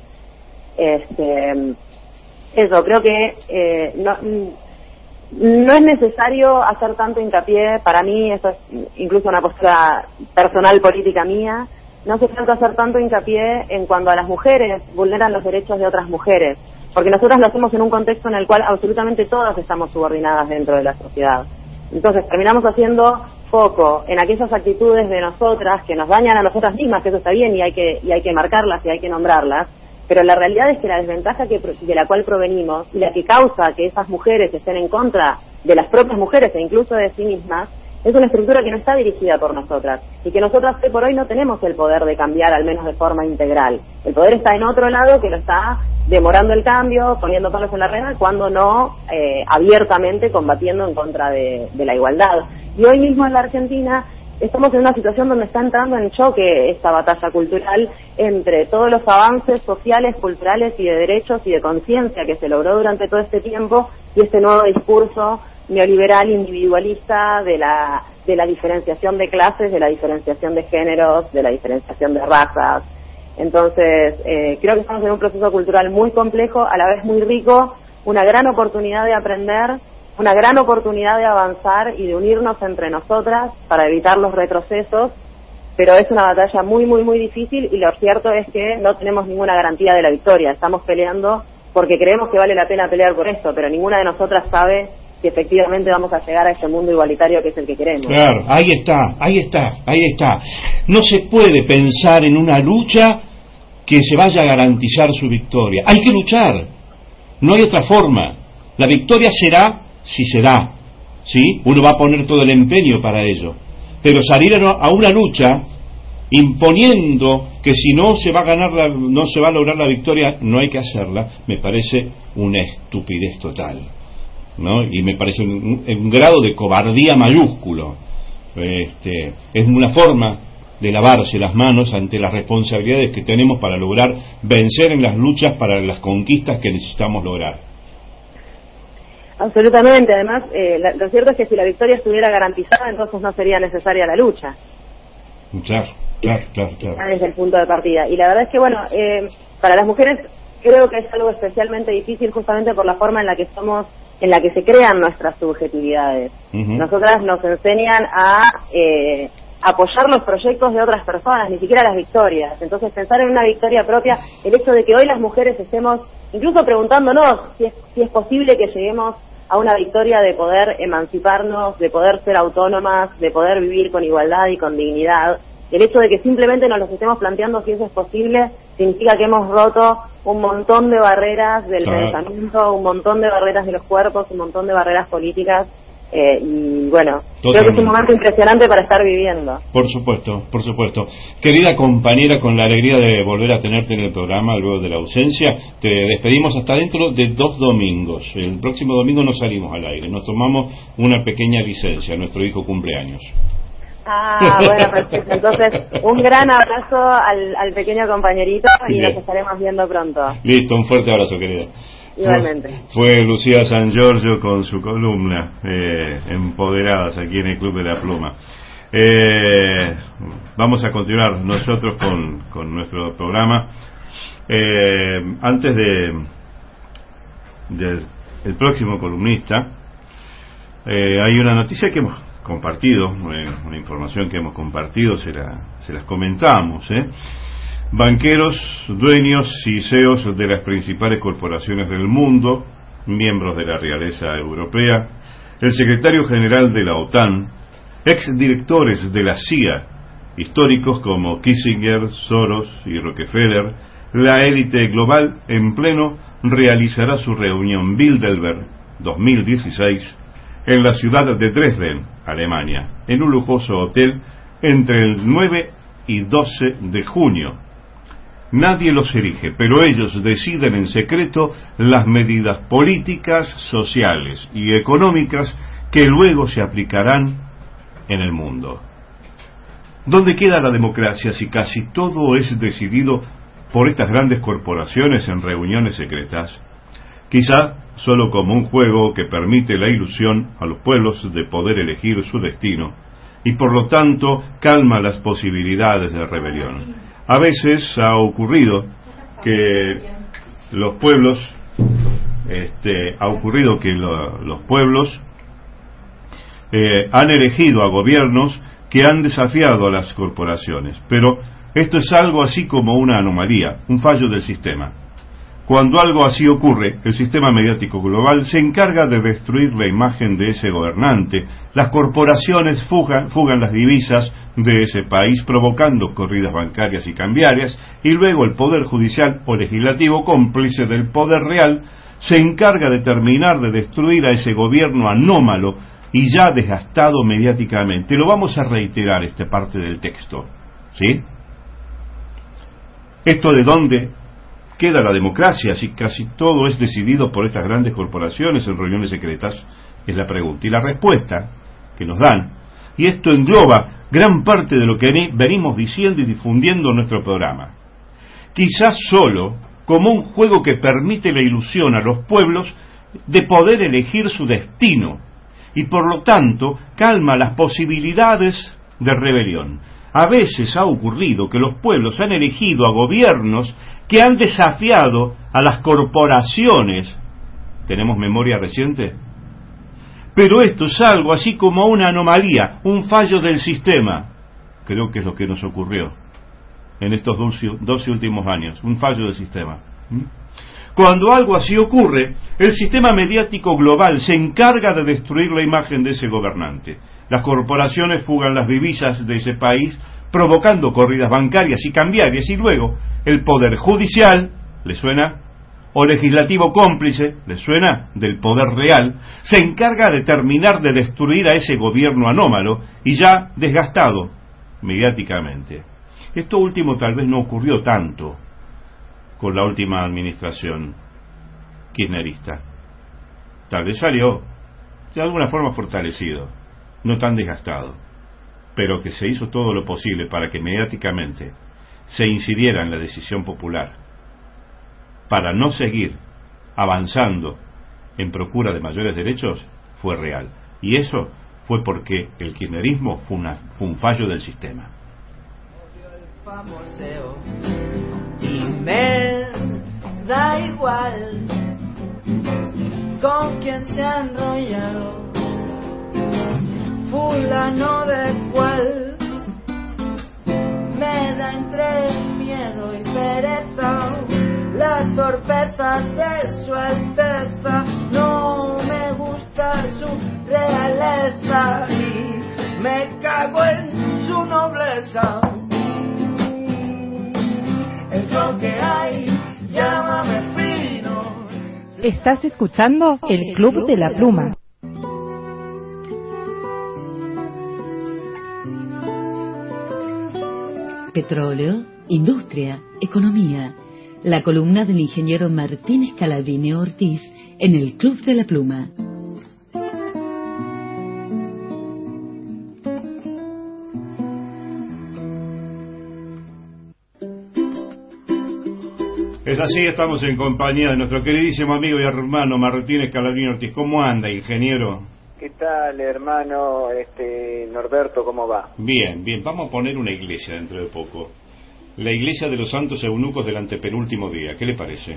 Este, eso, creo que eh, no, no es necesario hacer tanto hincapié, para mí, eso es incluso una postura personal política mía, no hace falta hacer tanto hincapié en cuando a las mujeres vulneran los derechos de otras mujeres, porque nosotras lo hacemos en un contexto en el cual absolutamente todas estamos subordinadas dentro de la sociedad. Entonces terminamos haciendo foco en aquellas actitudes de nosotras que nos dañan a nosotras mismas, que eso está bien y hay que y hay que marcarlas y hay que nombrarlas, pero la realidad es que la desventaja que, de la cual provenimos y la que causa que esas mujeres estén en contra de las propias mujeres e incluso de sí mismas es una estructura que no está dirigida por nosotras y que nosotras hoy por hoy no tenemos el poder de cambiar, al menos de forma integral. El poder está en otro lado que lo está demorando el cambio, poniendo palos en la rueda, cuando no eh, abiertamente combatiendo en contra de, de la igualdad. Y hoy mismo en la Argentina estamos en una situación donde está entrando en choque esta batalla cultural entre todos los avances sociales, culturales y de derechos y de conciencia que se logró durante todo este tiempo y este nuevo discurso neoliberal individualista de la de la diferenciación de clases, de la diferenciación de géneros, de la diferenciación de razas. Entonces, eh, creo que estamos en un proceso cultural muy complejo, a la vez muy rico, una gran oportunidad de aprender, una gran oportunidad de avanzar y de unirnos entre nosotras para evitar los retrocesos, pero es una batalla muy, muy, muy difícil y lo cierto es que no tenemos ninguna garantía de la victoria. Estamos peleando porque creemos que vale la pena pelear por esto, pero ninguna de nosotras sabe si efectivamente vamos a llegar a ese mundo igualitario que es el que queremos. Claro, ahí está, ahí está, ahí está. No se puede pensar en una lucha que se vaya a garantizar su victoria. Hay que luchar, no hay otra forma. La victoria será si se da, ¿sí? Uno va a poner todo el empeño para ello. Pero salir a una lucha imponiendo que si no se va a ganar la, no se va a lograr la victoria, no hay que hacerla, me parece una estupidez total, ¿no? Y me parece un, un grado de cobardía mayúsculo. Este, es una forma de lavarse las manos ante las responsabilidades que tenemos para lograr vencer en las luchas para las conquistas que necesitamos lograr. Absolutamente, además, eh, la, lo cierto es que si la victoria estuviera garantizada, entonces no sería necesaria la lucha. Claro, claro, claro, claro. Desde el punto de partida. Y la verdad es que, bueno, eh, para las mujeres creo que es algo especialmente difícil justamente por la forma en la que somos, en la que se crean nuestras subjetividades. Uh-huh. Nosotras nos enseñan a eh, apoyar los proyectos de otras personas, ni siquiera las victorias. Entonces, pensar en una victoria propia, el hecho de que hoy las mujeres estemos incluso preguntándonos si es, si es posible que lleguemos a una victoria de poder emanciparnos, de poder ser autónomas, de poder vivir con igualdad y con dignidad. El hecho de que simplemente nos los estemos planteando si eso es posible significa que hemos roto un montón de barreras del ah. pensamiento, un montón de barreras de los cuerpos, un montón de barreras políticas. Eh, y bueno, Totalmente. Creo que es un momento impresionante para estar viviendo. Por supuesto, por supuesto. Querida compañera, con la alegría de volver a tenerte en el programa luego de la ausencia, te despedimos hasta dentro de dos domingos. El próximo domingo no salimos al aire, nos tomamos una pequeña licencia, nuestro hijo cumpleaños. Ah, bueno, perfecto. Entonces, un gran abrazo al, al pequeño compañerito y Bien. Nos estaremos viendo pronto. Listo, un fuerte abrazo, querida. Igualmente. Fue, fue Lucía San Giorgio con su columna eh, Empoderadas aquí en el Club de la Pluma. Eh, vamos a continuar nosotros con, con nuestro programa. Eh, antes de, de el próximo columnista, eh, hay una noticia que hemos compartido, eh, una información que hemos compartido, se, la, se las comentamos, ¿eh? Banqueros, dueños y C E Os de las principales corporaciones del mundo, miembros de la realeza europea, el secretario general de la OTAN, exdirectores de la C I A, históricos como Kissinger, Soros y Rockefeller, la élite global en pleno realizará su reunión Bilderberg dos mil dieciséis en la ciudad de Dresden, Alemania, en un lujoso hotel entre el nueve y doce de junio. Nadie los elige, pero ellos deciden en secreto las medidas políticas, sociales y económicas que luego se aplicarán en el mundo. ¿Dónde queda la democracia si casi todo es decidido por estas grandes corporaciones en reuniones secretas? Quizá solo como un juego que permite la ilusión a los pueblos de poder elegir su destino y por lo tanto calma las posibilidades de rebelión. A veces ha ocurrido que los pueblos, este, ha ocurrido que lo, los pueblos eh, han elegido a gobiernos que han desafiado a las corporaciones, pero esto es algo así como una anomalía, un fallo del sistema. Cuando algo así ocurre, el sistema mediático global se encarga de destruir la imagen de ese gobernante. Las corporaciones fugan, fugan las divisas de ese país, provocando corridas bancarias y cambiarias, y luego el poder judicial o legislativo, cómplice del poder real, se encarga de terminar de destruir a ese gobierno anómalo y ya desgastado mediáticamente. Lo vamos a reiterar, esta parte del texto, ¿sí? Esto de dónde queda la democracia, si casi todo es decidido por estas grandes corporaciones en reuniones secretas, es la pregunta. Y la respuesta que nos dan, y esto engloba gran parte de lo que venimos diciendo y difundiendo en nuestro programa, quizás solo como un juego que permite la ilusión a los pueblos de poder elegir su destino, y por lo tanto calma las posibilidades de rebelión. A veces ha ocurrido que los pueblos han elegido a gobiernos que han desafiado a las corporaciones. ¿Tenemos memoria reciente? Pero esto es algo así como una anomalía, un fallo del sistema. Creo que es lo que nos ocurrió en estos doce últimos años, un fallo del sistema. ¿Mm? Cuando algo así ocurre, el sistema mediático global se encarga de destruir la imagen de ese gobernante. Las corporaciones fugan las divisas de ese país, provocando corridas bancarias y cambiarias, y luego el poder judicial, ¿le suena?, o legislativo cómplice, ¿le suena?, del poder real, se encarga de terminar de destruir a ese gobierno anómalo y ya desgastado mediáticamente. Esto último tal vez no ocurrió tanto con la última administración kirchnerista. Tal vez salió de alguna forma fortalecido, no tan desgastado, pero que se hizo todo lo posible para que mediáticamente se incidiera en la decisión popular, para no seguir avanzando en procura de mayores derechos, fue real. Y eso fue porque el kirchnerismo fue, una, fue un fallo del sistema. Y me da igual con quien se ha enrollado, fulano de cual, me da entre miedo y pereza la torpeza de su alteza. No me gusta su realeza y me cago en su nobleza. Es lo que hay, llámame fino. Estás escuchando el Club de la Pluma. Petróleo, industria, economía. La columna del ingeniero Martín Scalabrini Ortiz en el Club de la Pluma. Es así, estamos en compañía de nuestro queridísimo amigo y hermano Martín Scalabrini Ortiz. ¿Cómo anda, ingeniero? ¿Qué tal, hermano este Norberto? ¿Cómo va? Bien, bien. Vamos a poner una iglesia dentro de poco. La iglesia de los santos eunucos del antepenúltimo día. ¿Qué le parece?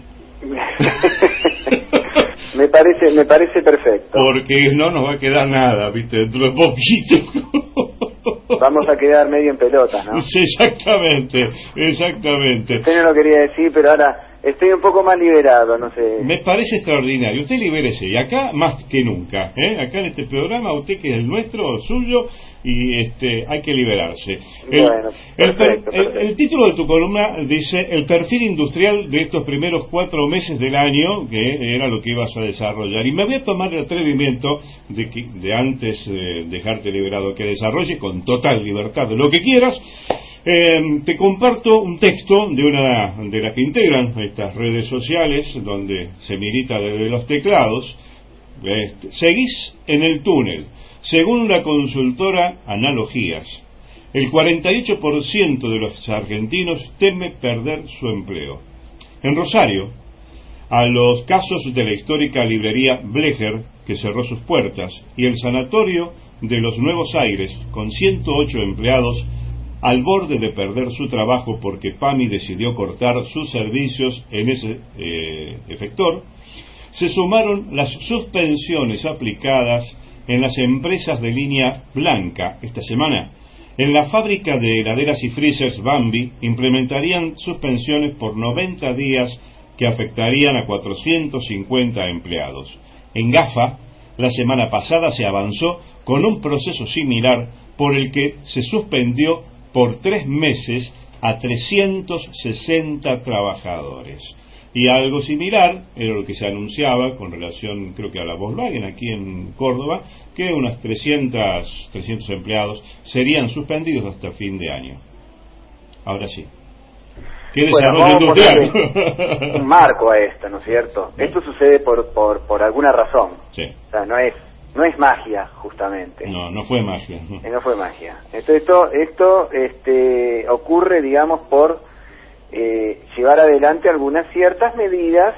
me parece me parece perfecto. Porque no nos va a quedar nada, ¿viste? Dentro de poquito. Vamos a quedar medio en pelota, ¿no? Sí, exactamente, exactamente. Usted no lo quería decir, pero ahora estoy un poco más liberado, no sé. Me parece extraordinario. Usted libérese, y acá más que nunca, ¿eh? Acá en este programa, usted que es el nuestro, suyo, y este hay que liberarse. El, bueno, el, perfecto, el, perfecto. el título de tu columna dice: el perfil industrial de estos primeros cuatro meses del año, que era lo que ibas a desarrollar. Y me voy a tomar el atrevimiento de, que, de antes de dejarte liberado que desarrolle con total libertad de lo que quieras. Eh, te comparto un texto de una de las que integran estas redes sociales, donde se milita desde los teclados. Eh, seguís en el túnel. Según la consultora Analogías, el cuarenta y ocho por ciento de los argentinos teme perder su empleo. En Rosario, a los casos de la histórica librería Blecher, que cerró sus puertas, y el sanatorio de los Nuevos Aires, con ciento ocho empleados, al borde de perder su trabajo porque PAMI decidió cortar sus servicios en ese eh, efector, se sumaron las suspensiones aplicadas en las empresas de línea blanca esta semana. En la fábrica de heladeras y freezers Bambi implementarían suspensiones por noventa días que afectarían a cuatrocientos cincuenta empleados. En GAFA, la semana pasada se avanzó con un proceso similar por el que se suspendió por tres meses a trescientos sesenta trabajadores. Y algo similar era lo que se anunciaba con relación, creo que a la Volkswagen aquí en Córdoba, que unas trescientos, trescientos empleados serían suspendidos hasta fin de año. Ahora sí. ¿Qué desarrollo bueno, industrial? Un marco a esto, ¿no es cierto? Sí. Esto sucede por, por, por alguna razón. Sí. O sea, no es, no es magia, justamente. No, no fue magia. No, no fue magia. Esto, esto, esto este, ocurre, digamos, por Eh, llevar adelante algunas ciertas medidas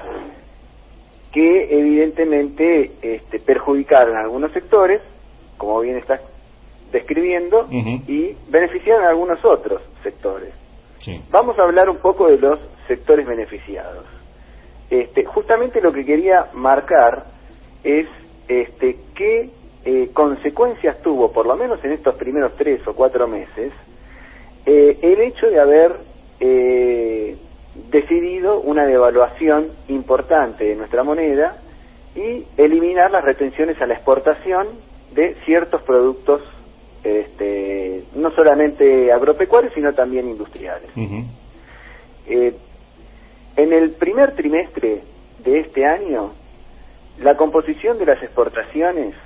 que evidentemente este, perjudicaron a algunos sectores, como bien estás describiendo, uh-huh. y beneficiaron a algunos otros sectores. Sí. Vamos a hablar un poco de los sectores beneficiados. Este, justamente lo que quería marcar es este, qué eh, consecuencias tuvo, por lo menos en estos primeros tres o cuatro meses, eh, el hecho de haber Eh, decidido una devaluación importante de nuestra moneda y eliminar las retenciones a la exportación de ciertos productos, este, no solamente agropecuarios, sino también industriales. Uh-huh. Eh, en el primer trimestre de este año, la composición de las exportaciones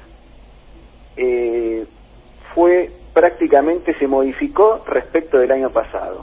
eh, fue prácticamente, se modificó respecto del año pasado.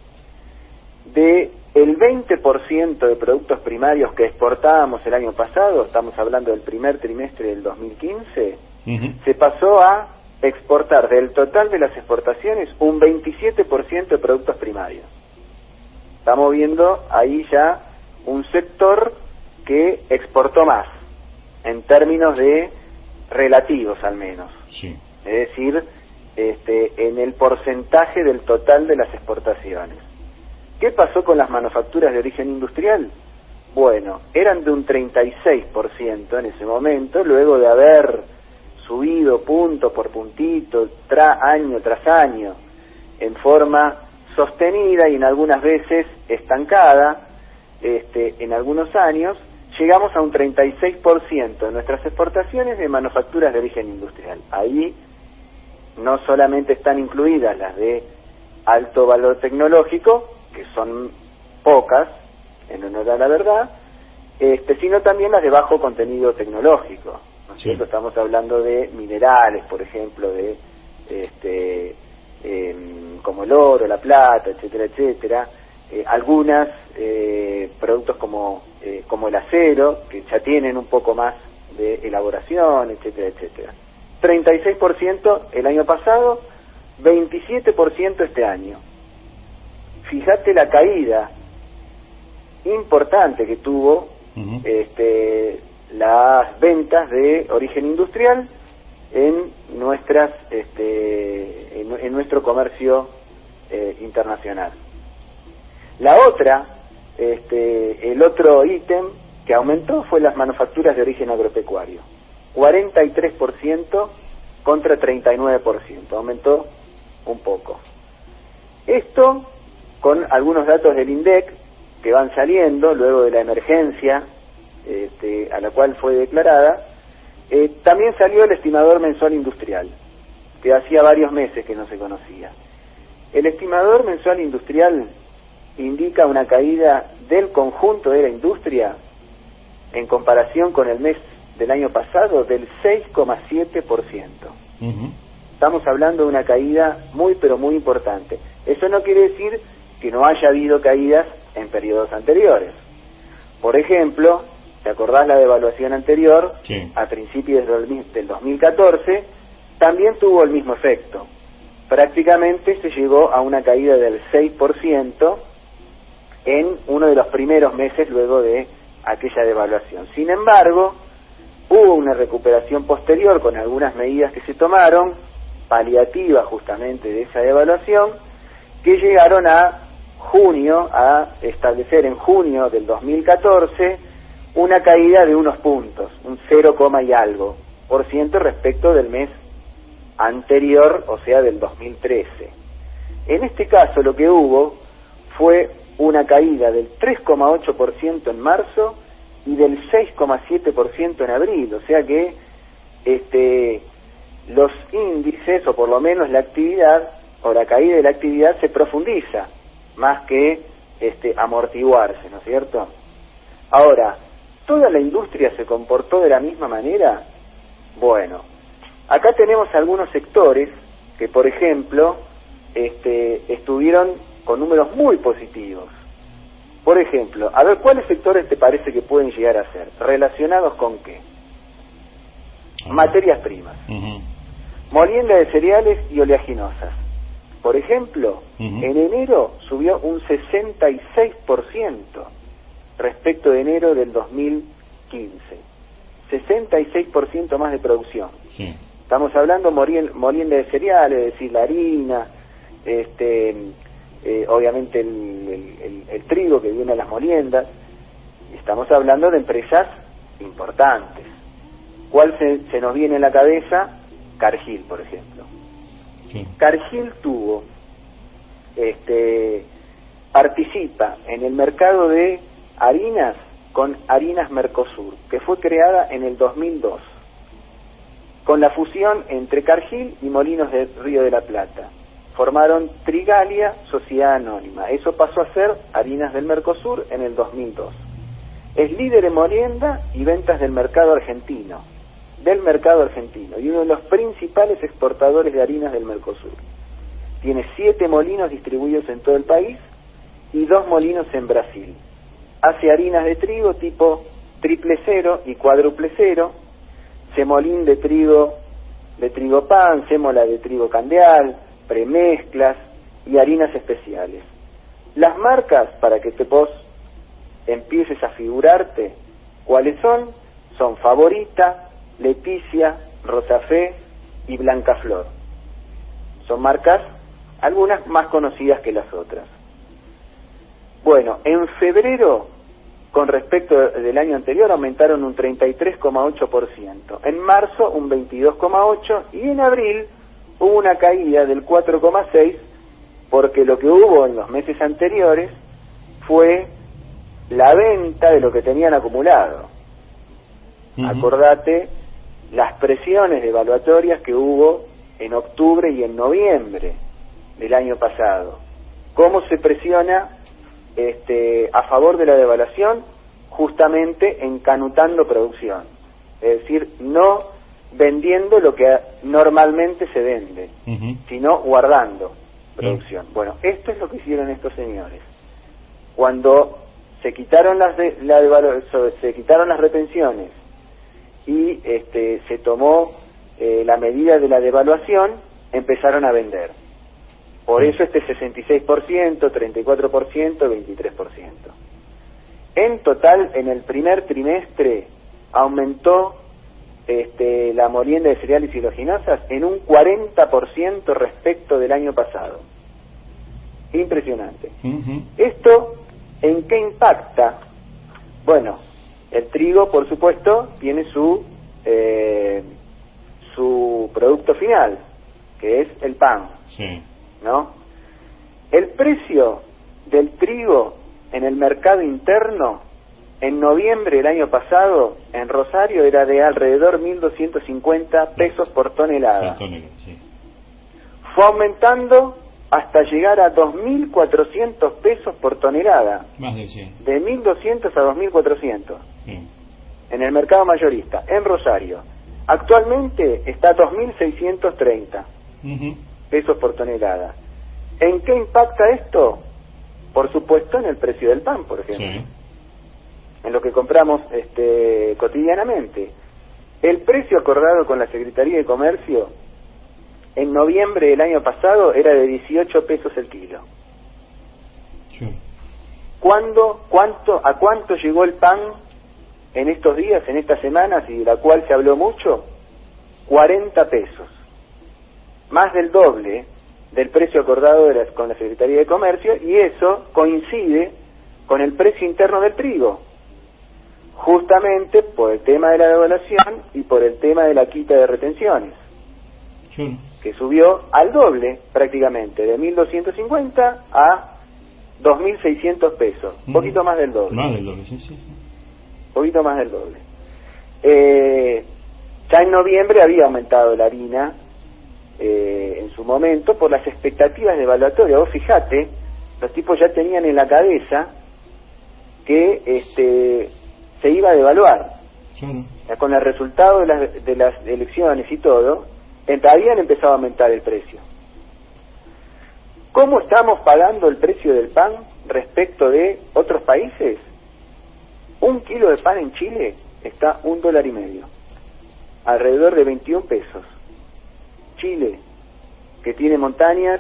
De el veinte por ciento de productos primarios que exportábamos el año pasado, estamos hablando del primer trimestre del dos mil quince, uh-huh. se pasó a exportar del total de las exportaciones un veintisiete por ciento de productos primarios. Estamos viendo ahí ya un sector que exportó más, en términos de relativos al menos. Sí. Es decir, este, en el porcentaje del total de las exportaciones. ¿Qué pasó con las manufacturas de origen industrial? Bueno, eran de un treinta y seis por ciento en ese momento, luego de haber subido punto por puntito, tra, año tras año, en forma sostenida y en algunas veces estancada, este, en algunos años, llegamos a un treinta y seis por ciento de nuestras exportaciones de manufacturas de origen industrial. Ahí no solamente están incluidas las de alto valor tecnológico, que son pocas, en honor a la verdad, este, sino también las de bajo contenido tecnológico, ¿no es cierto? Sí. Estamos hablando de minerales, por ejemplo, de este, eh, como el oro, la plata, etcétera, etcétera. Eh, algunas eh, productos como eh, como el acero, que ya tienen un poco más de elaboración, etcétera, etcétera. treinta y seis por ciento el año pasado, veintisiete por ciento este año. Fíjate la caída importante que tuvo uh-huh. este, las ventas de origen industrial en nuestras este, en, en nuestro comercio eh, internacional. La otra, este, el otro ítem que aumentó fue las manufacturas de origen agropecuario, cuarenta y tres por ciento contra treinta y nueve por ciento, aumentó un poco. Esto con algunos datos del INDEC que van saliendo luego de la emergencia este, a la cual fue declarada. Eh, también salió el estimador mensual industrial, que hacía varios meses que no se conocía. El estimador mensual industrial indica una caída del conjunto de la industria en comparación con el mes del año pasado del seis coma siete por ciento. Uh-huh. Estamos hablando de una caída muy pero muy importante. Eso no quiere decir que no haya habido caídas en periodos anteriores. Por ejemplo, ¿te acordás la devaluación anterior? Sí. A principios del dos mil catorce, también tuvo el mismo efecto. Prácticamente se llegó a una caída del seis por ciento en uno de los primeros meses luego de aquella devaluación. Sin embargo, hubo una recuperación posterior con algunas medidas que se tomaron, paliativas justamente de esa devaluación, que llegaron a junio, a establecer en junio del dos mil catorce una caída de unos puntos, un cero, y algo por ciento respecto del mes anterior, o sea del dos mil trece. En este caso lo que hubo fue una caída del tres coma ocho por ciento en marzo y del seis coma siete por ciento en abril, o sea que este los índices, o por lo menos la actividad o la caída de la actividad se profundiza más que este amortiguarse, ¿no es cierto? Ahora, ¿toda la industria se comportó de la misma manera? Bueno, acá tenemos algunos sectores que, por ejemplo, este, estuvieron con números muy positivos. Por ejemplo, a ver, ¿cuáles sectores te parece que pueden llegar a ser? ¿Relacionados con qué? Uh-huh. Materias primas. Uh-huh. Molienda de cereales y oleaginosas. Por ejemplo, uh-huh. en enero subió un sesenta y seis por ciento respecto de enero del dos mil quince. sesenta y seis por ciento más de producción. Sí. Estamos hablando molienda de cereales, es decir, la harina, este, eh, obviamente el, el, el, el trigo que viene a las moliendas. Estamos hablando de empresas importantes. ¿Cuál se, se nos viene en la cabeza? Cargill, por ejemplo. Sí. Cargill tuvo, este, participa en el mercado de harinas con Harinas Mercosur, que fue creada en el dos mil dos, con la fusión entre Cargill y Molinos del Río de la Plata. Formaron Trigalia, sociedad anónima. Eso pasó a ser Harinas del Mercosur en el dos mil dos. Es líder en molienda y ventas del mercado argentino, del mercado argentino, y uno de los principales exportadores de harinas del Mercosur. Tiene siete molinos distribuidos en todo el país y dos molinos en Brasil. Hace harinas de trigo tipo triple cero y cuádruple cero, semolín de trigo, de trigo pan, sémola de trigo candeal, premezclas y harinas especiales. Las marcas, para que te vos empieces a figurarte cuáles son, son Favorita, Leticia, Rosafé y Blancaflor. Son marcas, algunas más conocidas que las otras. Bueno, en febrero, con respecto del año anterior, aumentaron un treinta y tres coma ocho por ciento. En marzo, un veintidós coma ocho por ciento. Y en abril, hubo una caída del cuatro coma seis por ciento, porque lo que hubo en los meses anteriores fue la venta de lo que tenían acumulado. Uh-huh. Acordate las presiones devaluatorias que hubo en octubre y en noviembre del año pasado. ¿Cómo se presiona este, a favor de la devaluación? Justamente encanutando producción, es decir, no vendiendo lo que normalmente se vende, uh-huh. sino guardando producción. Uh-huh. Bueno, esto es lo que hicieron estos señores. Cuando se quitaron las de, la devalu- se quitaron las retenciones y este, se tomó eh, la medida de la devaluación, empezaron a vender. Por eso este sesenta y seis por ciento, treinta y cuatro por ciento, veintitrés por ciento. En total, en el primer trimestre, aumentó este, la molienda de cereales y oleaginosas en un cuarenta por ciento respecto del año pasado. Impresionante. Uh-huh. ¿Esto en qué impacta? Bueno, el trigo, por supuesto, tiene su eh, su producto final, que es el pan. Sí. ¿No? El precio del trigo en el mercado interno en noviembre del año pasado en Rosario era de alrededor mil doscientos cincuenta pesos por tonelada. Sí. Fue aumentando hasta llegar a dos mil cuatrocientos pesos por tonelada. Más de cien. De mil doscientos a dos mil cuatrocientos. Sí. En el mercado mayorista, en Rosario. Actualmente está a dos mil seiscientos treinta. Uh-huh. pesos por tonelada. ¿En qué impacta esto? Por supuesto en el precio del pan, por ejemplo. Sí. En lo que compramos este, cotidianamente. El precio acordado con la Secretaría de Comercio en noviembre del año pasado era de dieciocho pesos el kilo. Sí. ¿Cuándo, cuánto, ¿A cuánto llegó el pan en estos días, en estas semanas, y de la cual se habló mucho? cuarenta pesos. Más del doble del precio acordado de la, con la Secretaría de Comercio, y eso coincide con el precio interno del trigo, justamente por el tema de la devaluación y por el tema de la quita de retenciones, sí. que subió al doble prácticamente, de mil doscientos cincuenta a dos mil seiscientos pesos, un mm. poquito más del doble. Más del doble, sí, sí. Poquito más del doble. Eh, ya en noviembre había aumentado la harina, Eh, en su momento, por las expectativas devaluatorias. Vos fijate, los tipos ya tenían en la cabeza que este se iba a devaluar. Sí. Con el resultado de las, de las elecciones y todo, habían empezado a aumentar el precio. ¿Cómo estamos pagando el precio del pan respecto de otros países? Un kilo de pan en Chile está un dólar y medio, alrededor de veintiún pesos. Chile, que tiene montañas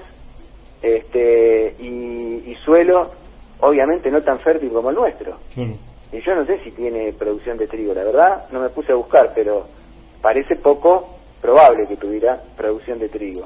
este, y, y suelo, obviamente no tan fértil como el nuestro. Sí. Y yo no sé si tiene producción de trigo, la verdad, no me puse a buscar, pero parece poco probable que tuviera producción de trigo.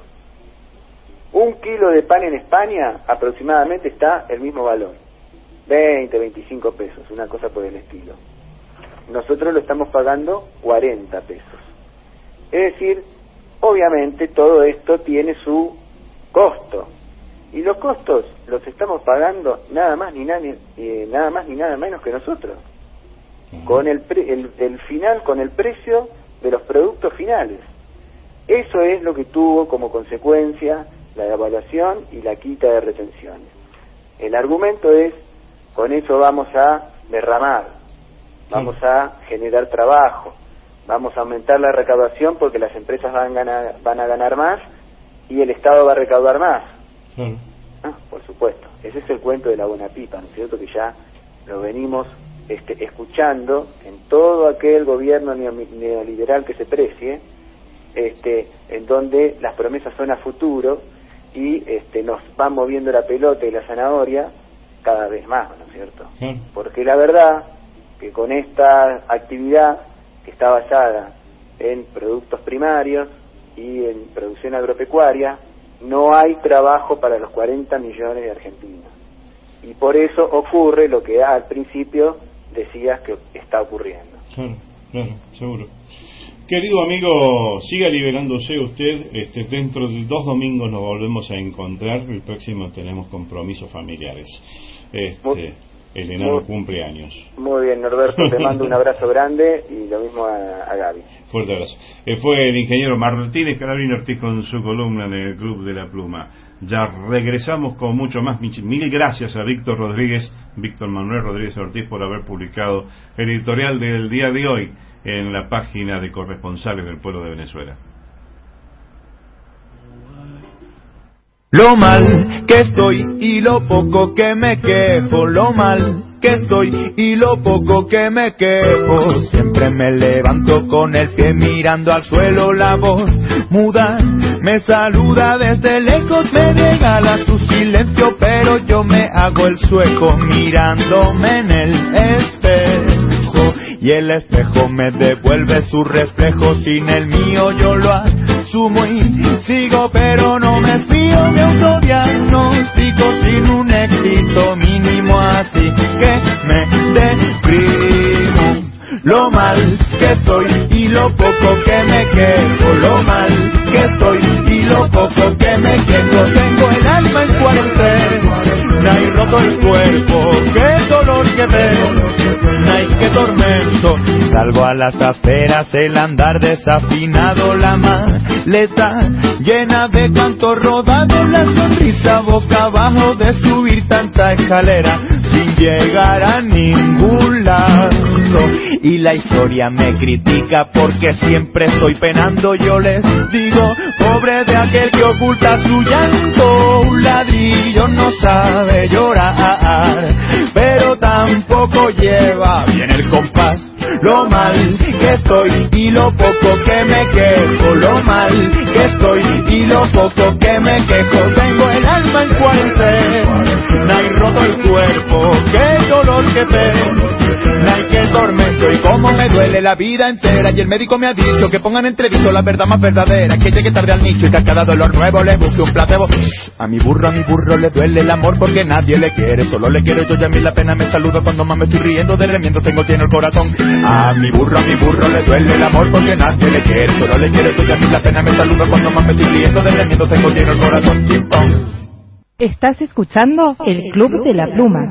Un kilo de pan en España aproximadamente está el mismo valor, veinte, veinticinco pesos, una cosa por el estilo. Nosotros lo estamos pagando cuarenta pesos. Es decir, obviamente todo esto tiene su costo, y los costos los estamos pagando nada más ni nada, eh, nada más ni nada menos que nosotros, con el, pre, el, el final, con el precio de los productos finales. Eso es lo que tuvo como consecuencia la devaluación y la quita de retenciones. El argumento es, con eso vamos a derramar, vamos a generar trabajo, vamos a aumentar la recaudación porque las empresas van a ganar, van a ganar más y el Estado va a recaudar más. Sí. Ah, por supuesto, ese es el cuento de la buena pipa, ¿no es cierto? Que ya lo venimos este, escuchando en todo aquel gobierno neoliberal que se precie, este, en donde las promesas son a futuro y este, nos van moviendo la pelota y la zanahoria cada vez más, ¿no es cierto? Sí. Porque la verdad que con esta actividad que está basada en productos primarios y en producción agropecuaria, no hay trabajo para los cuarenta millones de argentinos. Y por eso ocurre lo que al principio decías que está ocurriendo. Claro, claro, seguro. Querido amigo, siga liberándose usted. Este, dentro de dos domingos nos volvemos a encontrar. El próximo tenemos compromisos familiares. Este, muy, el enano cumple años. Muy bien, Norberto, te mando un abrazo grande y lo mismo a, a Gaby. Fuerte abrazo. Eh, fue el ingeniero Martínez Carabino Ortiz con su columna en el Club de la Pluma. Ya regresamos con mucho más. Mil gracias a Víctor Rodríguez, Víctor Manuel Rodríguez Ortiz, por haber publicado el editorial del día de hoy en la página de Corresponsales del Pueblo de Venezuela. Lo mal que estoy y lo poco que me quejo, lo mal que estoy y lo poco que me quejo. Siempre me levanto con el pie mirando al suelo, la voz muda me saluda desde lejos, me regala su silencio, pero yo me hago el sueco mirándome en el espejo. Y el espejo me devuelve su reflejo, sin el mío yo lo asumo y sigo, pero no me fío de autodiagnóstico sin un éxito mínimo, así que me deprimo. Lo mal que estoy y lo poco que me quejo, lo mal que estoy y lo poco que me quejo. Tengo el alma en cuarentena y roto el cuerpo, qué dolor que veo, ay, qué tormento. Salgo a las afueras, el andar desafinado, la maleta llena de canto rodado, la sonrisa boca abajo de subir tanta escalera sin llegar a ningún lado. Y la historia me critica porque siempre estoy penando. Yo les digo, pobre de aquel que oculta su llanto. Un ladrillo no sabe llorar, pero tampoco lleva bien el compás. Lo mal que estoy y lo poco que me quejo, lo mal que estoy y lo poco que me quejo. Tengo el alma en cuarentena y roto el cuerpo, qué dolor que tengo. Ay, qué tormento y cómo me duele la vida entera. Y el médico me ha dicho que pongan entredicho la verdad más verdadera, que llegue tarde al nicho y que a cada dolor nuevo le busque un placebo. A mi burro, a mi burro le duele el amor porque nadie le quiere, solo le quiero yo y a mí la pena me saludo cuando más me estoy riendo, de remiendo tengo lleno el corazón. A mi burro, a mi burro le duele el amor porque nadie le quiere, solo le quiero yo y a mí la pena me saludo cuando más me estoy riendo, de remiendo tengo lleno el corazón. Chimpón. Estás escuchando el Club de la Pluma.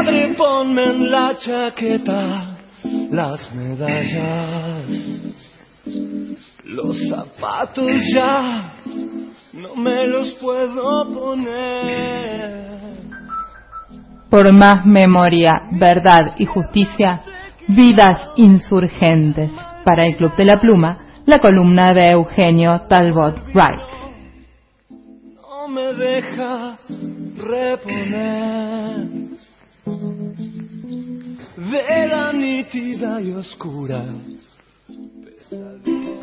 padre, ponme en la chaqueta las medallas. Los zapatos ya no me los puedo poner. Por más memoria, verdad y justicia, vidas insurgentes. Para el Club de la Pluma, la columna de Eugenio Talbot Wright. No me deja reponer de la nítida y oscura pesadilla.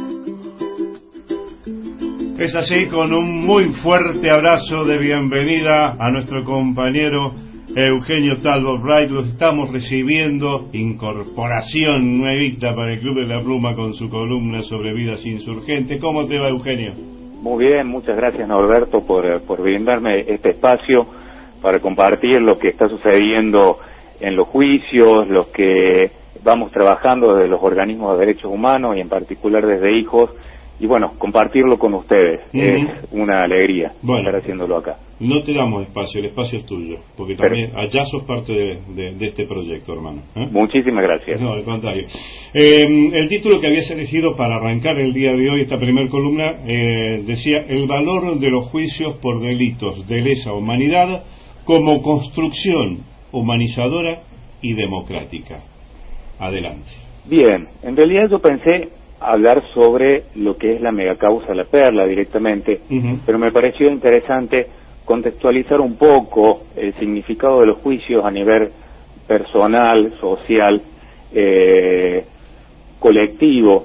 Es así, con un muy fuerte abrazo de bienvenida a nuestro compañero Eugenio Talbot Wright. Lo estamos recibiendo, incorporación nuevita para el Club de la Pluma con su columna sobre vidas insurgentes. ¿Cómo te va, Eugenio? Muy bien, muchas gracias, Norberto, por, por brindarme este espacio para compartir lo que está sucediendo en los juicios, lo que vamos trabajando desde los organismos de derechos humanos y en particular desde Hijos. Y bueno, compartirlo con ustedes uh-huh. es una alegría bueno, estar haciéndolo acá. No te damos espacio, el espacio es tuyo, porque también Pero, allá sos parte de, de, de este proyecto, hermano. ¿eh? Muchísimas gracias. No, al contrario. Eh, el título que habías elegido para arrancar el día de hoy, esta primera columna, eh, decía: el valor de los juicios por delitos de lesa humanidad como construcción humanizadora y democrática. Adelante. Bien, en realidad yo pensé hablar sobre lo que es la megacausa La Perla directamente, uh-huh. pero me pareció interesante contextualizar un poco el significado de los juicios a nivel personal, social, eh, colectivo,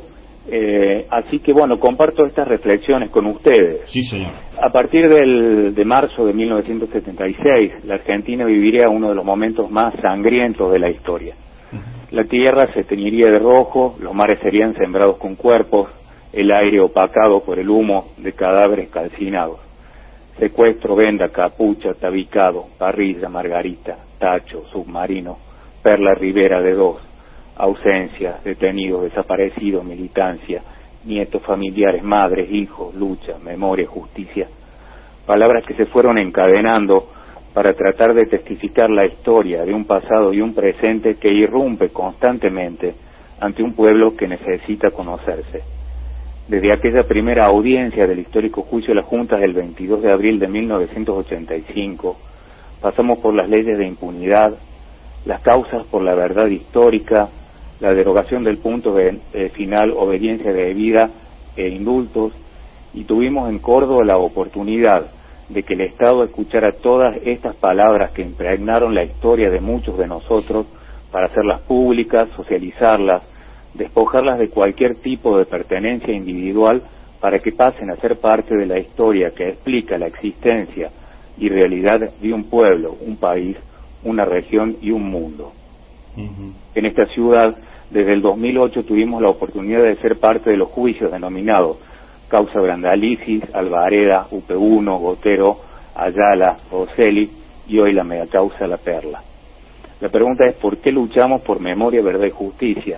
eh, así que bueno, comparto estas reflexiones con ustedes. Sí, señor. A partir del, de marzo de mil novecientos setenta y seis, la Argentina viviría uno de los momentos más sangrientos de la historia. La tierra se teñiría de rojo, los mares serían sembrados con cuerpos, el aire opacado por el humo de cadáveres calcinados. Secuestro, venda, capucha, tabicado, parrilla, margarita, tacho, submarino, Perla Rivera de dos, ausencia, detenidos, desaparecidos, militancia, nietos, familiares, madres, hijos, lucha, memoria, justicia. Palabras que se fueron encadenando para tratar de testificar la historia de un pasado y un presente que irrumpe constantemente ante un pueblo que necesita conocerse. Desde aquella primera audiencia del histórico juicio de las Juntas del veintidós de abril de mil novecientos ochenta y cinco, pasamos por las leyes de impunidad, las causas por la verdad histórica, la derogación del punto de, de final, obediencia debida e indultos, y tuvimos en Córdoba la oportunidad de que el Estado escuchara todas estas palabras que impregnaron la historia de muchos de nosotros para hacerlas públicas, socializarlas, despojarlas de cualquier tipo de pertenencia individual para que pasen a ser parte de la historia que explica la existencia y realidad de un pueblo, un país, una región y un mundo. Uh-huh. En esta ciudad, desde el dos mil ocho tuvimos la oportunidad de ser parte de los juicios denominados Causa Brandalisis, Alvareda, U P uno, Gotero, Ayala, Rosselli y hoy la megacausa La Perla. La pregunta es: ¿por qué luchamos por memoria, verdad y justicia?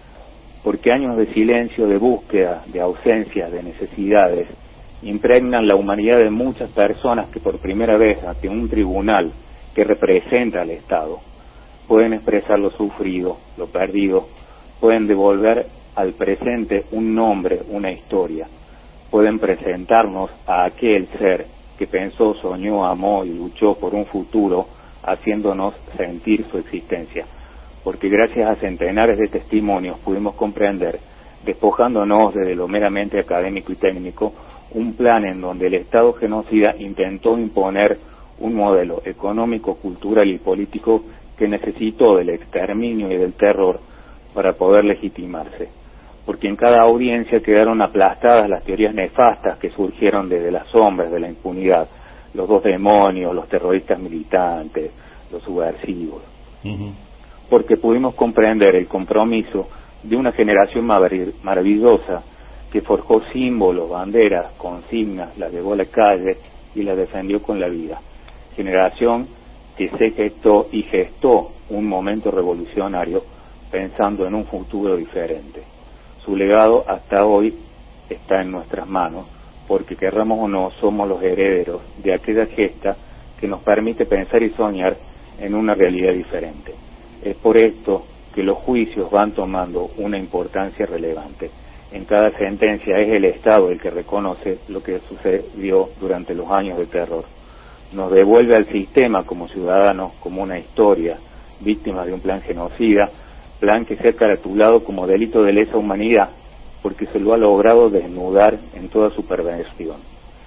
Porque años de silencio, de búsqueda, de ausencia, de necesidades, impregnan la humanidad de muchas personas que por primera vez ante un tribunal que representa al Estado pueden expresar lo sufrido, lo perdido, pueden devolver al presente un nombre, una historia. Pueden presentarnos a aquel ser que pensó, soñó, amó y luchó por un futuro, haciéndonos sentir su existencia. Porque gracias a centenares de testimonios pudimos comprender, despojándonos desde lo meramente académico y técnico, un plan en donde el Estado genocida intentó imponer un modelo económico, cultural y político que necesitó del exterminio y del terror para poder legitimarse. Porque en cada audiencia quedaron aplastadas las teorías nefastas que surgieron desde las sombras de la impunidad, los dos demonios, los terroristas militantes, los subversivos. Uh-huh. Porque pudimos comprender el compromiso de una generación maravillosa que forjó símbolos, banderas, consignas, las llevó a la calle y las defendió con la vida. Generación que se gestó y gestó un momento revolucionario pensando en un futuro diferente. Su legado hasta hoy está en nuestras manos, porque querramos o no, somos los herederos de aquella gesta que nos permite pensar y soñar en una realidad diferente. Es por esto que los juicios van tomando una importancia relevante. En cada sentencia es el Estado el que reconoce lo que sucedió durante los años de terror. Nos devuelve al sistema como ciudadanos, como una historia, víctimas de un plan genocida, plan que se ha caratulado como delito de lesa humanidad, porque se lo ha logrado desnudar en toda su perversión.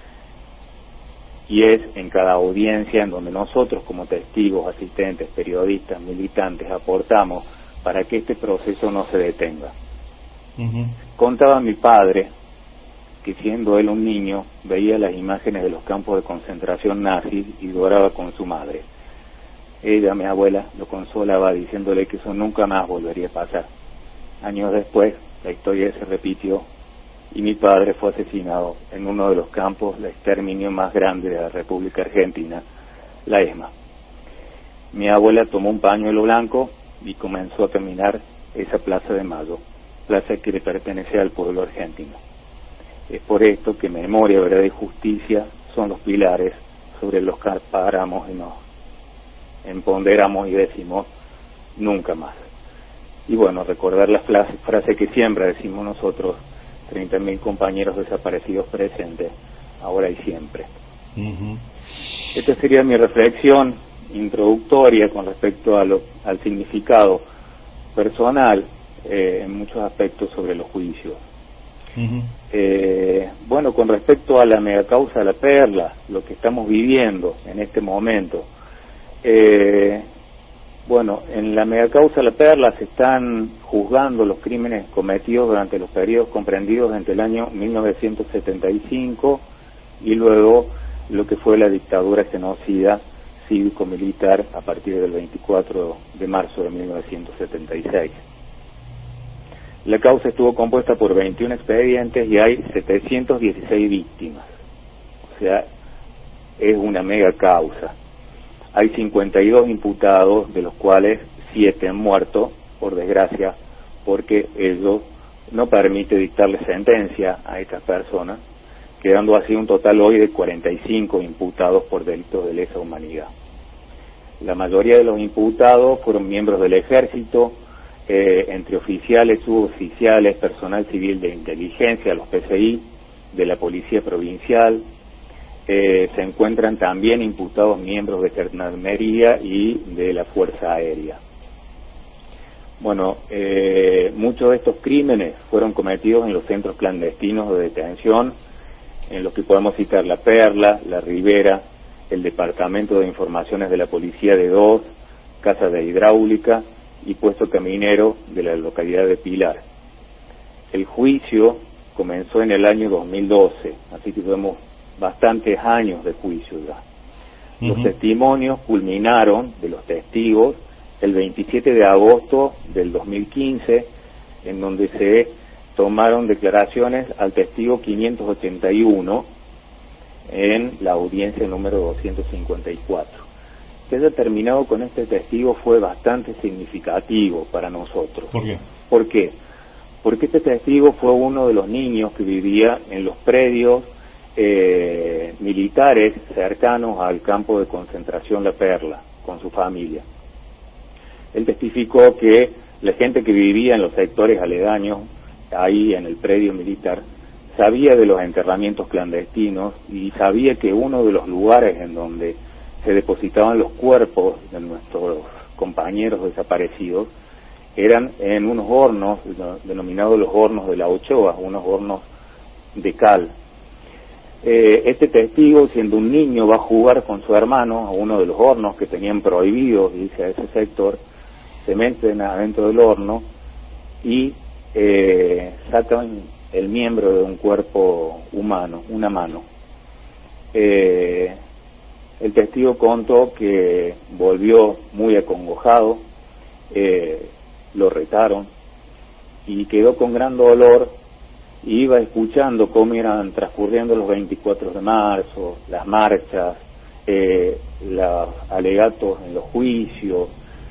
Y es en cada audiencia en donde nosotros, como testigos, asistentes, periodistas, militantes, aportamos para que este proceso no se detenga. Uh-huh. Contaba mi padre que siendo él un niño veía las imágenes de los campos de concentración nazis y lloraba con su madre. Ella, mi abuela, lo consolaba diciéndole que eso nunca más volvería a pasar. Años después, la historia se repitió y mi padre fue asesinado en uno de los campos de exterminio más grande de la República Argentina, la ESMA. Mi abuela tomó un pañuelo blanco y comenzó a caminar esa Plaza de Mayo, plaza que le pertenece al pueblo argentino. Es por esto que memoria, verdad y justicia son los pilares sobre los que paramos y nos empoderamos y decimos nunca más. Y bueno, recordar la frase, frase que siempre decimos nosotros, treinta mil compañeros desaparecidos presentes, ahora y siempre. Uh-huh. Esta sería mi reflexión introductoria con respecto a lo, al significado personal eh, en muchos aspectos sobre los juicios. Uh-huh. Eh, bueno, con respecto a la megacausa de la Perla, lo que estamos viviendo en este momento, eh, bueno, en la megacausa de la Perla se están juzgando los crímenes cometidos durante los periodos comprendidos entre el año mil novecientos setenta y cinco y luego lo que fue la dictadura genocida cívico-militar a partir del veinticuatro de marzo de mil novecientos setenta y seis. La causa estuvo compuesta por veintiún expedientes y hay setecientas dieciséis víctimas. O sea, es una mega causa. Hay cincuenta y dos imputados, de los cuales siete han muerto, por desgracia, porque ellos no permite dictarle sentencia a estas personas, quedando así un total hoy de cuarenta y cinco imputados por delitos de lesa humanidad. La mayoría de los imputados fueron miembros del ejército, eh, entre oficiales, suboficiales, personal civil de inteligencia, los P C I, de la Policía Provincial. Eh, se encuentran también imputados miembros de Gendarmería y de la Fuerza Aérea. Bueno, eh, muchos de estos crímenes fueron cometidos en los centros clandestinos de detención, en los que podemos citar La Perla, La Ribera, el Departamento de Informaciones de la Policía de Dos, Casa de Hidráulica y Puesto Caminero de la localidad de Pilar. El juicio comenzó en el año dos mil doce, así que tuvimos bastantes años de juicio ya. Uh-huh. Los testimonios culminaron de los testigos el veintisiete de agosto del dos mil quince, en donde se tomaron declaraciones al testigo quinientos ochenta y uno en la audiencia número doscientos cincuenta y cuatro. Que haya terminado con este testigo fue bastante significativo para nosotros. ¿Por qué? ¿Por qué? Porque este testigo fue uno de los niños que vivía en los predios Eh, militares cercanos al campo de concentración La Perla, con su familia. Él testificó que la gente que vivía en los sectores aledaños, ahí en el predio militar, sabía de los enterramientos clandestinos y sabía que uno de los lugares en donde se depositaban los cuerpos de nuestros compañeros desaparecidos eran en unos hornos, denominados los hornos de la Ochoa, unos hornos de cal. Eh, este testigo, siendo un niño, va a jugar con su hermano a uno de los hornos que tenían prohibidos, dice, a ese sector. Se meten adentro del horno y eh, sacan el miembro de un cuerpo humano, una mano. Eh, el testigo contó que volvió muy acongojado, eh, lo retaron y quedó con gran dolor. Y iba escuchando cómo iban transcurriendo los veinticuatro de marzo, las marchas, eh, los alegatos en los juicios,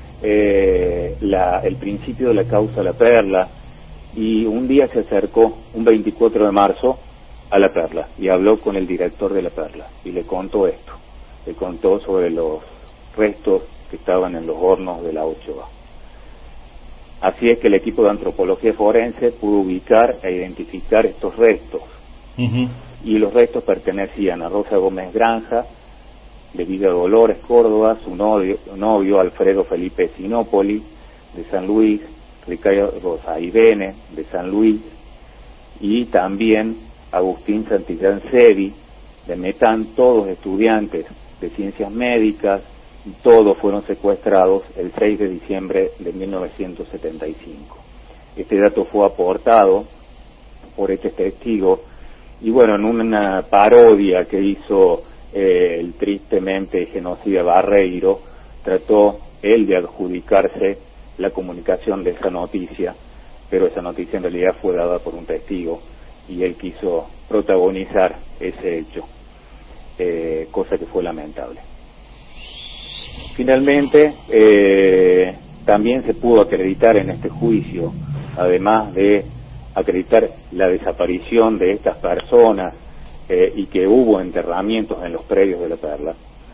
eh, la, el principio de la causa La Perla, y un día se acercó, un veinticuatro de marzo, a La Perla, y habló con el director de La Perla, y le contó esto, le contó sobre los restos que estaban en los hornos de la Ochoa. Así es que el equipo de antropología forense pudo ubicar e identificar estos restos. Uh-huh. Y los restos pertenecían a Rosa Gómez Granja, de Villa Dolores, Córdoba, su novio, novio Alfredo Felipe Sinópoli, de San Luis, Ricardo Saibene, de San Luis, y también Agustín Santillán Sevi, de Metán, todos estudiantes de ciencias médicas, y todos fueron secuestrados el seis de diciembre de mil novecientos setenta y cinco. Este dato fue aportado por este testigo, y bueno, en una parodia que hizo eh, el tristemente genocida Barreiro, trató él de adjudicarse la comunicación de esa noticia, pero esa noticia en realidad fue dada por un testigo, y él quiso protagonizar ese hecho, eh, cosa que fue lamentable. Finalmente, eh, también se pudo acreditar en este juicio, además de acreditar la desaparición de estas personas eh, y que hubo enterramientos en los predios de La Perla,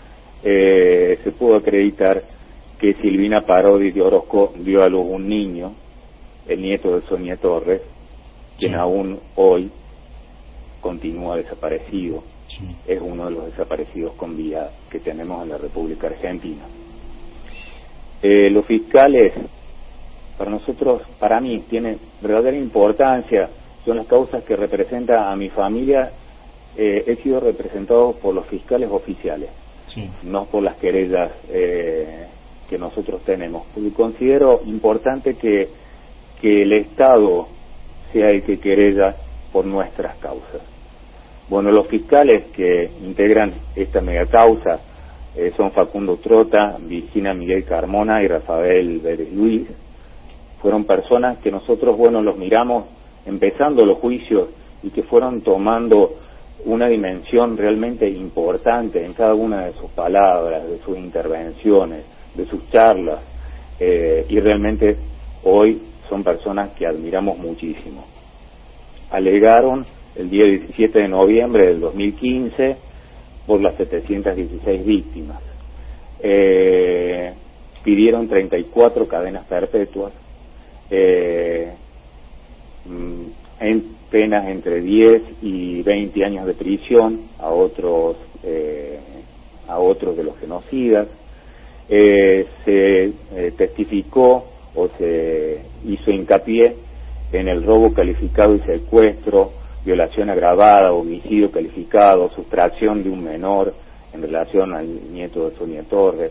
eh, se pudo acreditar que Silvina Parodi de Orozco dio a luz un niño, el nieto de Sonia Torres, quien sí. aún hoy continúa desaparecido. Sí. Es uno de los desaparecidos con vida que tenemos en la República Argentina. Eh, los fiscales, para nosotros, para mí, tienen verdadera importancia, son las causas que representa a mi familia. Eh, he sido representado por los fiscales oficiales, sí. no por las querellas eh, que nosotros tenemos, porque considero importante que, que el Estado sea el que querella por nuestras causas. Bueno, los fiscales que integran esta megacausa eh, son Facundo Trota, Virginia Miguel Carmona y Rafael Vélez Luis. Fueron personas que nosotros, bueno, los miramos empezando los juicios y que fueron tomando una dimensión realmente importante en cada una de sus palabras, de sus intervenciones, de sus charlas, eh, y realmente hoy son personas que admiramos muchísimo. Alegaron el día diecisiete de noviembre del dos mil quince por las setecientas dieciséis víctimas. Eh, pidieron treinta y cuatro cadenas perpetuas, eh, en penas entre diez y veinte años de prisión a otros eh, a otros de los genocidas. Eh, se eh, testificó o se hizo hincapié en el robo calificado y secuestro, violación agravada, homicidio calificado, sustracción de un menor en relación al nieto de Sonia Torres.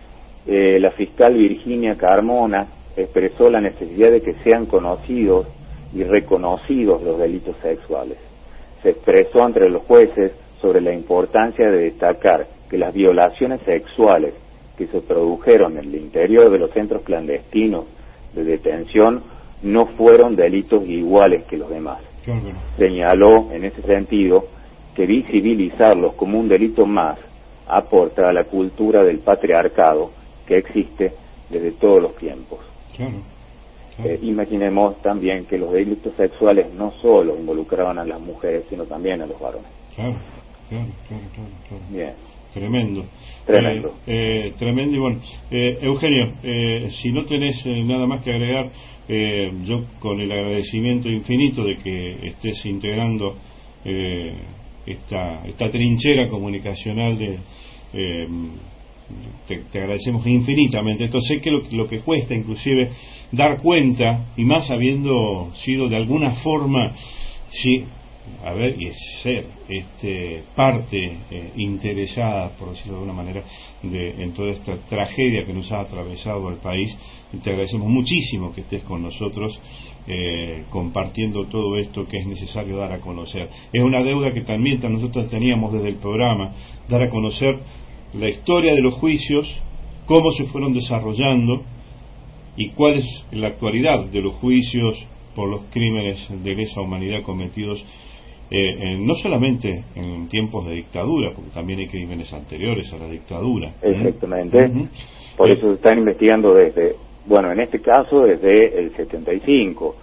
Eh, la fiscal Virginia Carmona expresó la necesidad de que sean conocidos y reconocidos los delitos sexuales. Se expresó entre los jueces sobre la importancia de destacar que las violaciones sexuales que se produjeron en el interior de los centros clandestinos de detención no fueron delitos iguales que los demás. Señaló en ese sentido que visibilizarlos como un delito más aporta a la cultura del patriarcado que existe desde todos los tiempos. Claro. Claro. Eh, imaginemos también que los delitos sexuales no solo involucraban a las mujeres, sino también a los varones. Claro, claro, claro, claro. claro. Bien. Tremendo. Tremendo. Eh, eh, tremendo. Y bueno, eh, Eugenio, eh, si no tenés eh, nada más que agregar, eh, yo con el agradecimiento infinito de que estés integrando eh, esta, esta trinchera comunicacional de... Eh, Te, te agradecemos infinitamente. Esto sé que lo, lo que cuesta inclusive dar cuenta, y más habiendo sido de alguna forma, sí, a ver, y ser este, parte eh, interesada, por decirlo de alguna manera, de, en toda esta tragedia que nos ha atravesado al país. Te agradecemos muchísimo que estés con nosotros eh, compartiendo todo esto que es necesario dar a conocer. Es una deuda que también nosotros teníamos desde el programa, dar a conocer la historia de los juicios, cómo se fueron desarrollando y cuál es la actualidad de los juicios por los crímenes de lesa humanidad cometidos eh, en, no solamente en tiempos de dictadura, porque también hay crímenes anteriores a la dictadura. Exactamente. Uh-huh. Por eso se están investigando desde, bueno, en este caso desde el setenta y cinco,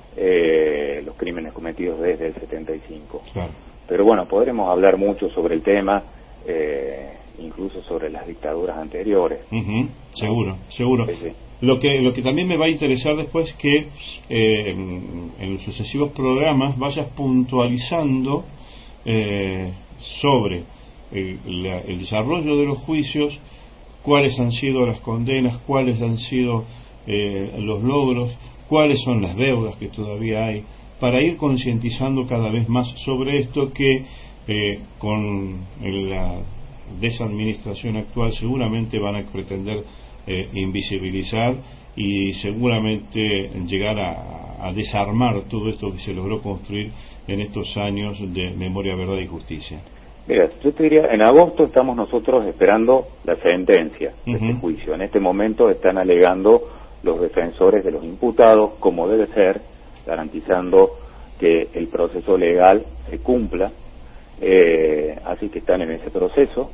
eh, los crímenes cometidos desde el setenta y cinco. Claro. Pero bueno, podremos hablar mucho sobre el tema. Eh, incluso sobre las dictaduras anteriores. Uh-huh. Seguro, seguro. Sí, sí. Lo que, lo que también me va a interesar después es que eh, en, en los sucesivos programas vayas puntualizando eh, sobre el, la, el desarrollo de los juicios, cuáles han sido las condenas, cuáles han sido eh, los logros, cuáles son las deudas que todavía hay, para ir concientizando cada vez más sobre esto que eh, con la desadministración actual seguramente van a pretender eh, invisibilizar y seguramente llegar a, a desarmar todo esto que se logró construir en estos años de memoria, verdad y justicia. Mira, yo te diría, en agosto estamos nosotros esperando la sentencia de uh-huh. este juicio. En este momento están alegando los defensores de los imputados, como debe ser, garantizando que el proceso legal se cumpla, eh, así que están en ese proceso.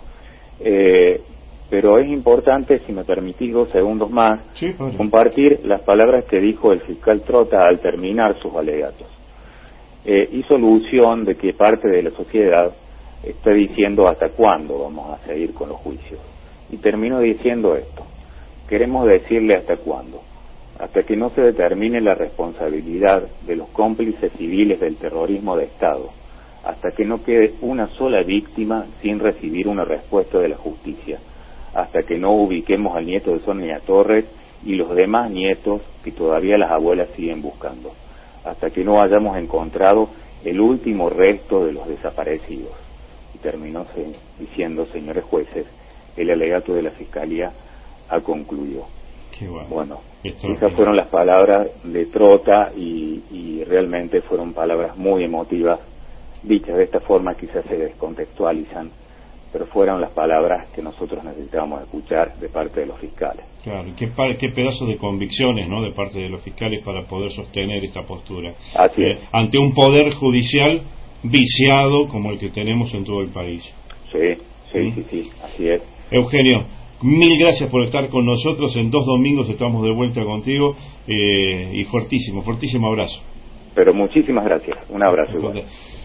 Eh, pero es importante, si me permitís dos segundos más, sí, compartir las palabras que dijo el fiscal Trota al terminar sus alegatos. Eh, hizo alusión de que parte de la sociedad está diciendo hasta cuándo vamos a seguir con los juicios. Y terminó diciendo esto: queremos decirle hasta cuándo, hasta que no se determine la responsabilidad de los cómplices civiles del terrorismo de Estado, hasta que no quede una sola víctima sin recibir una respuesta de la justicia, hasta que no ubiquemos al nieto de Sonia Torres y los demás nietos que todavía las abuelas siguen buscando, hasta que no hayamos encontrado el último resto de los desaparecidos. Y terminó se, diciendo, señores jueces, el alegato de la Fiscalía ha concluido. Qué bueno. Bueno, Esto esas fueron las palabras de Trota y, y realmente fueron palabras muy emotivas. Dichas de esta forma quizás se descontextualizan, pero fueron las palabras que nosotros necesitábamos escuchar de parte de los fiscales. Claro, qué, qué pedazo de convicciones, ¿no?, de parte de los fiscales para poder sostener esta postura. Así eh, es. Ante un poder judicial viciado como el que tenemos en todo el país. Sí, sí, ¿Mm? sí, sí, así es. Eugenio, mil gracias por estar con nosotros. En dos domingos estamos de vuelta contigo eh, y fuertísimo, fuertísimo abrazo. Pero muchísimas gracias, un abrazo igual.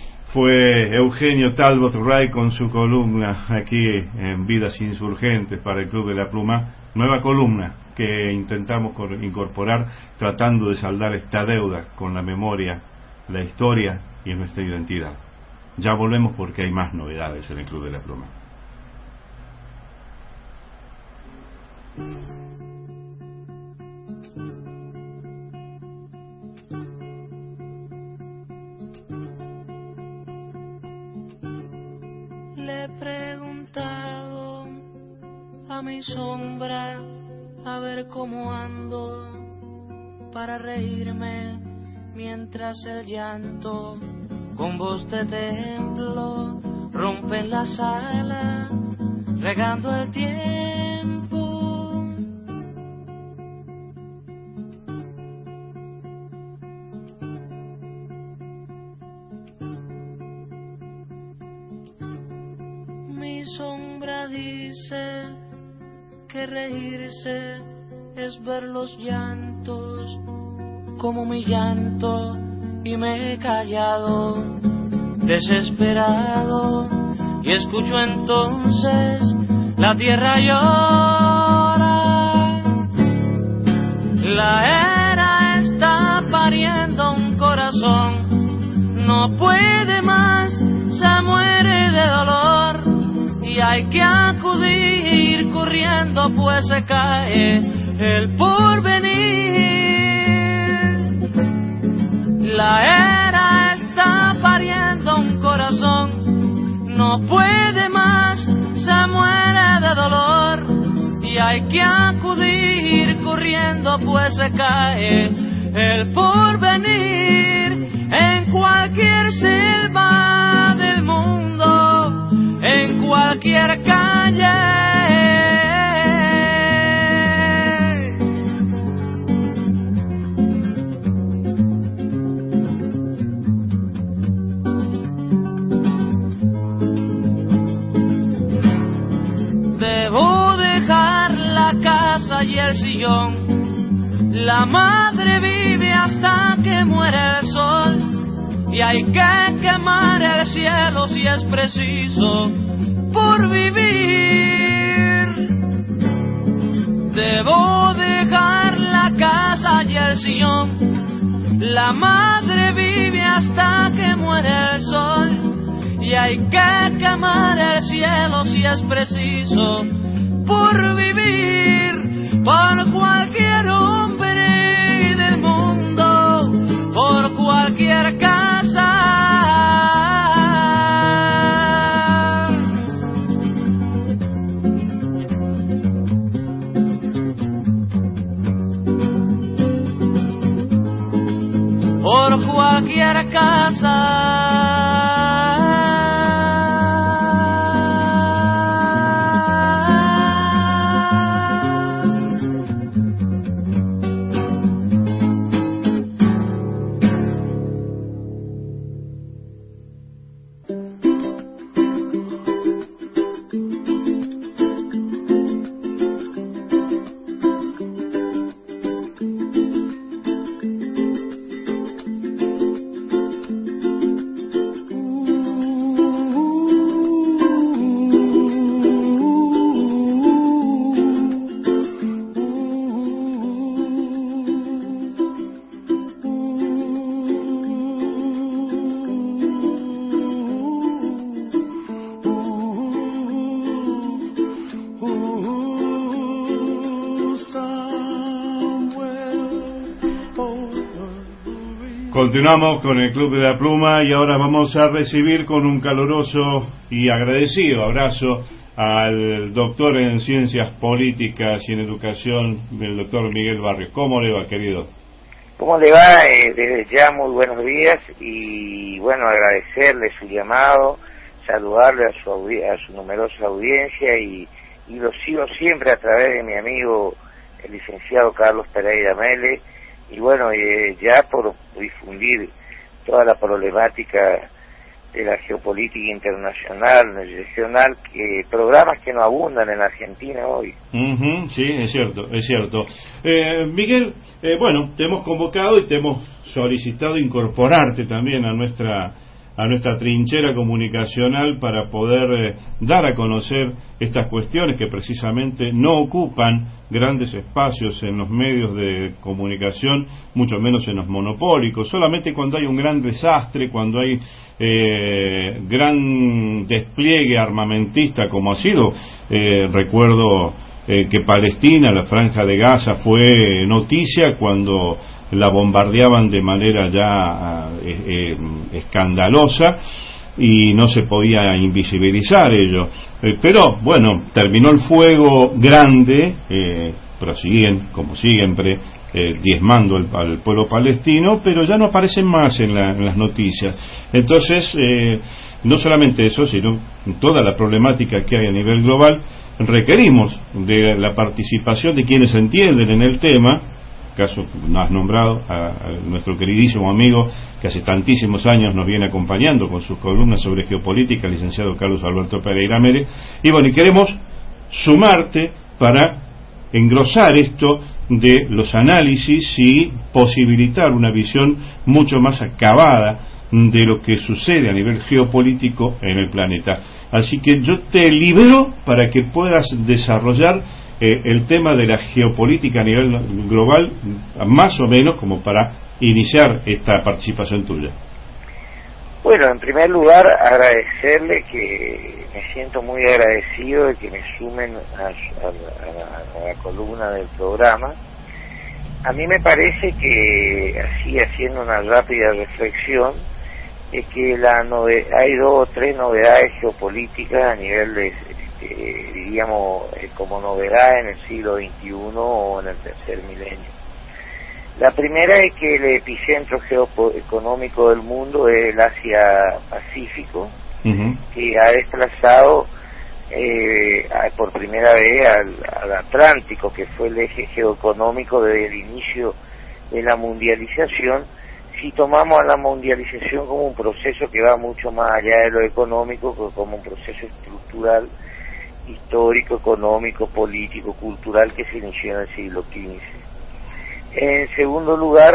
Fue Eugenio Talbot Ray con su columna aquí en Vidas Insurgentes para el Club de la Pluma, nueva columna que intentamos incorporar tratando de saldar esta deuda con la memoria, la historia y nuestra identidad. Ya volvemos porque hay más novedades en el Club de la Pluma. Le he preguntado a mi sombra a ver cómo ando para reírme mientras el llanto con voz de templo rompe en la sala regando el tiempo. Mi sombra dice que reírse es ver los llantos como mi llanto y me he callado desesperado y escucho entonces la tierra llora. La era está pariendo un corazón, no puede más, se muere de dolor y hay que acudir corriendo pues se cae el porvenir. La era está pariendo un corazón, no puede más, se muere de dolor y hay que acudir corriendo pues se cae el porvenir. En cualquier selva del mundo, en cualquier calle, debo dejar la casa y el sillón. La madre vive hasta que muere el sol y hay que quemar el cielo si es preciso por vivir. Debo dejar la casa y el sillón. La madre vive hasta que muere el sol. Y hay que quemar el cielo si es preciso. Por vivir, por cualquier hombre del mundo, por cualquier casa. Por cualquier casa. Continuamos con el Club de la Pluma y ahora vamos a recibir con un caluroso y agradecido abrazo al doctor en Ciencias Políticas y en Educación, el doctor Miguel Barrios. ¿Cómo le va, querido? ¿Cómo le va? Eh, desde ya muy buenos días y bueno, agradecerle su llamado, saludarle a su, audi- a su numerosa audiencia y, y lo sigo siempre a través de mi amigo el licenciado Carlos Pereira Mele. Y bueno, eh, ya por difundir toda la problemática de la geopolítica internacional, regional, que programas que no abundan en Argentina hoy. Uh-huh, sí, es cierto, es cierto. Eh, Miguel, eh, bueno, te hemos convocado y te hemos solicitado incorporarte también a nuestra a nuestra trinchera comunicacional para poder eh, dar a conocer estas cuestiones que precisamente no ocupan grandes espacios en los medios de comunicación, mucho menos en los monopólicos. Solamente cuando hay un gran desastre, cuando hay eh, gran despliegue armamentista, como ha sido, eh, recuerdo eh, que Palestina, la Franja de Gaza, fue noticia cuando la bombardeaban de manera ya eh, eh, escandalosa y no se podía invisibilizar ello. Eh, pero bueno, terminó el fuego grande, eh, prosiguen, como siempre, eh, diezmando el, al pueblo palestino, pero ya no aparecen más en, la, en las noticias. Entonces, eh, no solamente eso, sino toda la problemática que hay a nivel global, requerimos de la participación de quienes entienden en el tema. Caso no has nombrado a, a nuestro queridísimo amigo que hace tantísimos años nos viene acompañando con sus columnas sobre geopolítica, el licenciado Carlos Alberto Pereira Mele. Y bueno, y queremos sumarte para engrosar esto de los análisis y posibilitar una visión mucho más acabada de lo que sucede a nivel geopolítico en el planeta. Así que yo te libero para que puedas desarrollar Eh, el tema de la geopolítica a nivel global, más o menos como para iniciar esta participación tuya. Bueno, en primer lugar, agradecerle, que me siento muy agradecido de que me sumen a, a, a, a la columna del programa. A mí me parece que, así haciendo una rápida reflexión, es que la nove- hay dos o tres novedades geopolíticas a nivel de Eh, diríamos eh, como novedad en el siglo veintiuno o en el tercer milenio. La primera es que el epicentro geoeconómico del mundo es el Asia-Pacífico, uh-huh. que ha desplazado eh, a, por primera vez al, al Atlántico, que fue el eje geoeconómico desde el inicio de la mundialización. Si tomamos a la mundialización como un proceso que va mucho más allá de lo económico, como un proceso estructural, histórico, económico, político, cultural, que se inició en el siglo quince. En segundo lugar,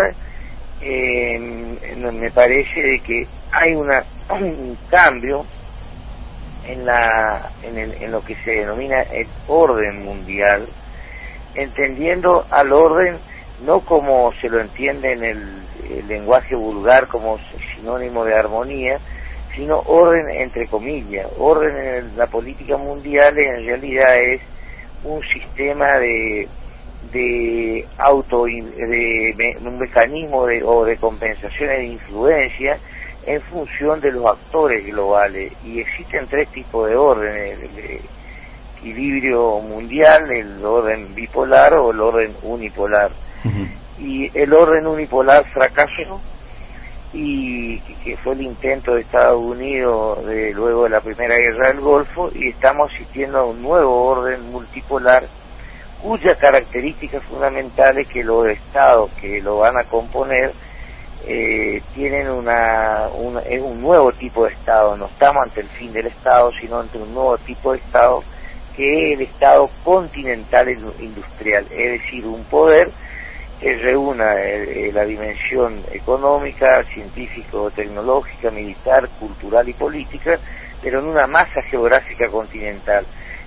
eh, me parece de que hay una, un cambio en la en, el, en lo que se denomina el orden mundial, entendiendo al orden no como se lo entiende en el, el lenguaje vulgar como sinónimo de armonía, sino orden entre comillas. Orden en la política mundial en realidad es un sistema de de auto de me, un mecanismo de o de compensaciones de influencia en función de los actores globales, y existen tres tipos de órdenes: el equilibrio mundial, el orden bipolar o el orden unipolar. Uh-huh. Y el orden unipolar fracasó, y que fue el intento de Estados Unidos de luego de la Primera Guerra del Golfo, y estamos asistiendo a un nuevo orden multipolar cuyas características fundamentales que los estados que lo van a componer eh, tienen una, una es un nuevo tipo de estado. No estamos ante el fin del estado, sino ante un nuevo tipo de estado, que es el estado continental industrial, es decir, un poder que reúna eh, la dimensión económica, científico, tecnológica, militar, cultural y política, pero en una masa geográfica continental.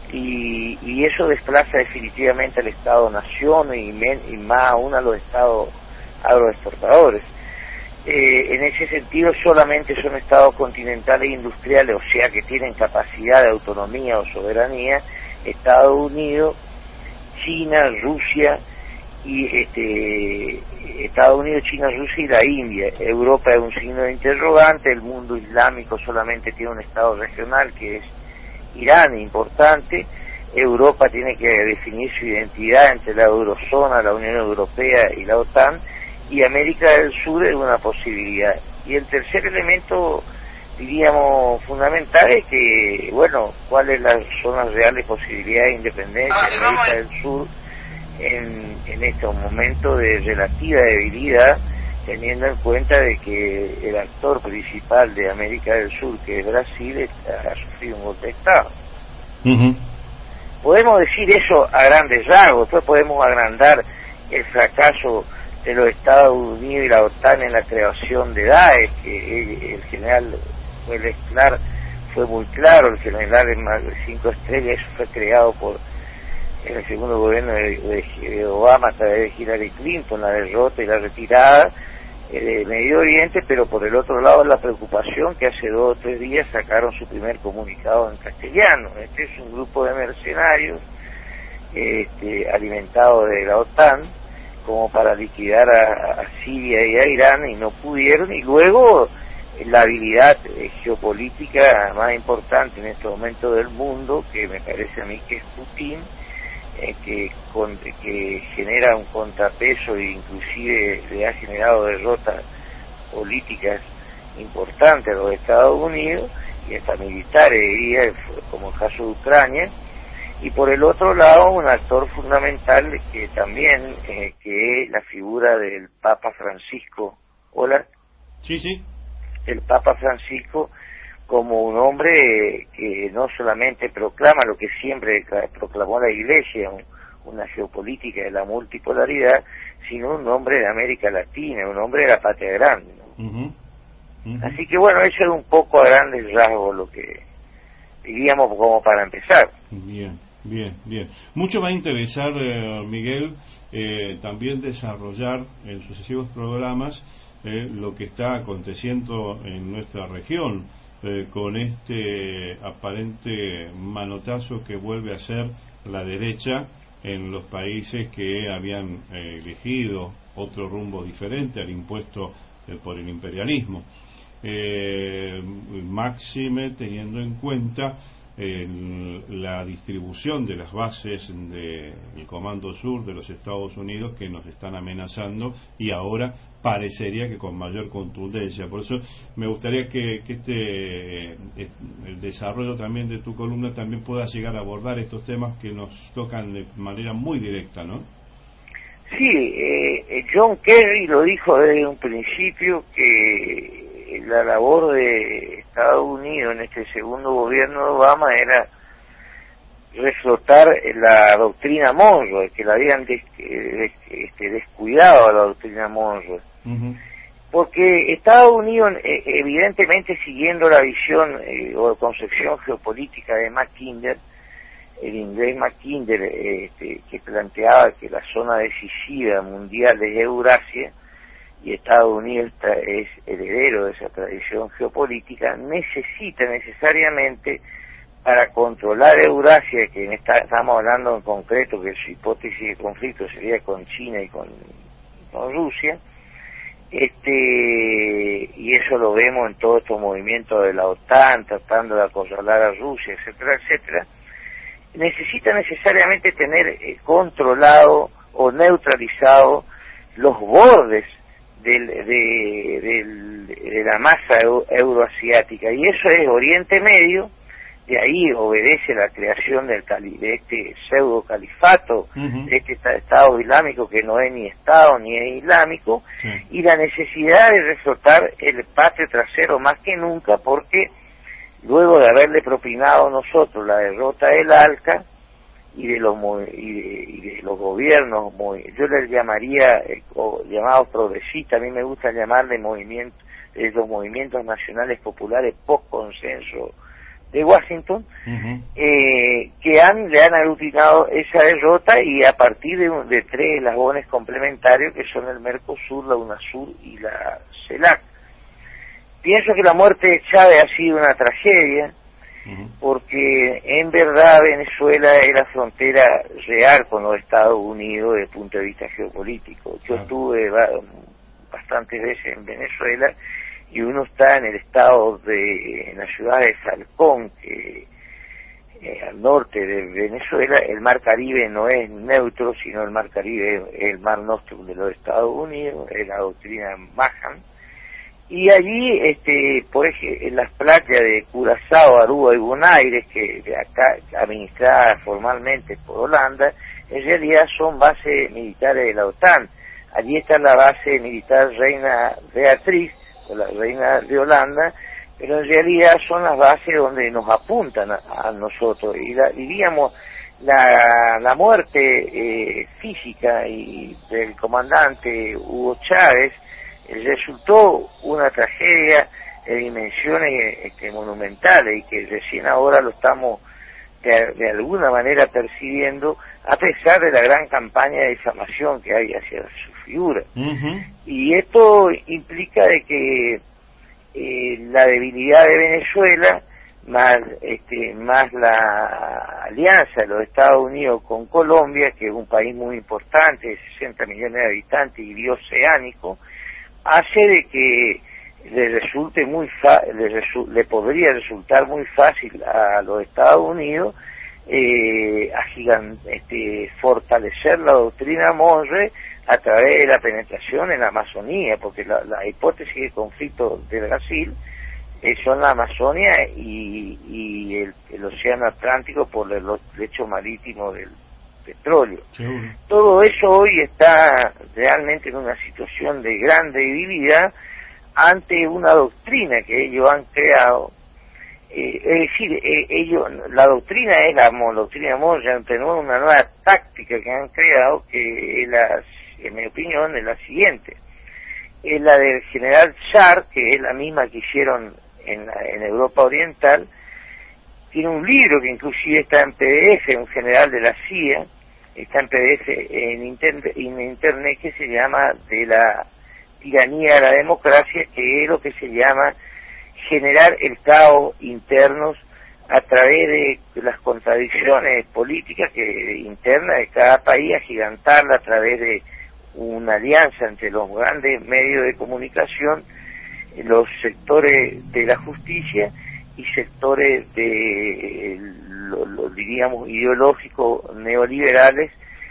Y, y eso desplaza definitivamente al Estado-nación y, men, y más aún a los estados agroexportadores. Eh, en ese sentido, solamente son estados continentales e industriales, o sea que tienen capacidad de autonomía o soberanía, Estados Unidos, China, Rusia, y este Estados Unidos, China, Rusia y la India. Europa es un signo de interrogante. El mundo islámico solamente tiene un estado regional, que es Irán, importante. Europa tiene que definir su identidad entre la eurozona, la Unión Europea y la OTAN, y América del Sur es una posibilidad. Y el tercer elemento, diríamos, fundamental es que, bueno, cuáles son las reales posibilidades de independencia de América del Sur en, en estos momentos de relativa debilidad, teniendo en cuenta de que el actor principal de América del Sur, que es Brasil, ha sufrido un golpe de Estado. Uh-huh. Podemos decir eso a grandes rasgos, después podemos agrandar el fracaso de los Estados Unidos y la OTAN en la creación de Daesh, que el, el general fue, clar, fue muy claro, el general de cinco estrellas, eso fue creado por en el segundo gobierno de, de, de Obama a través de Hillary Clinton, la derrota y la retirada eh, de Medio Oriente, pero por el otro lado la preocupación que hace dos o tres días sacaron su primer comunicado en castellano. Este es un grupo de mercenarios este, alimentados de la OTAN como para liquidar a, a Siria y a Irán, y no pudieron, y luego la habilidad eh, geopolítica más importante en este momento del mundo, que me parece a mí que es Putin, Eh, que, con, que genera un contrapeso e inclusive le ha generado derrotas políticas importantes a los Estados Unidos y hasta militares, diría, como el caso de Ucrania. Y por el otro lado, un actor fundamental que también eh, que es la figura del Papa Francisco. Hola. Sí, sí. El Papa Francisco, como un hombre que no solamente proclama lo que siempre proclamó la Iglesia, una geopolítica de la multipolaridad, sino un hombre de América Latina, un hombre de la patria grande, ¿no? Uh-huh. Uh-huh. Así que bueno, eso es un poco a grandes rasgos lo que diríamos como para empezar. Bien, bien, bien. Mucho va a interesar, eh, Miguel, eh, también desarrollar en sucesivos programas eh, lo que está aconteciendo en nuestra región, Eh, con este aparente manotazo que vuelve a ser la derecha en los países que habían eh, elegido otro rumbo diferente al impuesto eh, por el imperialismo. Eh, máxime teniendo en cuenta eh, la distribución de las bases del Comando Sur de los Estados Unidos, que nos están amenazando, y ahora parecería que con mayor contundencia. Por eso me gustaría que, que este eh, el desarrollo también de tu columna también pueda llegar a abordar estos temas que nos tocan de manera muy directa, ¿no? Sí, eh, John Kerry lo dijo desde un principio, que la labor de Estados Unidos en este segundo gobierno de Obama era reflotar la doctrina Monroe, que la habían des, des, este, descuidado a la doctrina Monroe. Uh-huh. porque Estados Unidos, eh, evidentemente siguiendo la visión eh, o concepción geopolítica de Mackinder, el inglés Mackinder, eh, este, que planteaba que la zona decisiva mundial es Eurasia, y Estados Unidos es heredero de esa tradición geopolítica, necesita necesariamente, para controlar Eurasia, que en esta, estamos hablando en concreto que su hipótesis de conflicto sería con China y con, con Rusia, este y eso lo vemos en todos estos movimientos de la OTAN, tratando de acorralar a Rusia, etcétera, etcétera, necesita necesariamente tener eh, controlado o neutralizado los bordes del, de, del, de la masa euro, euroasiática, y eso es Oriente Medio. De ahí obedece la creación del cali, de este pseudo califato, uh-huh. de este Estado islámico que no es ni Estado ni es islámico, sí. y la necesidad de reflotar el patio trasero más que nunca, porque luego de haberle propinado nosotros la derrota del ALCA y de los y de, y de los gobiernos, yo les llamaría eh, llamados progresistas, a mí me gusta llamarle movimiento, eh, los movimientos nacionales populares post consenso de Washington, uh-huh. eh, que han le han aglutinado esa derrota, y a partir de, de tres eslabones complementarios que son el Mercosur, la UNASUR y la CELAC. Pienso que la muerte de Chávez ha sido una tragedia, uh-huh. porque en verdad Venezuela es la frontera real con los Estados Unidos desde el punto de vista geopolítico. Yo uh-huh. estuve bastantes veces en Venezuela, y uno está en el estado de, en la ciudad de Falcón, que eh, al norte de Venezuela. El mar Caribe no es neutro, sino el mar Caribe es el mar Nostrum de los Estados Unidos, es la doctrina Mahan. Y allí, este, por ejemplo, en las playas de Curazao, Aruba y Bonaire, que de acá administradas formalmente por Holanda, en realidad son bases militares de la OTAN. Allí está la base militar Reina Beatriz, o la Reina de Holanda, pero en realidad son las bases donde nos apuntan a, a nosotros, y la, diríamos la, la muerte eh, física y del comandante Hugo Chávez eh, resultó una tragedia de dimensiones este, monumentales, y que recién ahora lo estamos de, de alguna manera percibiendo, a pesar de la gran campaña de difamación que hay hacia su figura. Uh-huh. Y esto implica de que eh, la debilidad de Venezuela, más este más la alianza de los Estados Unidos con Colombia, que es un país muy importante, de sesenta millones de habitantes y bioceánico, hace de que le resulte muy fa le, resu le podría resultar muy fácil a los Estados Unidos eh, agigan este fortalecer la doctrina Monroe a través de la penetración en la Amazonía, porque la, la hipótesis de conflicto de Brasil eh, son la Amazonia y, y el, el océano Atlántico por el lecho marítimo del petróleo. Sí. Todo eso hoy está realmente en una situación de gran debilidad ante una doctrina que ellos han creado. Eh, es decir, eh, ellos, la doctrina es la doctrina Monroe, tenemos una nueva táctica que han creado, que es la, en mi opinión, es la siguiente: es la del general Char, que es la misma que hicieron en, la, en Europa Oriental. Tiene un libro que inclusive está en P D F, un general de la C I A, está en P D F en, inter, en internet, que se llama De la tiranía de la democracia, que es lo que se llama generar el caos internos a través de las contradicciones políticas que internas de cada país, agigantarla a través de una alianza entre los grandes medios de comunicación, los sectores de la justicia y sectores de, lo, lo diríamos, ideológicos neoliberales,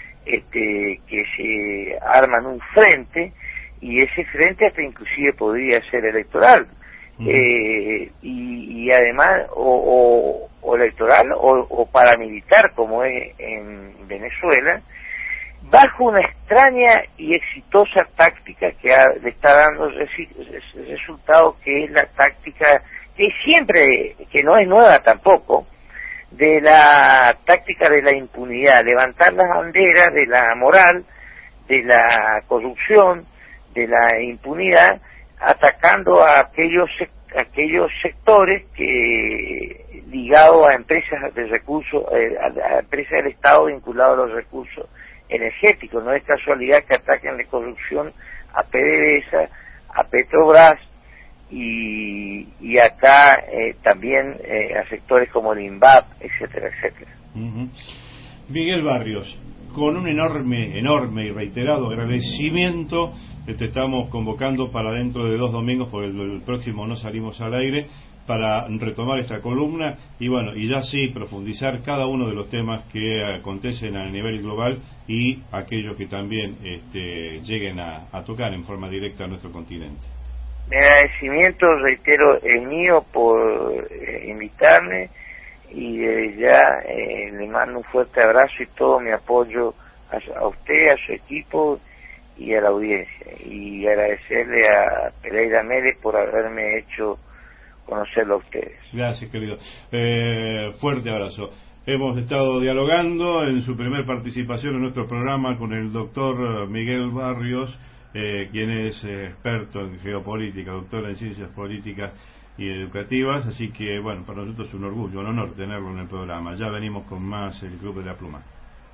este, que se arman un frente, y ese frente hasta inclusive podría ser electoral. Uh-huh. eh, y, y además o, o, o electoral o, o paramilitar, como es en Venezuela, bajo una extraña y exitosa táctica que ha, le está dando resi- resultado, que es la táctica que siempre, que no es nueva tampoco, de la táctica de la impunidad, levantar las banderas de la moral, de la corrupción, de la impunidad, atacando a aquellos aquellos sectores que ligados a empresas de recursos, eh, a, a empresas del Estado vinculados a los recursos energéticos. No es casualidad que ataquen de corrupción a PDVSA, a Petrobras y, y acá eh, también eh, a sectores como el INVAP, etcétera, etcétera. Uh-huh. Miguel Barrios, con un enorme, enorme y reiterado agradecimiento, te estamos convocando para dentro de dos domingos, porque el, el próximo no salimos al aire, para retomar esta columna y bueno, y ya sí profundizar cada uno de los temas que acontecen a nivel global y aquellos que también este, lleguen a, a tocar en forma directa a nuestro continente. Mi agradecimiento, reitero, es mío por eh, invitarme, y desde ya eh, le mando un fuerte abrazo y todo mi apoyo a, a usted, a su equipo y a la audiencia, y agradecerle a Pereira Mérez por haberme hecho conocerlo a ustedes. Gracias, querido. Eh, fuerte abrazo. Hemos estado dialogando en su primer participación en nuestro programa con el doctor Miguel Barrios, eh, quien es eh, experto en geopolítica, doctor en ciencias políticas y educativas, así que bueno, para nosotros es un orgullo, un honor tenerlo en el programa. Ya venimos con más el Club de la Pluma.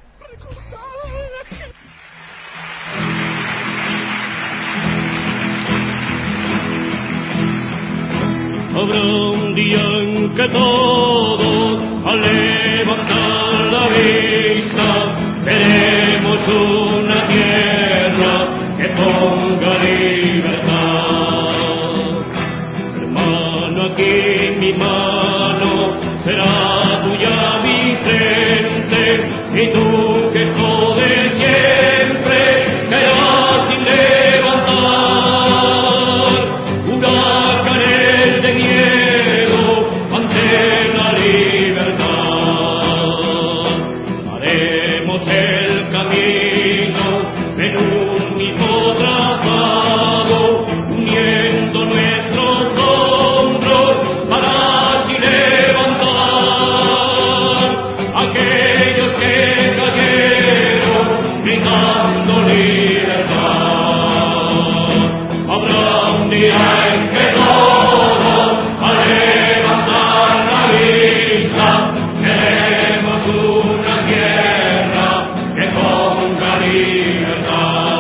Habrá un día en que todos, al levantar la vista, veremos una tierra que ponga libertad. Hermano, aquí mi mano será tuya mi frente, y tú que jode siempre quedarás sin levantar. Huracanes de miedo ante la libertad. Haremos el camino en un mismo trazado, uniendo nuestros hombros para así levantar aquellos que cayeron gritando libertad. Habrá un día en que todos, al levantar la vista, queremos una tierra que ponga libertad.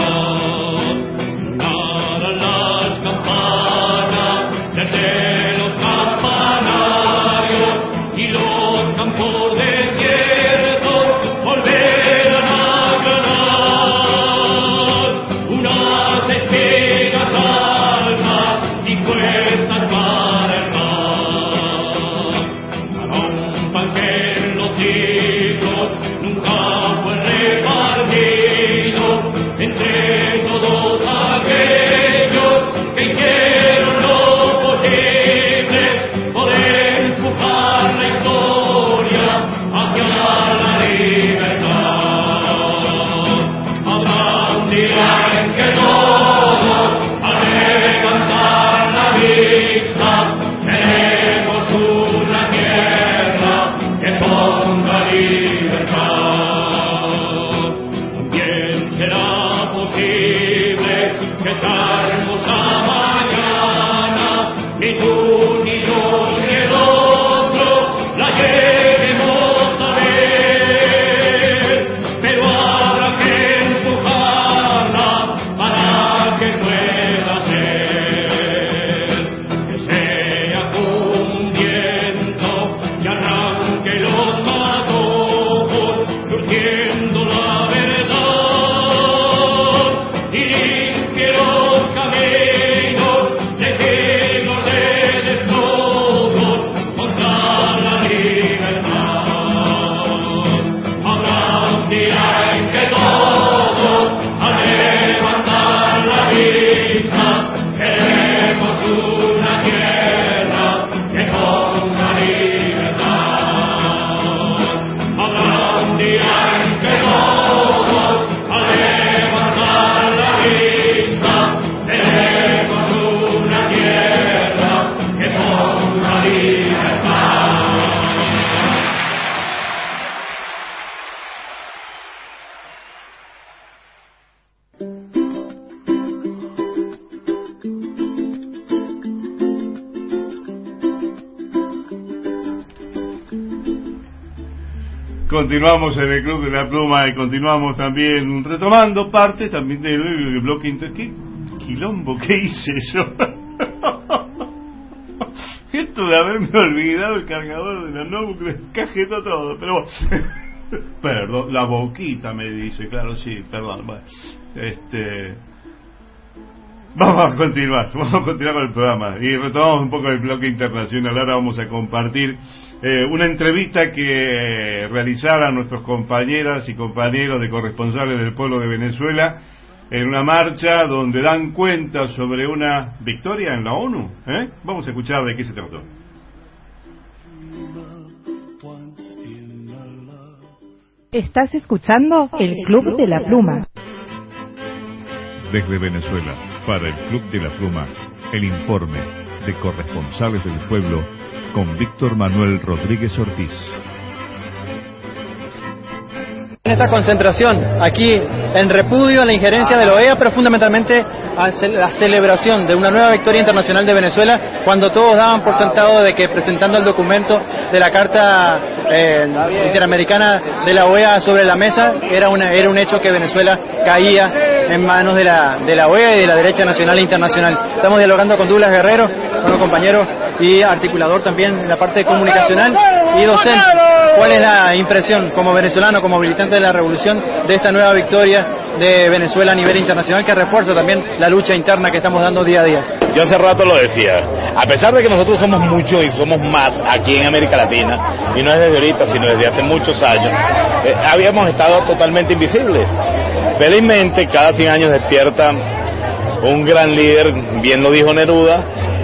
Sonarán las campanas desde los campanarios, y los campos desiertos volverán a granar. Unas espigas altas y puestas para el mar. Para un pan que en los siglos nunca fue repartido entre todos aquellos que hicieron lo posible por empujar la historia hacia la libertad. Habrá un día en que todos, al levantar la vista, queremos una tierra que ponga libertad. También será posible que esta hermosa mañana ni tú ni yo ni el otro la lleguemos a ver, pero habrá que empujarla para que pueda ser, que sea como un viento que arranque los matojos, surgiendo la verdad y limpie los Continuamos en el Club de la Pluma y continuamos también retomando parte también del bloque inter... ¿Qué quilombo que hice yo? Esto de haberme olvidado el cargador de la notebook, descajetó todo, pero bueno. Perdón, la boquita me dice, claro, sí, perdón. Bueno, este... Vamos a continuar, vamos a continuar con el programa y retomamos un poco el bloque internacional. Ahora vamos a compartir eh, una entrevista que realizaron nuestros compañeras y compañeros de corresponsales del pueblo de Venezuela en una marcha donde dan cuenta sobre una victoria en la ONU. ¿eh? Vamos a escuchar de qué se trató. Estás escuchando el Club de la Pluma. Desde Venezuela, para el Club de la Pluma, el informe de corresponsales del pueblo con Víctor Manuel Rodríguez Ortiz. En esta concentración, aquí en repudio a la injerencia de la O E A, pero fundamentalmente a la celebración de una nueva victoria internacional de Venezuela, cuando todos daban por sentado de que presentando el documento de la Carta eh, Interamericana de la O E A sobre la mesa, era, una, era un hecho que Venezuela caía en manos de la, de la O E A y de la derecha nacional e internacional. Estamos dialogando con Douglas Guerrero, nuestro compañero y articulador también en la parte comunicacional y docente. ¿Cuál es la impresión como venezolano, como militante de la revolución, de esta nueva victoria de Venezuela a nivel internacional, que refuerza también la lucha interna que estamos dando día a día? Yo hace rato lo decía, a pesar de que nosotros somos muchos y somos más aquí en América Latina, y no es desde ahorita, sino desde hace muchos años, eh, habíamos estado totalmente invisibles. Felizmente, cada cien años despierta un gran líder, bien lo dijo Neruda,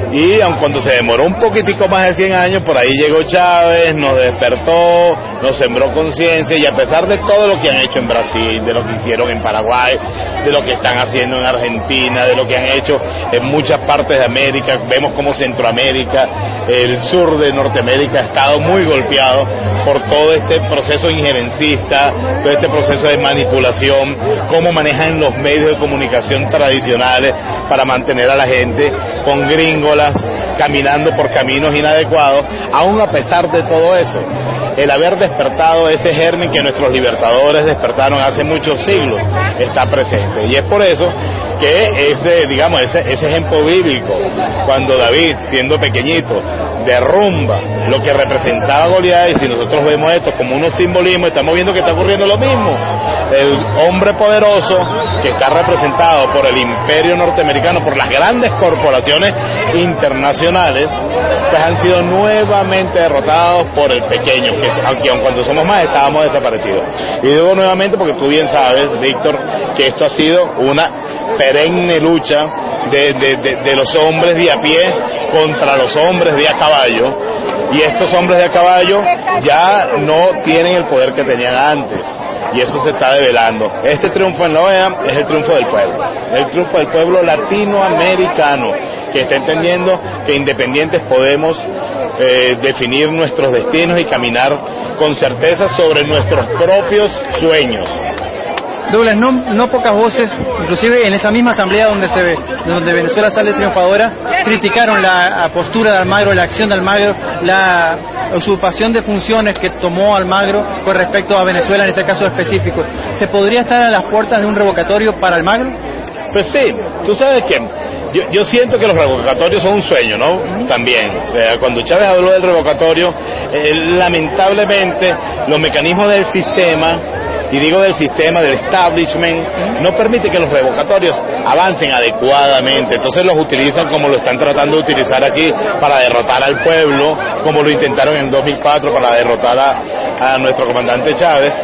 y aun cuando se demoró un poquitico más de cien años, por ahí llegó Chávez, nos despertó, nos sembró conciencia, y a pesar de todo lo que han hecho en Brasil, de lo que hicieron en Paraguay, de lo que están haciendo en Argentina, de lo que han hecho en muchas partes de América, vemos como Centroamérica, el sur de Norteamérica ha estado muy golpeado por todo este proceso injerencista, todo este proceso de manipulación, cómo manejan los medios de comunicación tradicionales para mantener a la gente con gringolas, caminando por caminos inadecuados. Aún a pesar de todo eso, el haber despertado ese germen que nuestros libertadores despertaron hace muchos siglos está presente, y es por eso que ese, digamos, ese, ese ejemplo bíblico, cuando David, siendo pequeñito, derrumba lo que representaba Goliat, y si nosotros vemos esto como unos simbolismos, estamos viendo que está ocurriendo lo mismo. El hombre poderoso que está representado por el imperio norteamericano, por las grandes corporaciones internacionales, pues han sido nuevamente derrotados por el pequeño, que aunque aun cuando somos más estábamos desaparecidos. Y digo nuevamente porque tú bien sabes, Víctor, que esto ha sido una perenne lucha de, de, de, de los hombres de a pie contra los hombres de a caballo, y estos hombres de a caballo ya no tienen el poder que tenían antes, y eso se está develando. Este triunfo en la O E A es el triunfo del pueblo, el triunfo del pueblo latinoamericano, que está entendiendo que independientes podemos eh, definir nuestros destinos y caminar con certeza sobre nuestros propios sueños. Douglas, no, no pocas voces, inclusive en esa misma asamblea donde se ve, donde Venezuela sale triunfadora, criticaron la postura de Almagro, la acción de Almagro, la usurpación de funciones que tomó Almagro con respecto a Venezuela en este caso específico. ¿Se podría estar a las puertas de un revocatorio para Almagro? Pues sí, tú sabes que yo, yo siento que los revocatorios son un sueño, ¿no? También, o sea, cuando Chávez habló del revocatorio, eh, lamentablemente los mecanismos del sistema, y digo del sistema, del establishment, no permite que los revocatorios avancen adecuadamente. Entonces los utilizan como lo están tratando de utilizar aquí, para derrotar al pueblo, como lo intentaron en dos mil cuatro para derrotar a, a nuestro comandante Chávez.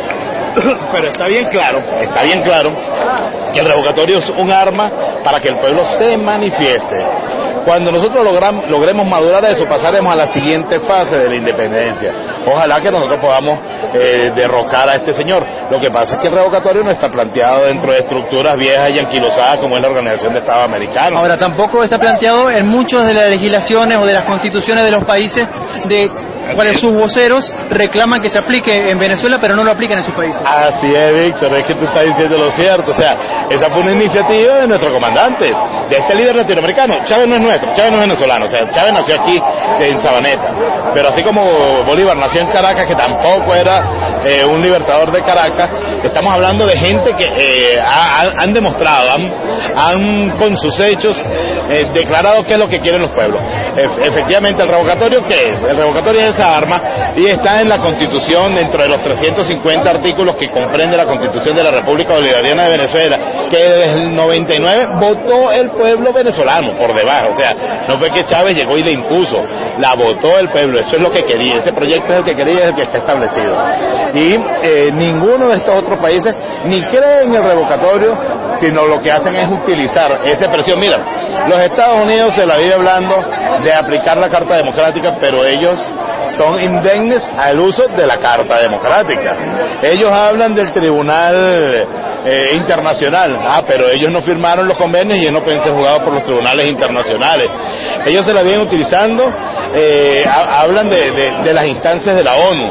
Pero está bien claro, está bien claro que el revocatorio es un arma para que el pueblo se manifieste. Cuando nosotros logram, logremos madurar eso, pasaremos a la siguiente fase de la independencia. Ojalá que nosotros podamos eh, derrocar a este señor. Lo que pasa es que el revocatorio no está planteado dentro de estructuras viejas y anquilosadas como es la Organización de Estados Americanos. Ahora, tampoco está planteado en muchas de las legislaciones o de las constituciones de los países de cuales sus voceros reclaman que se aplique en Venezuela, pero no lo aplican en sus países. Así es, Víctor, es que tú estás diciendo lo cierto. O sea, esa fue una iniciativa de nuestro comandante, de este líder latinoamericano. Chávez no es nuestro, Chávez no es venezolano, o sea, Chávez nació aquí en Sabaneta, pero así como Bolívar nació en Caracas, que tampoco era eh, un libertador de Caracas, estamos hablando de gente que eh, ha, han demostrado, han, han con sus hechos eh, declarado qué es lo que quieren los pueblos. E- efectivamente, el revocatorio, ¿qué es? El revocatorio es esa arma y está en la Constitución, dentro de los trescientos cincuenta artículos que comprende la Constitución de la República Bolivariana de Venezuela, que desde el noventa y nueve votó el pueblo venezolano por debajo. O sea, no fue que Chávez llegó y le impuso, la votó el pueblo. Eso es lo que quería, ese proyecto es el que quería, es el que está establecido. Y eh, ninguno de estos otros países ni cree en el revocatorio, sino lo que hacen es utilizar esa expresión. Mira, los Estados Unidos se la vive hablando de aplicar la Carta Democrática, pero ellos son indemnes al uso de la Carta Democrática. Ellos hablan del Tribunal eh, Internacional, ah, pero ellos no firmaron los convenios y ellos no pueden ser juzgados por los tribunales internacionales. Ellos se la vienen utilizando, eh, ha, hablan de, de, de las instancias de la ONU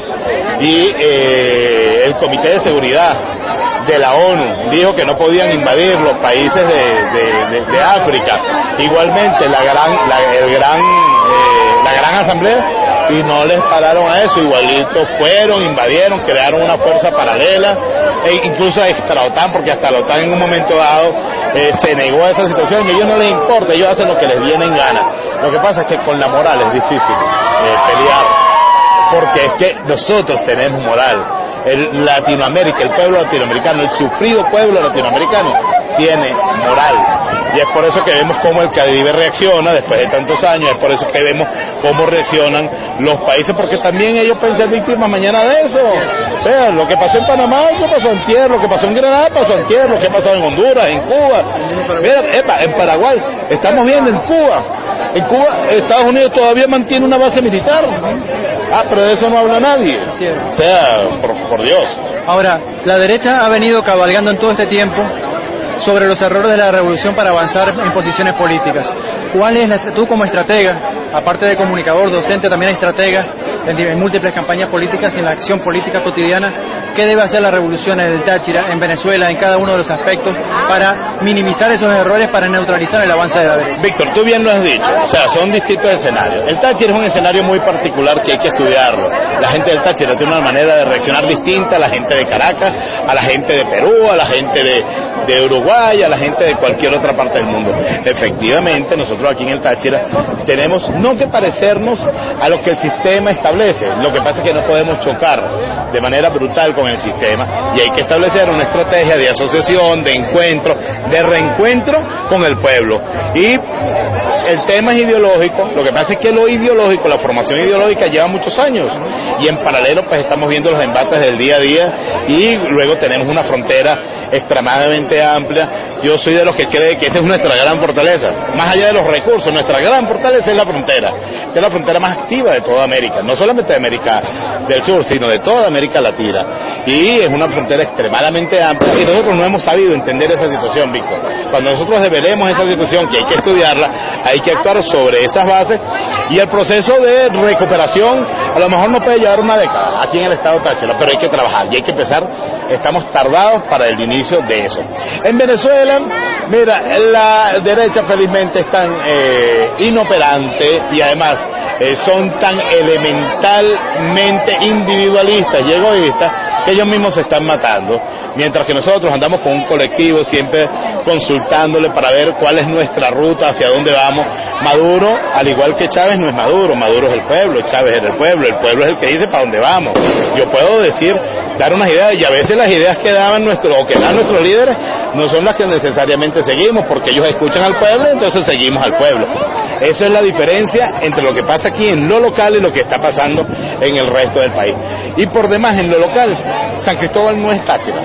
y eh, el Comité de Seguridad de la ONU dijo que no podían invadir los países de, de, de, de África. Igualmente la gran, la, el gran, eh, la gran asamblea, y no les pararon a eso, igualito fueron, invadieron, crearon una fuerza paralela, e incluso extra OTAN, porque hasta la OTAN en un momento dado eh, se negó a esa situación, y a ellos no les importa, ellos hacen lo que les viene en gana. Lo que pasa es que con la moral es difícil eh, pelear, porque es que nosotros tenemos moral. El Latinoamérica, el pueblo latinoamericano, el sufrido pueblo latinoamericano tiene moral, y es por eso que vemos cómo el Caribe reacciona después de tantos años, es por eso que vemos cómo reaccionan los países, porque también ellos pueden ser víctimas mañana de eso. O sea, lo que pasó en Panamá, lo que pasó en Tierra, lo que pasó en Granada, pasó en Tierra, lo que pasó en Honduras, en Cuba. Mira, epa, en Paraguay, estamos viendo en Cuba, en Cuba Estados Unidos todavía mantiene una base militar. Ah, pero de eso no habla nadie. O sea, por, por Dios. Ahora, la derecha ha venido cabalgando en todo este tiempo sobre los errores de la revolución para avanzar en posiciones políticas. ¿Cuál es la, tú como estratega, aparte de comunicador, docente, también estratega en, en múltiples campañas políticas y en la acción política cotidiana, qué debe hacer la revolución en el Táchira, en Venezuela, en cada uno de los aspectos, para minimizar esos errores, para neutralizar el avance de la derecha? Víctor, tú bien lo has dicho, o sea, son distintos escenarios. El Táchira es un escenario muy particular que hay que estudiarlo. La gente del Táchira tiene una manera de reaccionar distinta a la gente de Caracas, a la gente de Perú, a la gente de, de Uruguay, a la gente de cualquier otra parte del mundo. Efectivamente, nosotros aquí en el Táchira tenemos no que parecernos a lo que el sistema establece, lo que pasa es que no podemos chocar de manera brutal con el sistema, y hay que establecer una estrategia de asociación, de encuentro, de reencuentro con el pueblo. Y el tema es ideológico, lo que pasa es que lo ideológico, la formación ideológica lleva muchos años, y en paralelo pues estamos viendo los embates del día a día, y luego tenemos una frontera extremadamente amplia. Yo soy de los que cree que esa es nuestra gran fortaleza, más allá de los recursos, nuestra gran fortaleza es la frontera, que es la frontera más activa de toda América, no solamente de América del Sur, sino de toda América Latina, y es una frontera extremadamente amplia, y nosotros no hemos sabido entender esa situación, Víctor. Cuando nosotros deberemos esa situación, que hay que estudiarla, hay que actuar sobre esas bases, y el proceso de recuperación a lo mejor no puede llevar una década aquí en el estado Táchira, pero hay que trabajar, y hay que empezar. Estamos tardados para el inicio de eso. En Venezuela, mira, la derecha felizmente es tan eh, inoperante, y además eh, son tan elementalmente individualistas y egoístas que ellos mismos se están matando, mientras que nosotros andamos con un colectivo siempre consultándole para ver cuál es nuestra ruta, hacia dónde vamos. Maduro, al igual que Chávez, no es Maduro, Maduro es el pueblo, Chávez es el pueblo, el pueblo es el que dice para dónde vamos. Yo puedo decir, dar unas ideas, y a veces las ideas que daban nuestros, o que dan nuestros líderes no son las que necesariamente seguimos, porque ellos escuchan al pueblo, entonces seguimos al pueblo. Esa es la diferencia entre lo que pasa aquí en lo local y lo que está pasando en el resto del país. Y por demás, en lo local, San Cristóbal no es Táchira.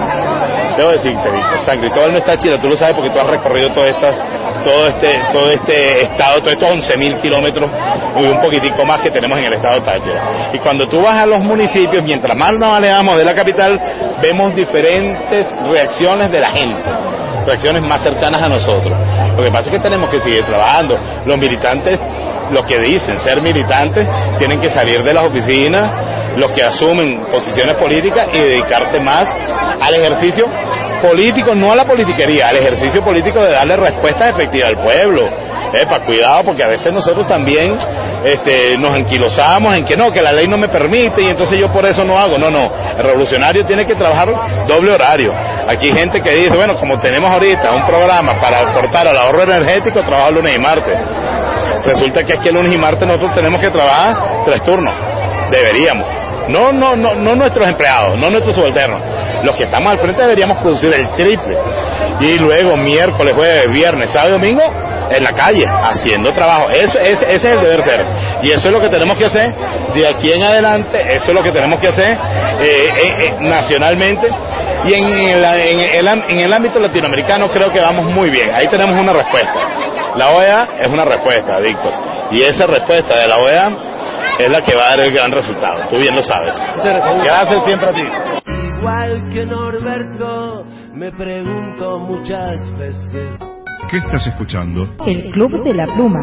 Debo decirte, Víctor, San Cristóbal no es Táchira, tú lo sabes porque tú has recorrido todo esta, todo este, todo este estado, todos estos once mil kilómetros y un poquitico más que tenemos en el estado de Táchira. Y cuando tú vas a los municipios, mientras más nos alejamos de la capital, vemos diferentes reacciones de la gente, reacciones más cercanas a nosotros. Lo que pasa es que tenemos que seguir trabajando. Los militantes los que dicen ser militantes tienen que salir de las oficinas, los que asumen posiciones políticas y dedicarse más al ejercicio político, no a la politiquería, al ejercicio político de darle respuestas efectivas al pueblo. Epa, cuidado, porque a veces nosotros también este, nos anquilosamos en que no, que la ley no me permite y entonces yo por eso no hago. No, no, el revolucionario tiene que trabajar doble horario. Aquí hay gente que dice, bueno, como tenemos ahorita un programa para aportar al ahorro energético, trabajo lunes y martes. Resulta que es que el lunes y martes nosotros tenemos que trabajar tres turnos. Deberíamos. No, no, no, no nuestros empleados, no nuestros subalternos. Los que estamos al frente deberíamos producir el triple. Y luego miércoles, jueves, viernes, sábado y domingo en la calle, haciendo trabajo. Eso, ese, ese es el deber ser. Y eso es lo que tenemos que hacer de aquí en adelante, eso es lo que tenemos que hacer eh, eh, eh, nacionalmente. Y en el, en, el, en el ámbito latinoamericano creo que vamos muy bien. Ahí tenemos una respuesta. La O E A es una respuesta, Víctor. Y esa respuesta de la O E A es la que va a dar el gran resultado. Tú bien lo sabes. Gracias siempre a ti. Igual que Norberto, me pregunto muchas veces. ¿Qué estás escuchando? El Club de la Pluma.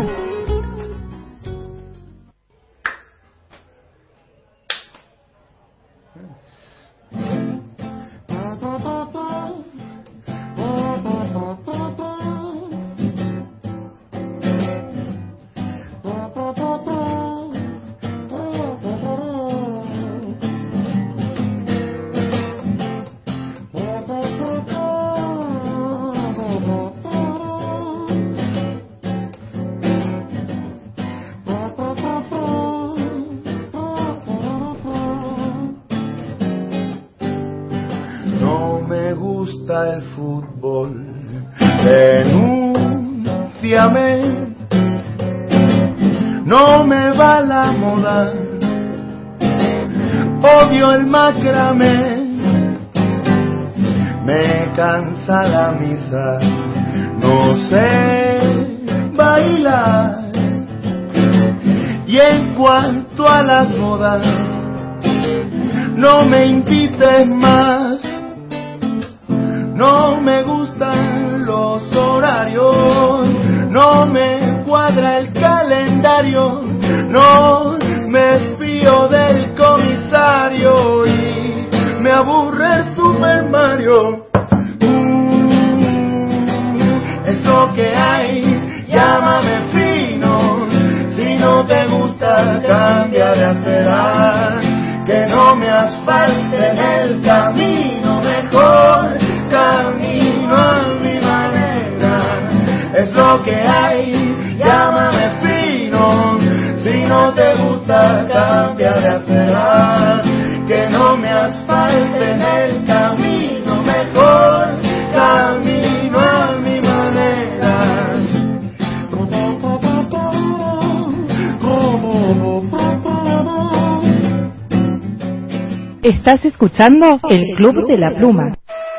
El fútbol, denúnciame, no me va la moda, odio el macramé, me cansa la misa, no sé bailar, y en cuanto a las bodas, no me invites más. No me gustan los horarios, no me cuadra el calendario, no me fío del comisario y me aburre el Super Mario. Uh, es lo que hay, llámame fino, si no te gusta cambia de acera, que no me asfalten el camino mejor. Camino a mi manera, es lo que hay, llámame fino, si no te gusta cambia de acera, que no me asfalten el camino mejor, camino a mi manera. Estás escuchando el Club de la Pluma.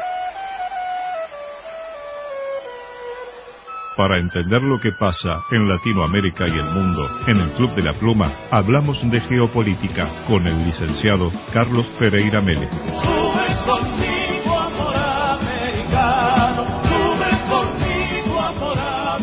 Para entender lo que pasa en Latinoamérica y el mundo, en el Club de la Pluma hablamos de geopolítica con el licenciado Carlos Pereira Mele. Sube conmigo, amor americano, sube conmigo, amor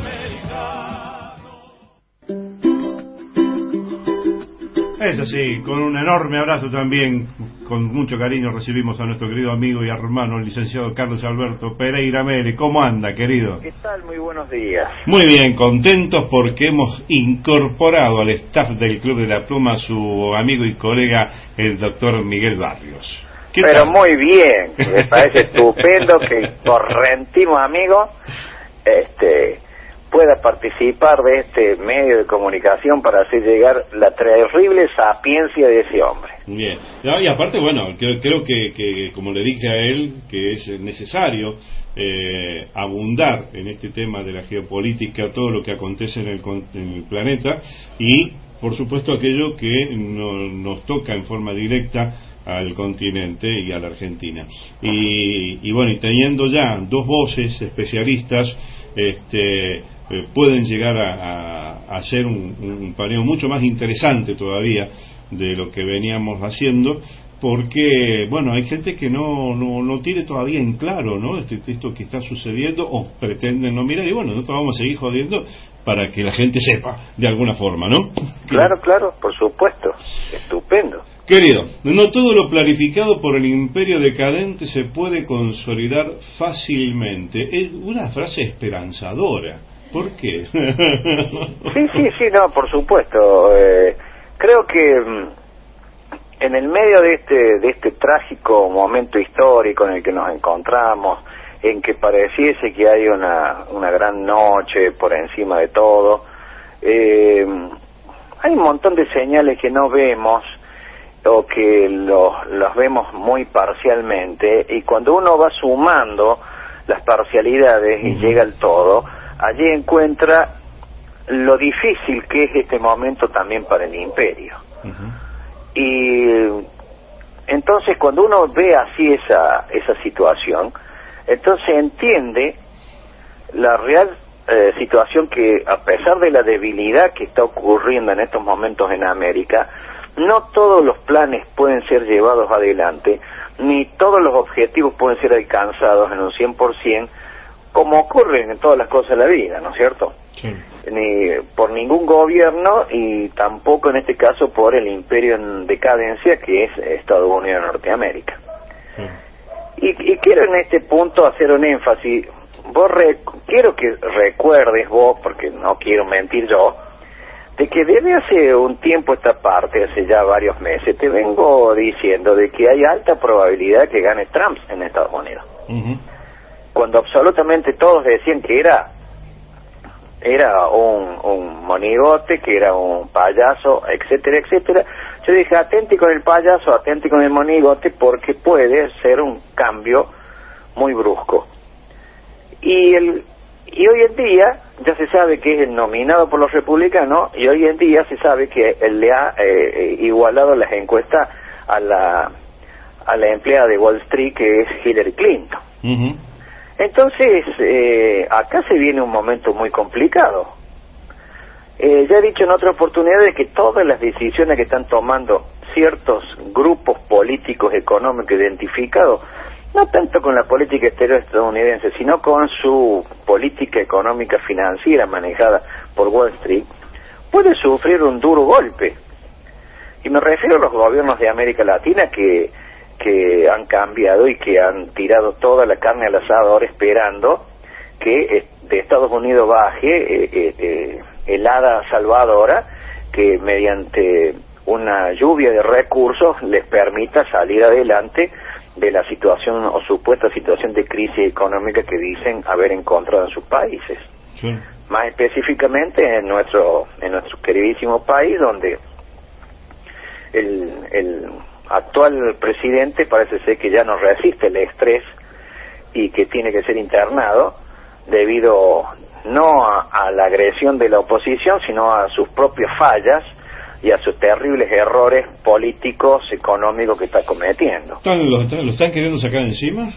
americano. Es así, con un enorme abrazo también, con mucho cariño recibimos a nuestro querido amigo y hermano, el licenciado Carlos Alberto Pereira Mele. ¿Cómo anda, querido? ¿Qué tal? Muy buenos días. Muy bien, contentos porque hemos incorporado al staff del Club de la Pluma a su amigo y colega, el doctor Miguel Barrios. Pero tal? Muy bien, me parece estupendo que el correntino amigo este, pueda participar de este medio de comunicación para hacer llegar la terrible sapiencia de ese hombre. Bien, no, y aparte, bueno, creo, creo que, que, como le dije a él, que es necesario eh, abundar en este tema de la geopolítica, todo lo que acontece en el, en el planeta, y por supuesto aquello que no, nos toca en forma directa al continente y a la Argentina. Y, y bueno, y teniendo ya dos voces especialistas, este, eh, pueden llegar a, a, a hacer un, un paneo mucho más interesante todavía de lo que veníamos haciendo, porque, bueno, hay gente que no, no, no tiene todavía en claro, ¿no? Este, esto que está sucediendo, o pretenden no mirar, y bueno, nosotros vamos a seguir jodiendo para que la gente sepa, de alguna forma, ¿no? Claro, claro, por supuesto. Estupendo. Querido, no todo lo planificado por el imperio decadente se puede consolidar fácilmente. Es una frase esperanzadora. ¿Por qué? Sí, sí, sí, no, por supuesto. Eh, creo que en el medio de este de este trágico momento histórico en el que nos encontramos, en que pareciese que hay una una gran noche por encima de todo, eh, hay un montón de señales que no vemos o que los los vemos muy parcialmente, y cuando uno va sumando las parcialidades y llega al todo, allí encuentra lo difícil que es este momento también para el imperio. Uh-huh. Y entonces cuando uno ve así esa esa situación, entonces entiende la real eh, situación que, a pesar de la debilidad que está ocurriendo en estos momentos en América, no todos los planes pueden ser llevados adelante, ni todos los objetivos pueden ser alcanzados en un cien por ciento, como ocurre en todas las cosas de la vida, ¿no es cierto? Sí. Ni por ningún gobierno, y tampoco en este caso por el imperio en decadencia que es Estados Unidos de Norteamérica. Sí. Y, y quiero en este punto hacer un énfasis. Vos re, quiero que recuerdes vos, porque no quiero mentir yo, de que desde hace un tiempo esta parte, hace ya varios meses, te vengo diciendo de que hay alta probabilidad que gane Trump en Estados Unidos. Uh-huh. Cuando absolutamente todos decían que era era un, un monigote, que era un payaso, etcétera, etcétera, yo dije, atente con el payaso, atente con el monigote, porque puede ser un cambio muy brusco. Y el y hoy en día ya se sabe que es el nominado por los republicanos, y hoy en día se sabe que él le ha eh, igualado las encuestas a la a la empleada de Wall Street, que es Hillary Clinton. Uh-huh. Entonces, eh, acá se viene un momento muy complicado. Eh, ya he dicho en otra oportunidad de que todas las decisiones que están tomando ciertos grupos políticos económicos identificados, no tanto con la política exterior estadounidense, sino con su política económica financiera manejada por Wall Street, puede sufrir un duro golpe. Y me refiero a los gobiernos de América Latina que que han cambiado y que han tirado toda la carne al asador esperando que de Estados Unidos baje eh, eh, eh, el hada salvadora que mediante una lluvia de recursos les permita salir adelante de la situación o supuesta situación de crisis económica que dicen haber encontrado en sus países. Sí. Más específicamente en nuestro en nuestro queridísimo país, donde el el actual presidente parece ser que ya no resiste el estrés y que tiene que ser internado debido no a, a la agresión de la oposición, sino a sus propias fallas y a sus terribles errores políticos, económicos que está cometiendo. ¿Están, lo, están, ¿Lo están queriendo sacar de encima?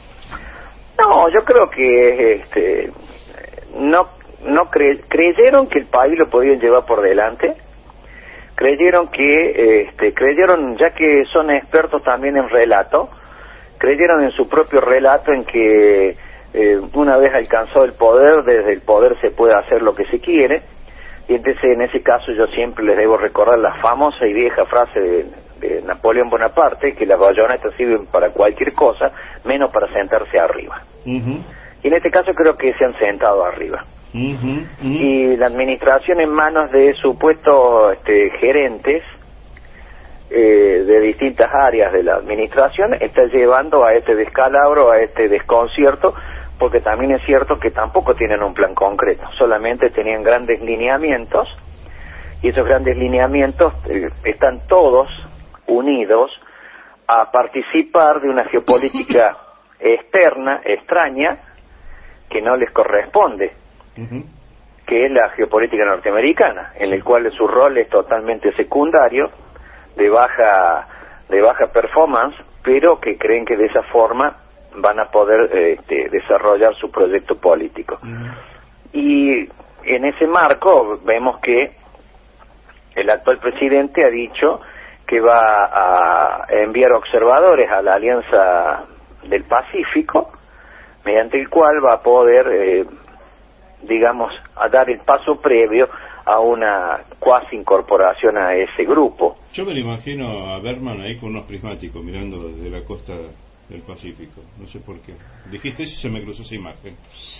No, yo creo que este no no cre, creyeron que el país lo podían llevar por delante. Creyeron que, este, creyeron, ya que son expertos también en relato, creyeron en su propio relato, en que eh, una vez alcanzado el poder, desde el poder se puede hacer lo que se quiere, y entonces en ese caso yo siempre les debo recordar la famosa y vieja frase de, de Napoleón Bonaparte, que las bayonetas sirven para cualquier cosa, menos para sentarse arriba. Uh-huh. Y en este caso creo que se han sentado arriba. Uh-huh, uh-huh. Y la administración en manos de supuestos este, gerentes eh, de distintas áreas de la administración está llevando a este descalabro, a este desconcierto, porque también es cierto que tampoco tienen un plan concreto, solamente tenían grandes lineamientos, y esos grandes lineamientos eh, están todos unidos a participar de una geopolítica externa, extraña, que no les corresponde. Uh-huh. Que es la geopolítica norteamericana, en el cual su rol es totalmente secundario, de baja de baja performance, pero que creen que de esa forma van a poder este, desarrollar su proyecto político. Uh-huh. Y en ese marco vemos que el actual presidente ha dicho que va a enviar observadores a la Alianza del Pacífico, mediante el cual va a poder, eh, digamos, a dar el paso previo a una cuasi incorporación a ese grupo. Yo me lo imagino a Berman ahí con unos prismáticos mirando desde la costa del Pacífico, no sé por qué. Dijiste eso y se me cruzó esa imagen.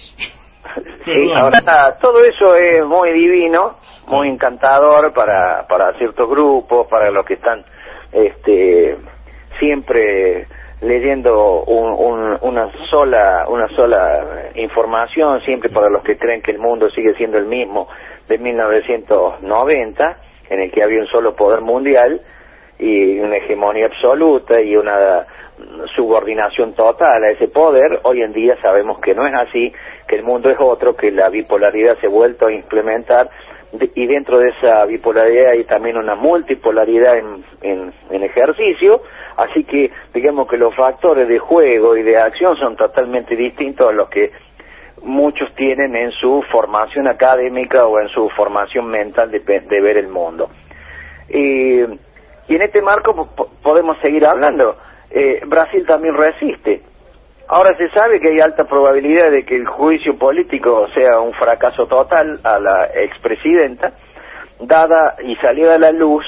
Sí, ahora todo eso es muy divino, muy encantador para para ciertos grupos, para los que están este siempre leyendo un, un, una sola una sola información, siempre para los que creen que el mundo sigue siendo el mismo de mil novecientos noventa, en el que había un solo poder mundial y una hegemonía absoluta y una subordinación total a ese poder. Hoy en día sabemos que no es así, que el mundo es otro, que la bipolaridad se ha vuelto a implementar, de, y dentro de esa bipolaridad hay también una multipolaridad en, en, en ejercicio, así que digamos que los factores de juego y de acción son totalmente distintos a los que muchos tienen en su formación académica o en su formación mental de, de ver el mundo. Y, y en este marco podemos seguir hablando. Eh, Brasil también resiste. Ahora se sabe que hay alta probabilidad de que el juicio político sea un fracaso total a la expresidenta, dada y salida a la luz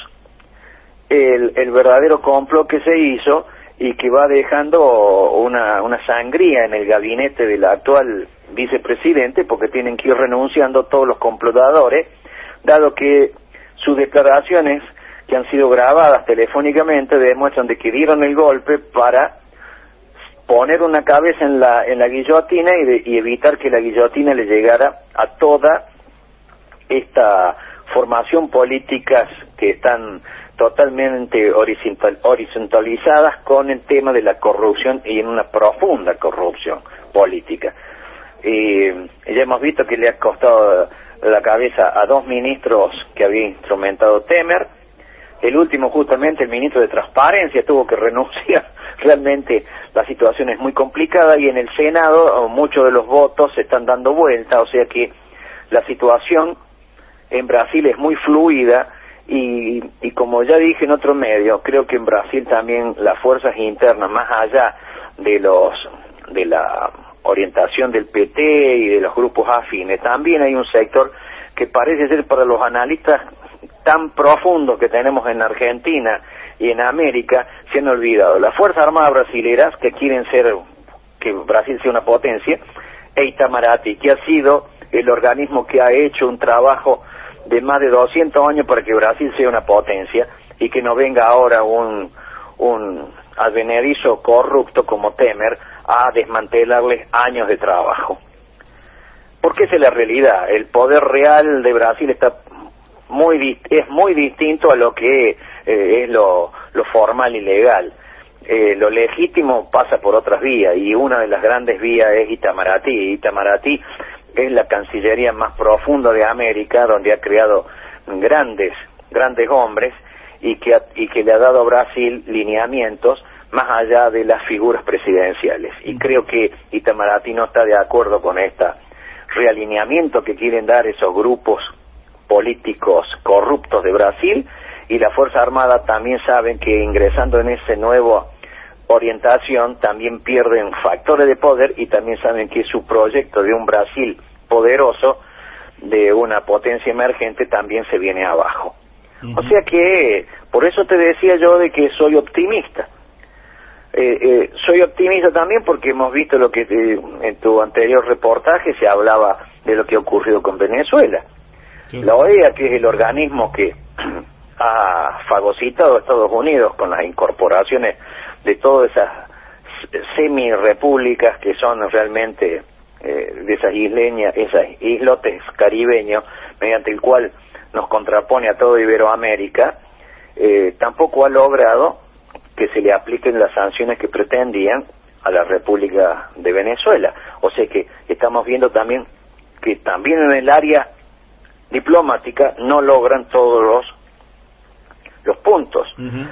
el, el verdadero complot que se hizo y que va dejando una, una sangría en el gabinete del actual vicepresidente, porque tienen que ir renunciando todos los complotadores, dado que sus declaraciones, que han sido grabadas telefónicamente, demuestran de que dieron el golpe para poner una cabeza en la en la guillotina y, de, y evitar que la guillotina le llegara a toda esta formación políticas que están totalmente horizontal, horizontalizadas con el tema de la corrupción y en una profunda corrupción política. Y ya hemos visto que le ha costado la cabeza a dos ministros que había instrumentado Temer. El último, justamente, el ministro de Transparencia, tuvo que renunciar. Realmente la situación es muy complicada y en el Senado muchos de los votos se están dando vuelta, o sea que la situación en Brasil es muy fluida y, y como ya dije en otro medio, creo que en Brasil también las fuerzas internas, más allá de los de la orientación del P T y de los grupos afines, también hay un sector que parece ser, para los analistas tan profundos que tenemos en Argentina y en América, se han olvidado. Las Fuerzas Armadas brasileras, que quieren ser, que Brasil sea una potencia, e Itamaraty, que ha sido el organismo que ha hecho un trabajo de más de doscientos años para que Brasil sea una potencia, y que no venga ahora un, un advenedizo corrupto como Temer a desmantelarles años de trabajo. Porque esa es la realidad. El poder real de Brasil está muy es muy distinto a lo que eh, es lo, lo formal y legal. Eh, lo legítimo pasa por otras vías, y una de las grandes vías es Itamaraty. Itamaraty es la cancillería más profunda de América, donde ha creado grandes grandes hombres y que ha, y que le ha dado a Brasil lineamientos más allá de las figuras presidenciales. Y creo que Itamaraty no está de acuerdo con este realineamiento que quieren dar esos grupos políticos corruptos de Brasil, y la Fuerza Armada también saben que ingresando en esa nueva orientación también pierden factores de poder, y también saben que su proyecto de un Brasil poderoso, de una potencia emergente, también se viene abajo. Uh-huh. O sea que por eso te decía yo de que soy optimista. Eh, eh, soy optimista también porque hemos visto lo que eh, en tu anterior reportaje se hablaba de lo que ha ocurrido con Venezuela. La O E A, que es el organismo que ha fagocitado a Estados Unidos con las incorporaciones de todas esas semi-repúblicas que son realmente eh, de esas isleñas, esas islotes caribeños, mediante el cual nos contrapone a todo Iberoamérica, eh, tampoco ha logrado que se le apliquen las sanciones que pretendían a la República de Venezuela. O sea que estamos viendo también que también en el área diplomática no logran todos los los puntos. Uh-huh.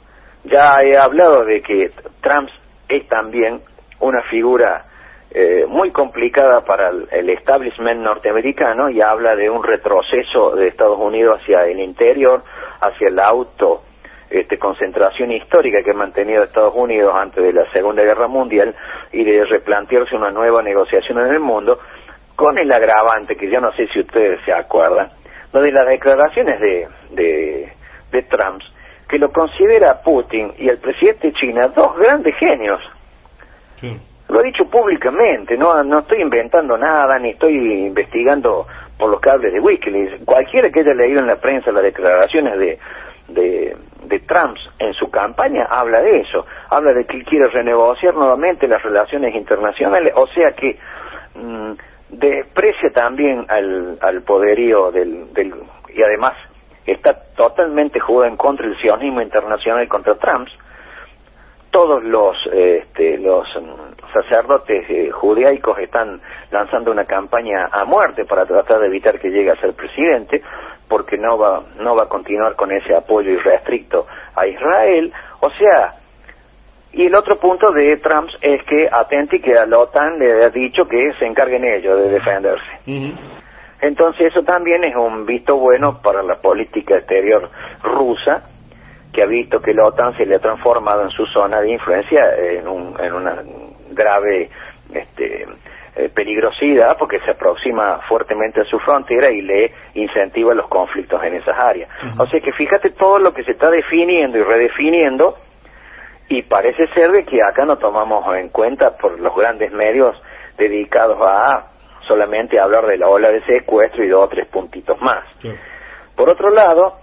Ya he hablado de que Trump es también una figura eh, muy complicada para el, el establishment norteamericano, y habla de un retroceso de Estados Unidos hacia el interior, hacia el auto este, concentración histórica que ha mantenido Estados Unidos antes de la Segunda Guerra Mundial y de replantearse una nueva negociación en el mundo, con el agravante que yo no sé si ustedes se acuerdan, lo de las declaraciones de, de, de Trump, que lo considera Putin y el presidente de China dos grandes genios. Sí. Lo he dicho públicamente, no no estoy inventando nada, ni estoy investigando por los cables de Wikileaks. Cualquiera que haya leído en la prensa las declaraciones de, de, de Trump en su campaña habla de eso, habla de que quiere renegociar nuevamente las relaciones internacionales, o sea que mmm, desprecia también al, al poderío del, del... y además está totalmente jugado en contra del sionismo internacional contra Trump. Todos los este, los sacerdotes eh, judaicos están lanzando una campaña a muerte para tratar de evitar que llegue a ser presidente, porque no va no va a continuar con ese apoyo irrestricto a Israel. O sea, y el otro punto de Trump es que atenti que a la OTAN le ha dicho que se encarguen ellos de defenderse. Uh-huh. Entonces eso también es un visto bueno para la política exterior rusa, que ha visto que la OTAN se le ha transformado en su zona de influencia en, un, en una grave este, eh, peligrosidad, porque se aproxima fuertemente a su frontera y le incentiva los conflictos en esas áreas. Uh-huh. O sea que fíjate todo lo que se está definiendo y redefiniendo, y parece ser de que acá no tomamos en cuenta por los grandes medios dedicados a solamente hablar de la ola de secuestro y dos o tres puntitos más. Sí. Por otro lado,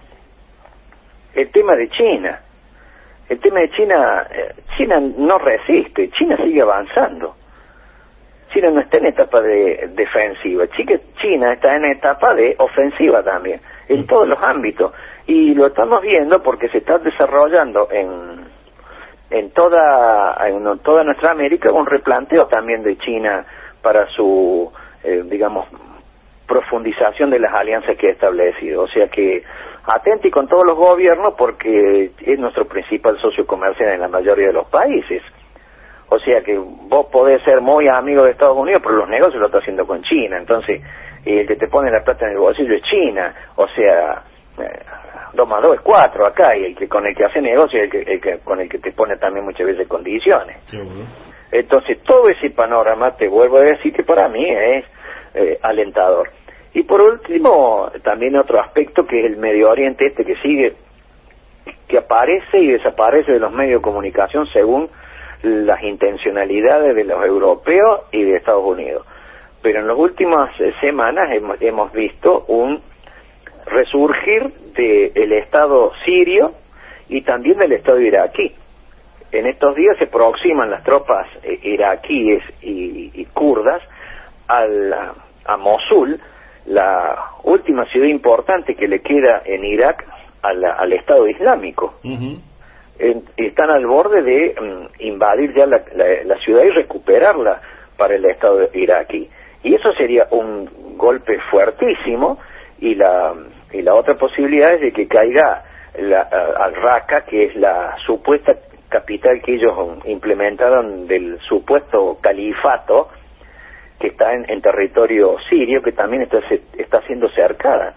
el tema de China. El tema de China, China no resiste, China sigue avanzando. China no está en etapa de defensiva, China está en etapa de ofensiva también, en todos los ámbitos. Y lo estamos viendo porque se está desarrollando en, en, toda, en toda nuestra América un replanteo también de China para su, eh, digamos, profundización de las alianzas que ha establecido. O sea que atenti con todos los gobiernos porque es nuestro principal socio comercial en la mayoría de los países. O sea que vos podés ser muy amigo de Estados Unidos, pero los negocios lo está haciendo con China. Entonces, el que te pone la plata en el bolsillo es China. O sea, eh, dos más dos es cuatro acá, y el que con el que hace negocio es el que, el que con el que te pone también muchas veces condiciones. Sí, bueno. Entonces, todo ese panorama, te vuelvo a decir que para mí es eh, alentador. Y por último, también otro aspecto que es el Medio Oriente este que sigue, que aparece y desaparece de los medios de comunicación según las intencionalidades de los europeos y de Estados Unidos. Pero en las últimas semanas hemos, hemos visto un resurgir del Estado sirio y también del Estado iraquí. En estos días se aproximan las tropas eh, iraquíes y, y kurdas al, a Mosul, la última ciudad importante que le queda en Irak a la, al Estado Islámico. Uh-huh. En, están al borde de um, invadir ya la, la, la ciudad y recuperarla para el Estado iraquí. Y eso sería un golpe fuertísimo, y la, y la otra posibilidad es de que caiga la, uh, al-Raqqa, que es la supuesta capital que ellos um, implementaron del supuesto califato, que está en, en territorio sirio, que también está, se, está siendo cercada.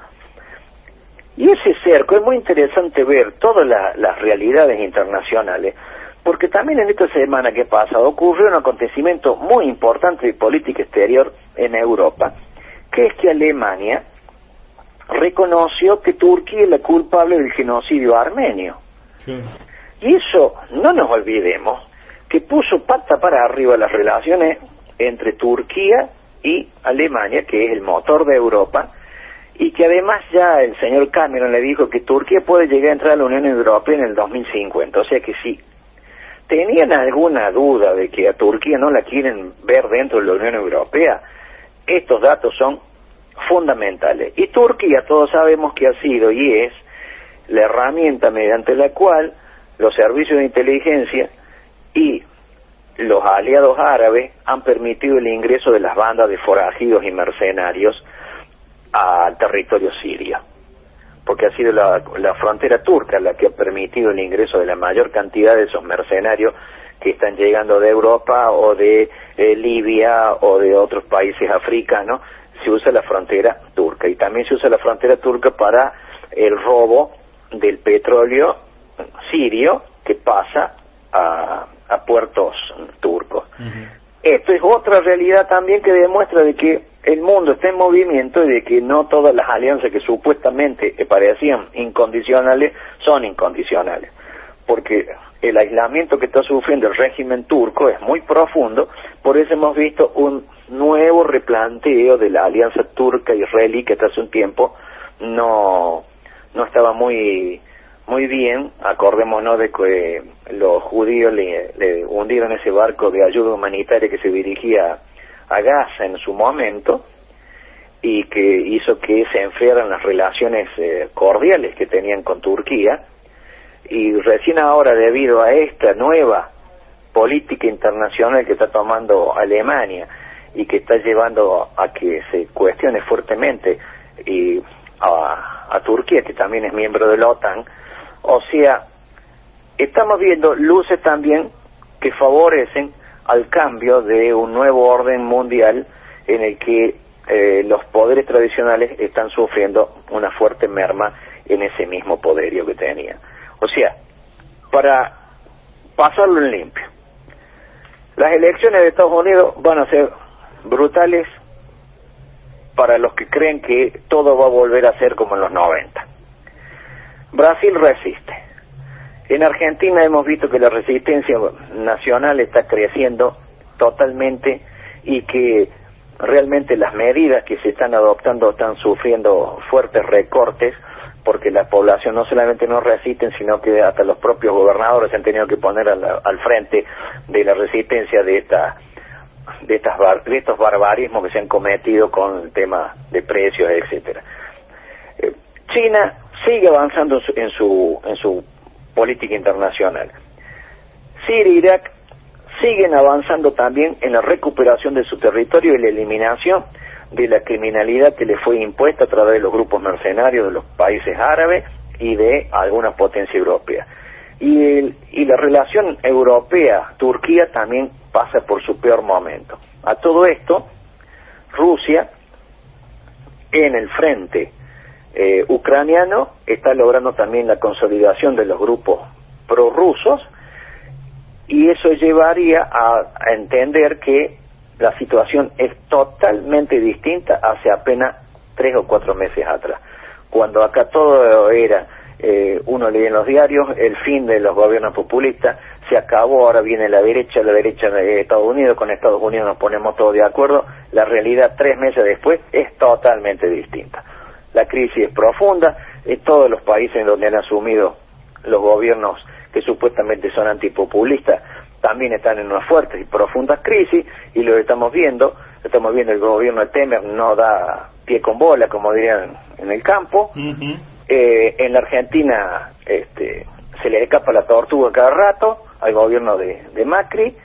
Y ese cerco es muy interesante ver todas la, las realidades internacionales, porque también en esta semana que pasa ocurrió un acontecimiento muy importante de política exterior en Europa, que es que Alemania reconoció que Turquía es la culpable del genocidio armenio. Sí. Y eso, no nos olvidemos, que puso pata para arriba las relaciones entre Turquía y Alemania, que es el motor de Europa, y que además ya el señor Cameron le dijo que Turquía puede llegar a entrar a la Unión Europea en el dos mil cincuenta. O sea que si tenían alguna duda de que a Turquía no la quieren ver dentro de la Unión Europea, estos datos son fundamentales. Y Turquía, todos sabemos que ha sido y es la herramienta mediante la cual los servicios de inteligencia y los aliados árabes han permitido el ingreso de las bandas de forajidos y mercenarios al territorio sirio, porque ha sido la, la frontera turca la que ha permitido el ingreso de la mayor cantidad de esos mercenarios que están llegando de Europa o de eh, Libia o de otros países africanos. Se usa la frontera turca, y también se usa la frontera turca para el robo del petróleo sirio que pasa a, a puertos turcos. Uh-huh. Esto es otra realidad también que demuestra de que el mundo está en movimiento y de que no todas las alianzas que supuestamente parecían incondicionales son incondicionales, porque el aislamiento que está sufriendo el régimen turco es muy profundo. Por eso hemos visto un nuevo replanteo de la alianza turca-israelí que hasta hace un tiempo no no estaba muy muy bien. Acordémonos de que los judíos le, le hundieron ese barco de ayuda humanitaria que se dirigía a Gaza en su momento, y que hizo que se enfriaran las relaciones eh, cordiales que tenían con Turquía. Y recién ahora, debido a esta nueva política internacional que está tomando Alemania y que está llevando a que se cuestione fuertemente y a, a Turquía, que también es miembro de la OTAN, o sea, estamos viendo luces también que favorecen al cambio de un nuevo orden mundial en el que eh, los poderes tradicionales están sufriendo una fuerte merma en ese mismo poderío que tenían. O sea, para pasarlo en limpio, las elecciones de Estados Unidos van a ser brutales para los que creen que todo va a volver a ser como en los noventa. Brasil resiste. En Argentina hemos visto que la resistencia nacional está creciendo totalmente y que realmente las medidas que se están adoptando están sufriendo fuertes recortes, porque la población no solamente no resisten, sino que hasta los propios gobernadores se han tenido que poner al, al frente de la resistencia de esta de estas bar, de estos barbarismos que se han cometido con el tema de precios, etcétera. Eh, China sigue avanzando en su, en su en su política internacional. Siria e Irak siguen avanzando también en la recuperación de su territorio y la eliminación de la criminalidad que le fue impuesta a través de los grupos mercenarios de los países árabes y de algunas potencias europeas. Y, el, y la relación europea-Turquía también pasa por su peor momento. A todo esto, Rusia, en el frente eh, ucraniano, está logrando también la consolidación de los grupos prorrusos, y eso llevaría a, a entender que la situación es totalmente distinta hace apenas tres o cuatro meses atrás, cuando acá todo era, eh, uno leía en los diarios, el fin de los gobiernos populistas, se acabó, ahora viene la derecha, la derecha de Estados Unidos, con Estados Unidos nos ponemos todos de acuerdo. La realidad tres meses después es totalmente distinta. La crisis es profunda, en todos los países en donde han asumido los gobiernos que supuestamente son antipopulistas, también están en una fuerte y profunda crisis, y lo estamos viendo, estamos viendo el gobierno de Temer no da pie con bola, como dirían en el campo. Uh-huh. eh, en la Argentina este, se le escapa la tortuga cada rato al gobierno de, de Macri,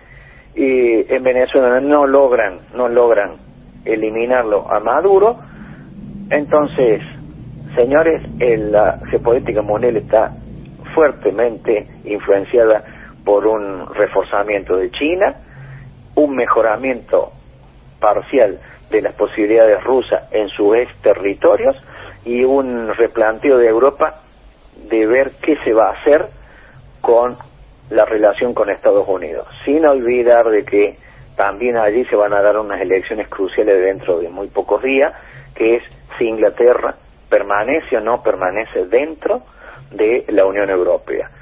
y en Venezuela no logran, no logran eliminarlo a Maduro. Entonces, señores, el, la geopolítica mundial está fuertemente influenciada por un reforzamiento de China, un mejoramiento parcial de las posibilidades rusas en sus ex territorios y un replanteo de Europa de ver qué se va a hacer con la relación con Estados Unidos, sin olvidar de que también allí se van a dar unas elecciones cruciales dentro de muy pocos días, que es si Inglaterra permanece o no permanece dentro de la Unión Europea.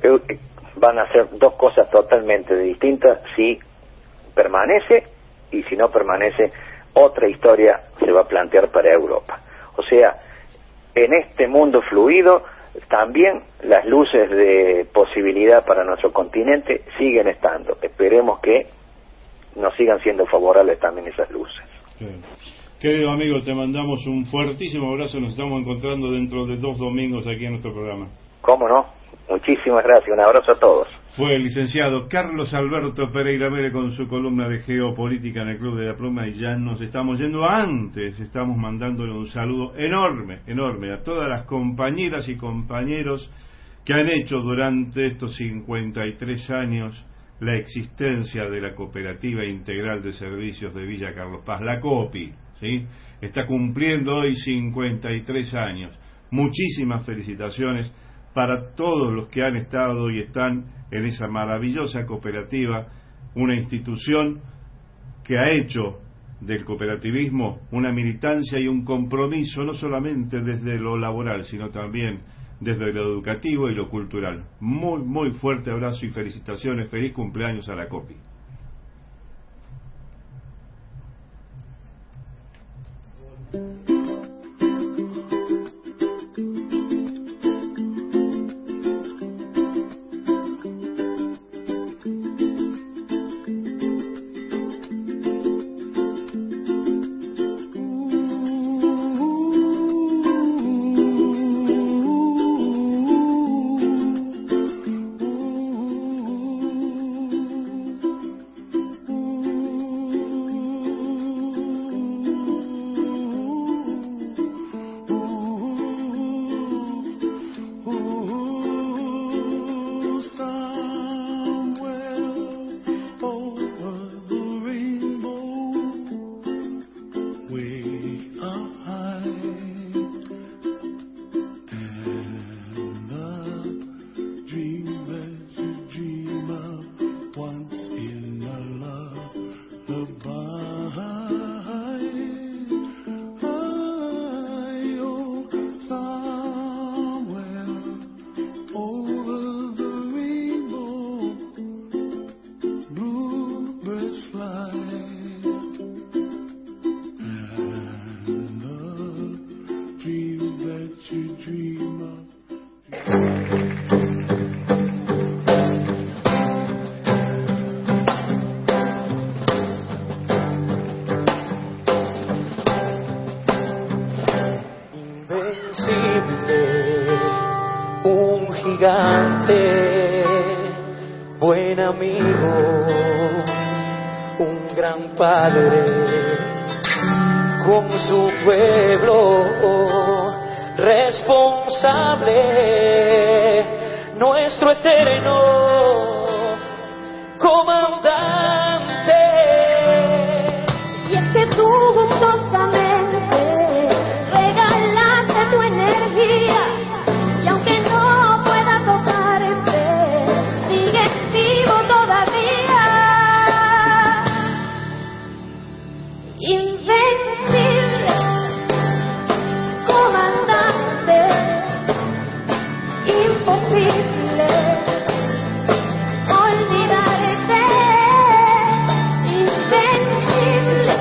Van a ser dos cosas totalmente distintas si permanece, y si no permanece, otra historia se va a plantear para Europa. O sea, en este mundo fluido, también las luces de posibilidad para nuestro continente siguen estando. Esperemos que nos sigan siendo favorables también esas luces. Sí. Querido amigo, te mandamos un fuertísimo abrazo. Nos estamos encontrando dentro de dos domingos aquí en nuestro programa. ¿Cómo no? Muchísimas gracias. Un abrazo a todos. Fue el licenciado Carlos Alberto Pereira Mere con su columna de geopolítica en el Club de la Pluma, y ya nos estamos yendo. Antes estamos mandándole un saludo enorme, enorme a todas las compañeras y compañeros que han hecho durante estos cincuenta y tres años la existencia de la Cooperativa Integral de Servicios de Villa Carlos Paz, la COPI, ¿sí? Está cumpliendo hoy cincuenta y tres años. Muchísimas felicitaciones para todos los que han estado y están en esa maravillosa cooperativa, una institución que ha hecho del cooperativismo una militancia y un compromiso, no solamente desde lo laboral, sino también desde lo educativo y lo cultural. Muy, muy fuerte abrazo y felicitaciones. Feliz cumpleaños a la COPI. gigante, buen amigo, un gran padre con su pueblo, responsable, nuestro eterno comandante. Y es que tú gustosamente regalaste tu energía, y aunque no pueda tocarte, sigues vivo todavía, invencible, comandante, imposible olvidarte, invencible,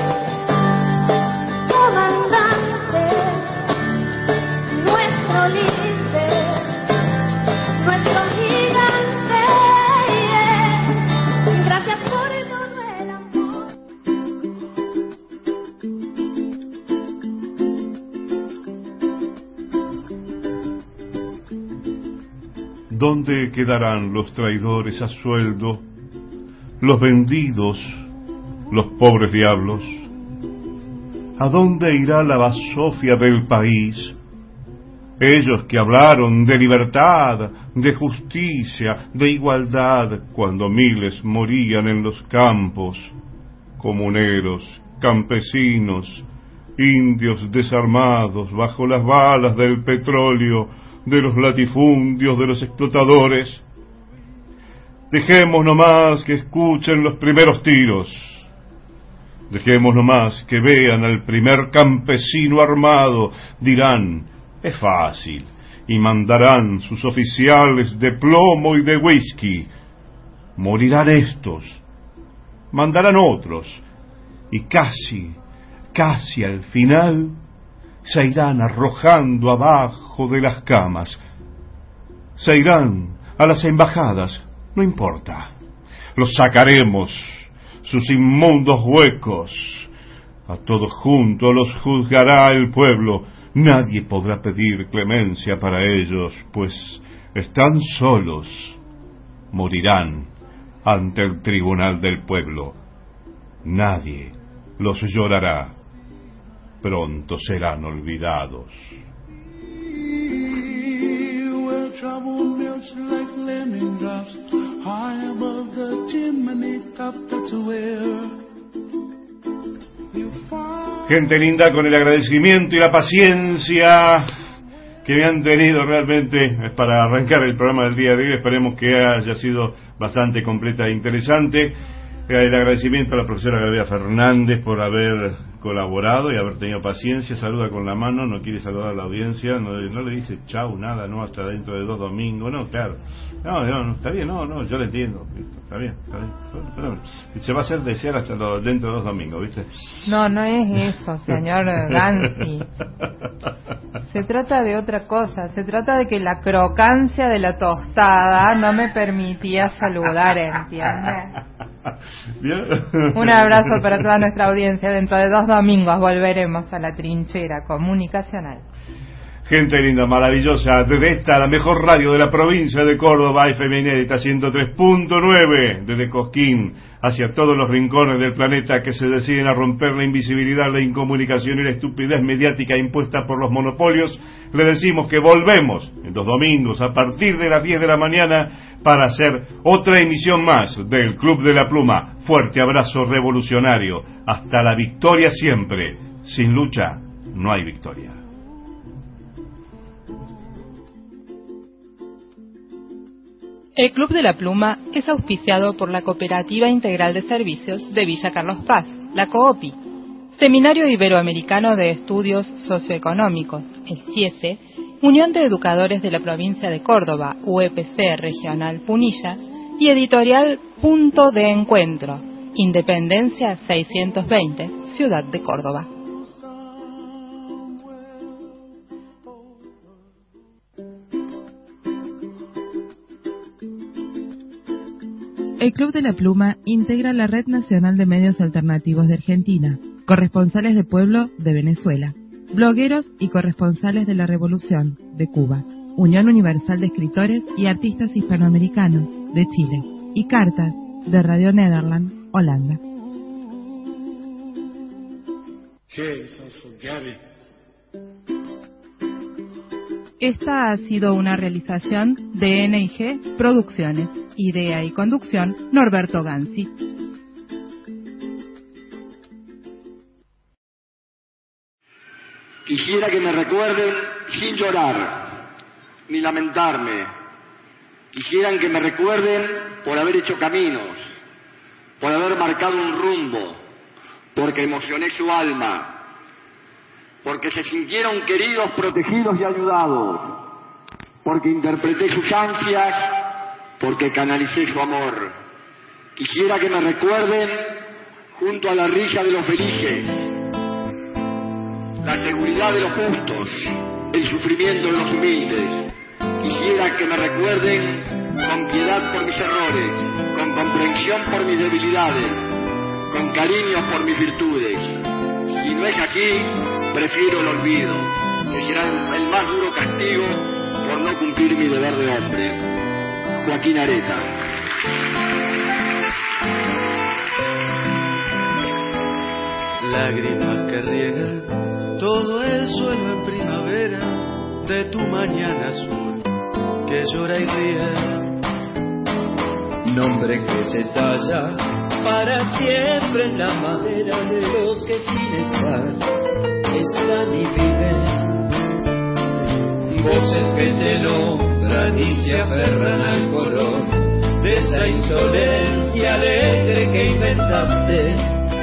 comandante, nuestro líder, nuestro gigante, yeah. Gracias por todo el amor. ¿Dónde quedarán los traidores a sueldo, los vendidos, los pobres diablos? ¿A dónde irá la basofia del país? Ellos que hablaron de libertad, de justicia, de igualdad, cuando miles morían en los campos, comuneros, campesinos, indios desarmados bajo las balas del petróleo, de los latifundios de los explotadores. Dejemos nomás que escuchen los primeros tiros. Dejemos nomás que vean al primer campesino armado. Dirán, es fácil, y mandarán sus oficiales de plomo y de whisky. Morirán estos, mandarán otros, y casi, casi al final se irán arrojando abajo de las camas. Se irán a las embajadas, no importa. Los sacaremos, sus inmundos huecos. A todos juntos los juzgará el pueblo. Nadie podrá pedir clemencia para ellos, pues están solos. Morirán ante el tribunal del pueblo. Nadie los llorará. Pronto serán olvidados. Gente linda, con el agradecimiento y la paciencia que me han tenido realmente para arrancar el programa del día de hoy. Esperemos que haya sido bastante completa e interesante. El agradecimiento a la profesora Gabriela Fernández por haber colaborado y haber tenido paciencia. Saluda con la mano, no quiere saludar a la audiencia, no, no le dice chau, nada, no, hasta dentro de dos domingos, no, claro, no, no, no está bien, no, no, yo le entiendo, está bien, está bien, pero, pero, se va a hacer desear hasta lo, dentro de dos domingos, ¿viste? No, no es eso, señor Gansi. Se trata de otra cosa, se trata de que la crocancia de la tostada no me permitía saludar, ¿entiende? Un abrazo para toda nuestra audiencia. Dentro de dos domingos volveremos a la trinchera comunicacional. Gente linda, maravillosa, desde esta, la mejor radio de la provincia de Córdoba, F M Inédita ciento tres punto nueve, desde Cosquín hacia todos los rincones del planeta que se deciden a romper la invisibilidad, la incomunicación y la estupidez mediática impuesta por los monopolios. Le decimos que volvemos en los domingos a partir de las diez de la mañana para hacer otra emisión más del Club de la Pluma. Fuerte abrazo revolucionario, hasta la victoria siempre. Sin lucha no hay victoria. El Club de la Pluma es auspiciado por la Cooperativa Integral de Servicios de Villa Carlos Paz, la COOPI, Seminario Iberoamericano de Estudios Socioeconómicos, el CIESE, Unión de Educadores de la Provincia de Córdoba, U E P C Regional Punilla, y Editorial Punto de Encuentro, Independencia seiscientos veinte, Ciudad de Córdoba. El Club de la Pluma integra la Red Nacional de Medios Alternativos de Argentina, corresponsales de pueblo de Venezuela, blogueros y corresponsales de la Revolución de Cuba, Unión Universal de Escritores y Artistas Hispanoamericanos de Chile, y Cartas de Radio Nederland, Holanda. Esta ha sido una realización de N I G Producciones. Idea y conducción, Norberto Gansi. Quisiera que me recuerden sin llorar, ni lamentarme. Quisieran que me recuerden por haber hecho caminos, por haber marcado un rumbo, porque emocioné su alma, porque se sintieron queridos, protegidos y ayudados, porque interpreté sus ansias, porque canalicé su amor. Quisiera que me recuerden junto a la risa de los felices, la seguridad de los justos, el sufrimiento de los humildes. Quisiera que me recuerden con piedad por mis errores, con comprensión por mis debilidades, con cariño por mis virtudes. Si no es así, prefiero el olvido, que será el más duro castigo por no cumplir mi deber de hombre. Joaquín Areta. Lágrimas que riegan todo el suelo en primavera de tu mañana azul que llora y ríe. Nombre que se talla para siempre en la madera de los que sin estar están y viven. Voces que te nombran y se aferran al color de esa insolencia alegre que inventaste.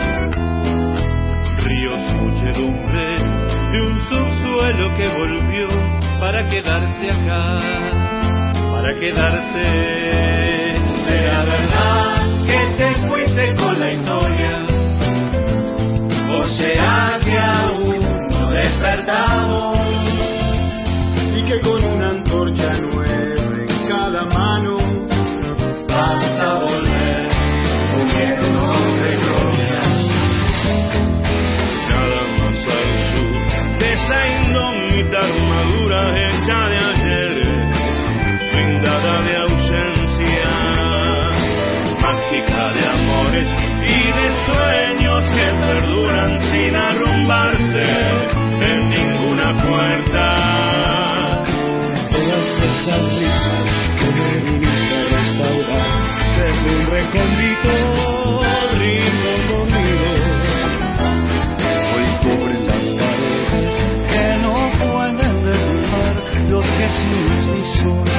Ríos, muchedumbre de un subsuelo que volvió para quedarse acá, para quedarse. ¿Será verdad que te fuiste con la historia? ¿O será que aún no despertamos? Y que con una antorcha nueva en cada mano vas a volver uniendo de gloria. Nada más al sur de esa indómita armadura hecha de ayer, blindada de ausencia, mágica de amores y de sueños que perduran sin arrumbarse en ninguna puerta. Esas risas que me viniste a restaurar desde un recóndito rincón dormido. Hoy cubren las paredes que no pueden derrumbar sin luz ni sol.